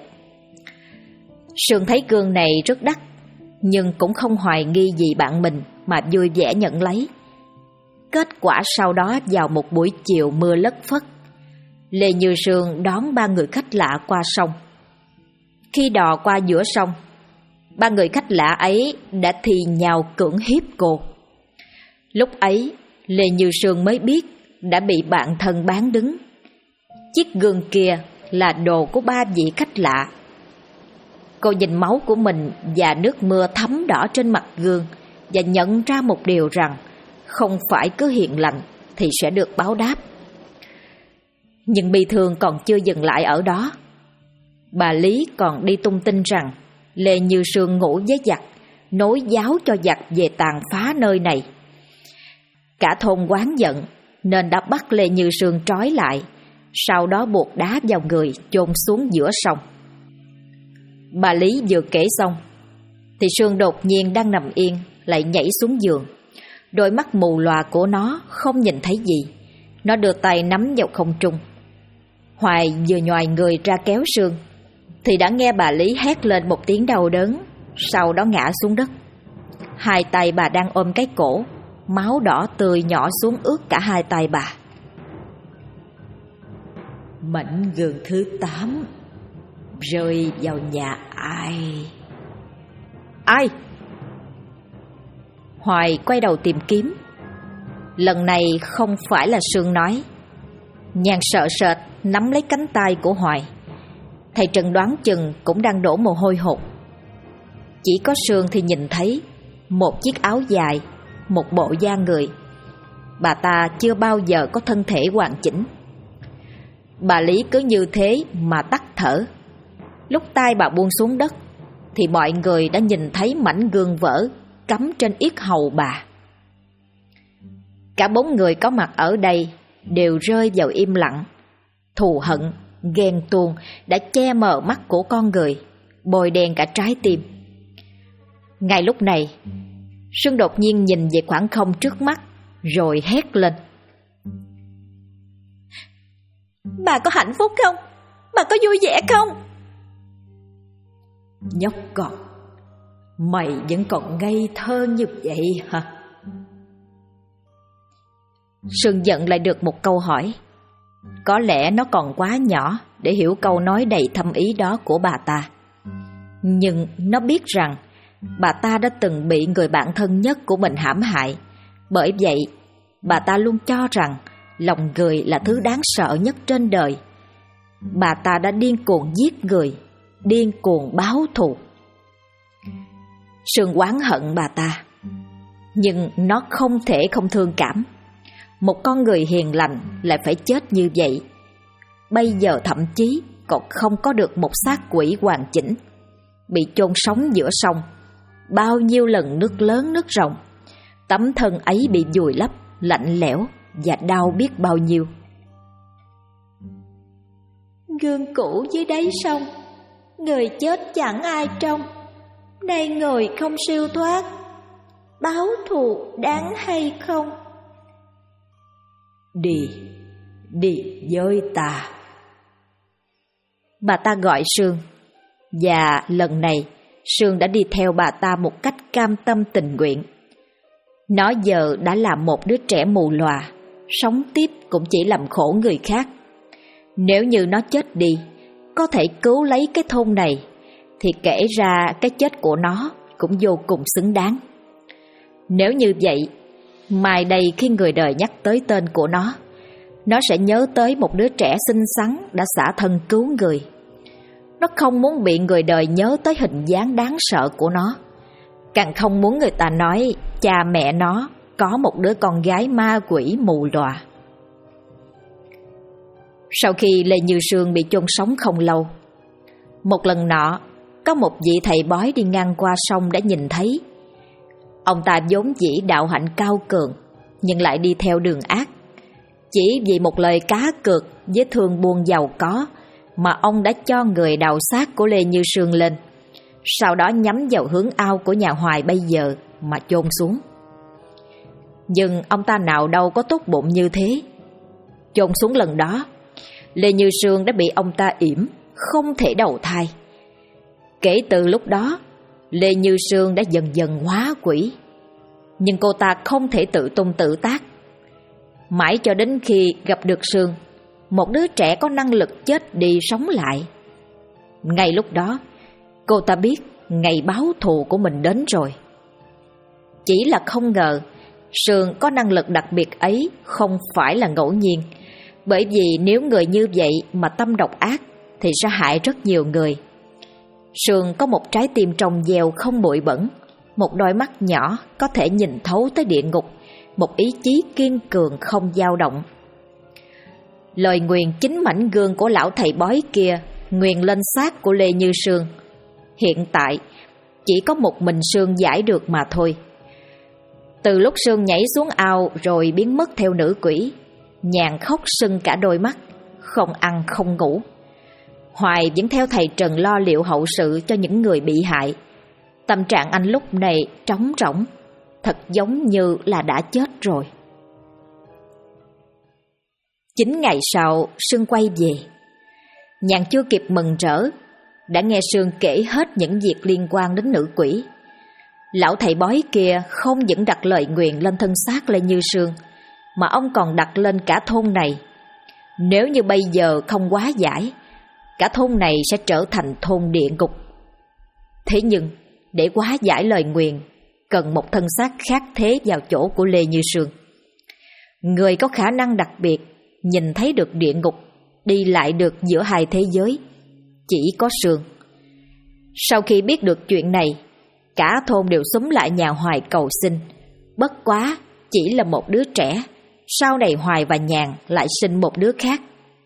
S1: Sương thấy gương này rất đắt, nhưng cũng không hoài nghi gì bạn mình mà vui vẻ nhận lấy. Kết quả sau đó vào một buổi chiều mưa lất phất, Lê Như Sương đón 3 người khách lạ qua sông. Khi đò qua giữa sông, 3 người khách lạ ấy đã thì nhào cưỡng hiếp cô. Lúc ấy, Lê Như Sương mới biết đã bị bạn thân bán đứng. Chiếc gương kia là đồ của 3 vị khách lạ. Cô nhìn máu của mình và nước mưa thấm đỏ trên mặt gương và nhận ra một điều rằng không phải cứ hiền lành thì sẽ được báo đáp. Nhưng bi thương còn chưa dừng lại ở đó. Bà Lý còn đi tung tin rằng Lê Như Sương ngủ với giặc, nối giáo cho giặc về tàn phá nơi này. Cả thôn oán giận nên đã bắt Lê Như Sương trói lại, sau đó buộc đá vào người chôn xuống giữa sông. Bà Lý vừa kể xong thì Sương đột nhiên đang nằm yên lại nhảy xuống giường. Đôi mắt mù lòa của nó không nhìn thấy gì. Nó đưa tay nắm vào không trung. Hoài vừa nhoài người ra kéo Sương thì đã nghe bà Lý hét lên một tiếng đau đớn, sau đó ngã xuống đất. Hai tay bà đang ôm cái cổ, máu đỏ tươi nhỏ xuống ướt cả hai tay bà. Mảnh gương thứ 8 rơi vào nhà ai? Ai? Hoài quay đầu tìm kiếm. Lần này không phải là Sương nói. Nhàn sợ sệt nắm lấy cánh tay của Hoài. Thầy Trần đoán chừng cũng đang đổ mồ hôi hột. Chỉ có Sương thì nhìn thấy một chiếc áo dài, một bộ da người. Bà ta chưa bao giờ có thân thể hoàn chỉnh. Bà Lý cứ như thế mà tắt thở. Lúc tay bà buông xuống đất thì mọi người đã nhìn thấy mảnh gương vỡ cắm trên yết hầu bà. Cả 4 người có mặt ở đây đều rơi vào im lặng. Thù hận, ghen tuông đã che mờ mắt của con người, bồi đen cả trái tim. Ngay lúc này, Sương đột nhiên nhìn về khoảng không trước mắt rồi hét lên.
S3: Bà có hạnh phúc không? Bà có vui vẻ không?
S1: Nhóc con, mày vẫn còn ngây thơ như vậy hả? Sương giận lại được một câu hỏi. Có lẽ nó còn quá nhỏ để hiểu câu nói đầy thâm ý đó của bà ta. Nhưng nó biết rằng bà ta đã từng bị người bạn thân nhất của mình hãm hại. Bởi vậy, bà ta luôn cho rằng lòng người là thứ đáng sợ nhất trên đời. Bà ta đã điên cuồng giết người, điên cuồng báo thù. Sương oán hận bà ta, nhưng nó không thể không thương cảm. Một con người hiền lành lại phải chết như vậy. Bây giờ thậm chí còn không có được một xác quỷ hoàn chỉnh, bị chôn sống giữa sông. Bao nhiêu lần nước lớn nước ròng, tấm thân ấy bị vùi lấp, lạnh lẽo và đau biết bao nhiêu.
S3: Gương cũ dưới đáy sông, người chết chẳng ai trông. Nay người không siêu thoát, báo thù đáng hay không?
S1: Đi với ta. Bà ta gọi Sương, và lần này Sương đã đi theo bà ta một cách cam tâm tình nguyện. Nó giờ đã là một đứa trẻ mù lòa, sống tiếp cũng chỉ làm khổ người khác. Nếu như nó chết đi, có thể cứu lấy cái thôn này, thì kể ra cái chết của nó cũng vô cùng xứng đáng. Nếu như vậy, mai đây khi người đời nhắc tới tên của nó sẽ nhớ tới một đứa trẻ xinh xắn đã xả thân cứu người. Nó không muốn bị người đời nhớ tới hình dáng đáng sợ của nó, càng không muốn người ta nói cha mẹ nó có một đứa con gái ma quỷ mù lòa. Sau khi Lê Như Sương bị chôn sống không lâu, một lần nọ có một vị thầy bói đi ngang qua sông đã nhìn thấy. Ông ta vốn dĩ đạo hạnh cao cường, nhưng lại đi theo đường ác. Chỉ vì một lời cá cược với thương buôn giàu có mà ông đã cho người đào xác của Lê Như Sương lên, sau đó nhắm vào hướng ao của nhà Hoài bây giờ mà chôn xuống. Nhưng ông ta nào đâu có tốt bụng như thế. Chôn xuống lần đó, Lê Như Sương đã bị ông ta yểm, không thể đầu thai. Kể từ lúc đó, Lê Như Sương đã dần dần hóa quỷ. Nhưng cô ta không thể tự tung tự tác. Mãi cho đến khi gặp được Sương, một đứa trẻ có năng lực chết đi sống lại. Ngay lúc đó, cô ta biết ngày báo thù của mình đến rồi. Chỉ là không ngờ Sương có năng lực đặc biệt ấy không phải là ngẫu nhiên. Bởi vì nếu người như vậy mà tâm độc ác thì sẽ hại rất nhiều người. Sương có một trái tim trong veo không bụi bẩn, một đôi mắt nhỏ có thể nhìn thấu tới địa ngục, một ý chí kiên cường không dao động. Lời nguyền chính mảnh gương của lão thầy bói kia nguyền lên xác của Lê Như Sương. Hiện tại chỉ có một mình Sương giải được mà thôi. Từ lúc Sương nhảy xuống ao rồi biến mất theo nữ quỷ, Nhàn khóc sưng cả đôi mắt, không ăn không ngủ. Hoài vẫn theo thầy Trần lo liệu hậu sự cho những người bị hại. Tâm trạng anh lúc này trống rỗng, thật giống như là đã chết rồi. 9 ngày sau, Sương quay về. Nhàn chưa kịp mừng rỡ, đã nghe Sương kể hết những việc liên quan đến nữ quỷ. Lão thầy bói kia không những đặt lời nguyền lên thân xác Lê Như Sương, mà ông còn đặt lên cả thôn này. Nếu như bây giờ không hóa giải, cả thôn này sẽ trở thành thôn địa ngục. Thế nhưng, để hóa giải lời nguyền, cần một thân xác khác thế vào chỗ của Lê Như Sương. Người có khả năng đặc biệt, nhìn thấy được địa ngục, đi lại được giữa hai thế giới, chỉ có Sương. Sau khi biết được chuyện này, cả thôn đều xúm lại nhà Hoài cầu xin. Bất quá, chỉ là một đứa trẻ, sau này Hoài và Nhàn lại sinh một đứa khác.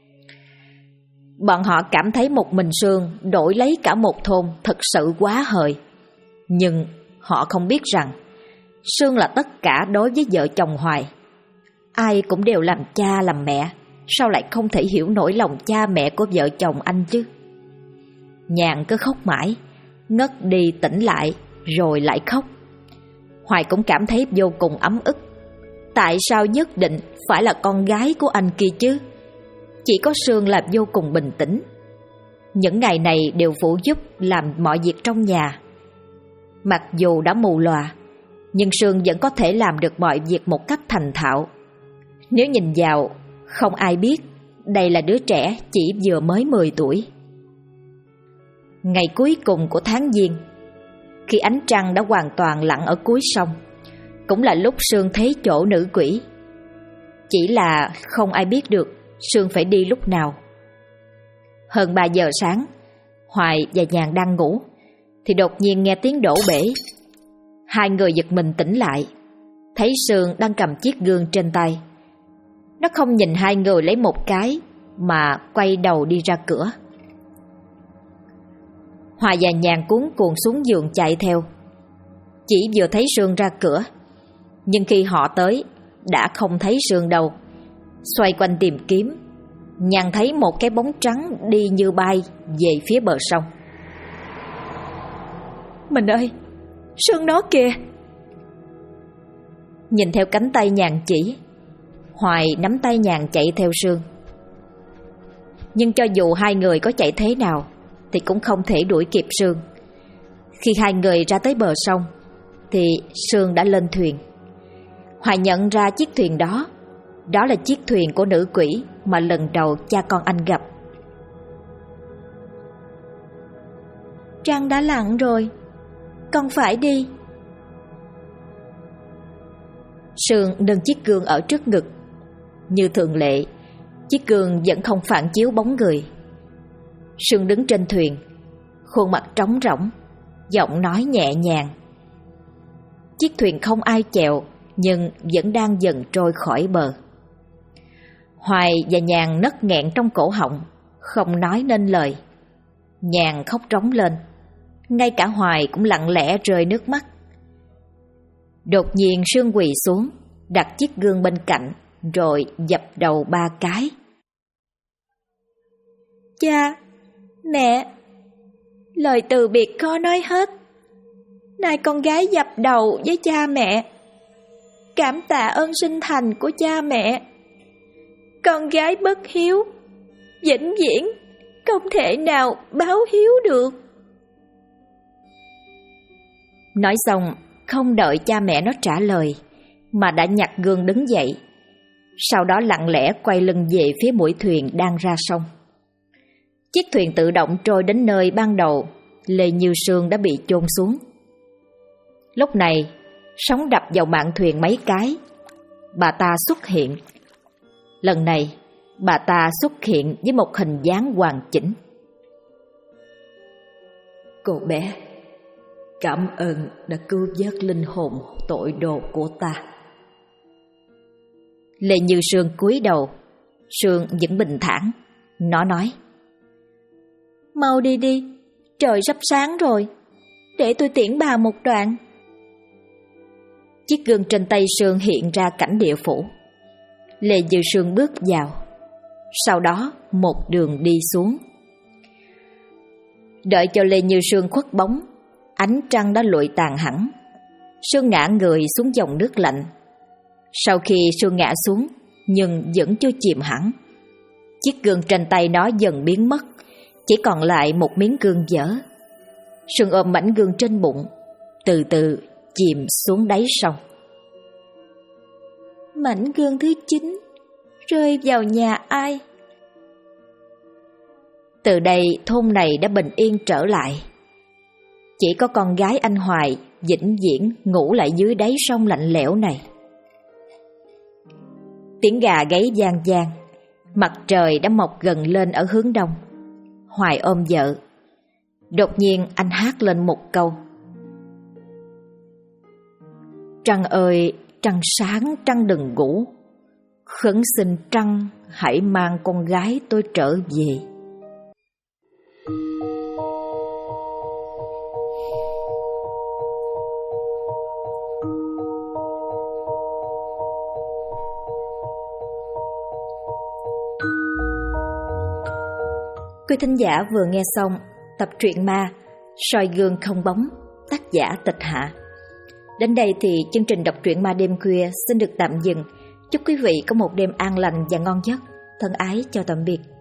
S1: Bọn họ cảm thấy một mình Sương đổi lấy cả một thôn thật sự quá hời. Nhưng họ không biết rằng Sương là tất cả đối với vợ chồng Hoài. Ai cũng đều làm cha làm mẹ, sao lại không thể hiểu nổi lòng cha mẹ của vợ chồng anh chứ? Nhàn cứ khóc mãi, ngất đi tỉnh lại rồi lại khóc. Hoài cũng cảm thấy vô cùng ấm ức. Tại sao nhất định phải là con gái của anh kia chứ? Chỉ có Sương là vô cùng bình tĩnh. Những ngày này đều phụ giúp làm mọi việc trong nhà. Mặc dù đã mù lòa, nhưng Sương vẫn có thể làm được mọi việc một cách thành thạo. Nếu nhìn vào, không ai biết đây là đứa trẻ chỉ vừa mới 10 tuổi. Ngày cuối cùng của tháng Giêng, khi ánh trăng đã hoàn toàn lặn ở cuối sông, cũng là lúc Sương thấy chỗ nữ quỷ. Chỉ là không ai biết được Sương phải đi lúc nào. Hơn 3 giờ sáng, Hoài và Nhàn đang ngủ, thì đột nhiên nghe tiếng đổ bể. Hai người giật mình tỉnh lại, thấy Sương đang cầm chiếc gương trên tay. Nó không nhìn hai người lấy một cái, mà quay đầu đi ra cửa. Hoài và Nhàn cuống cuồng xuống giường chạy theo. Chỉ vừa thấy Sương ra cửa, nhưng khi họ tới đã không thấy Sương đâu. Xoay quanh tìm kiếm, Nhàn thấy một cái bóng trắng đi như bay về phía bờ sông.
S3: Mình ơi, Sương nó kìa!
S1: Nhìn theo cánh tay Nhàn chỉ, Hoài nắm tay Nhàn chạy theo Sương. Nhưng cho dù hai người có chạy thế nào thì cũng không thể đuổi kịp Sương. Khi hai người ra tới bờ sông thì Sương đã lên thuyền. Hoài nhận ra chiếc thuyền đó, đó là chiếc thuyền của nữ quỷ mà lần đầu cha con anh gặp.
S3: Trăng đã lặn rồi, con phải đi.
S1: Sương nâng chiếc gương ở trước ngực. Như thường lệ, chiếc gương vẫn không phản chiếu bóng người. Sương đứng trên thuyền, khuôn mặt trống rỗng, giọng nói nhẹ nhàng. Chiếc thuyền không ai chèo, nhưng vẫn đang dần trôi khỏi bờ. Hoài và Nhàn nấc nghẹn trong cổ họng, không nói nên lời. Nhàn khóc rống lên, ngay cả Hoài cũng lặng lẽ rơi nước mắt. Đột nhiên Sương quỳ xuống, đặt chiếc gương bên cạnh, rồi dập đầu 3 cái.
S3: Cha, mẹ, lời từ biệt khó nói hết. Nay con gái dập đầu với cha mẹ, cảm tạ ơn sinh thành của cha mẹ. Con gái bất hiếu, vĩnh viễn không thể nào báo hiếu được.
S1: Nói xong, không đợi cha mẹ nó trả lời, mà đã nhặt gương đứng dậy. Sau đó lặng lẽ quay lưng về phía mũi thuyền đang ra sông. Chiếc thuyền tự động trôi đến nơi ban đầu Lê Như Sương đã bị chôn xuống. Lúc này, sóng đập vào mạn thuyền mấy cái, bà ta xuất hiện. Lần này, bà ta xuất hiện với một hình dáng hoàn chỉnh. Cô bé, cảm ơn đã cứu vớt linh hồn tội đồ của ta. Lê Như Sương cúi đầu. Sương vẫn bình thản. Nó nói:
S3: Mau đi đi, trời sắp sáng rồi, để tôi tiễn bà một đoạn.
S1: Chiếc gương trên tay Sương hiện ra cảnh địa phủ. Lê Như Sương bước vào, sau đó một đường đi xuống. Đợi cho Lê Như Sương khuất bóng, ánh trăng đã lụi tàn hẳn. Sương ngã người xuống dòng nước lạnh. Sau khi Sương ngã xuống nhưng vẫn chưa chìm hẳn, chiếc gương trên tay nó dần biến mất, chỉ còn lại một miếng gương dở. Sương ôm mảnh gương trên bụng, từ từ chìm xuống đáy sông.
S3: Mảnh gương thứ 9 rơi vào nhà ai?
S1: Từ đây thôn này đã bình yên trở lại. Chỉ có con gái anh Hoài vĩnh viễn ngủ lại dưới đáy sông lạnh lẽo này. Tiếng gà gáy vang vang. Mặt trời đã mọc gần lên ở hướng đông. Hoài ôm vợ. Đột nhiên anh hát lên một câu: Trăng ơi, trăng sáng, trăng đừng ngủ, khẩn xin trăng hãy mang con gái tôi trở về. Quý thính giả vừa nghe xong tập truyện ma Soi gương không bóng, tác giả Tịch Hạ. Đến đây thì chương trình đọc truyện ma đêm khuya xin được tạm dừng. Chúc quý vị có một đêm an lành và ngon giấc. Thân ái chào tạm biệt.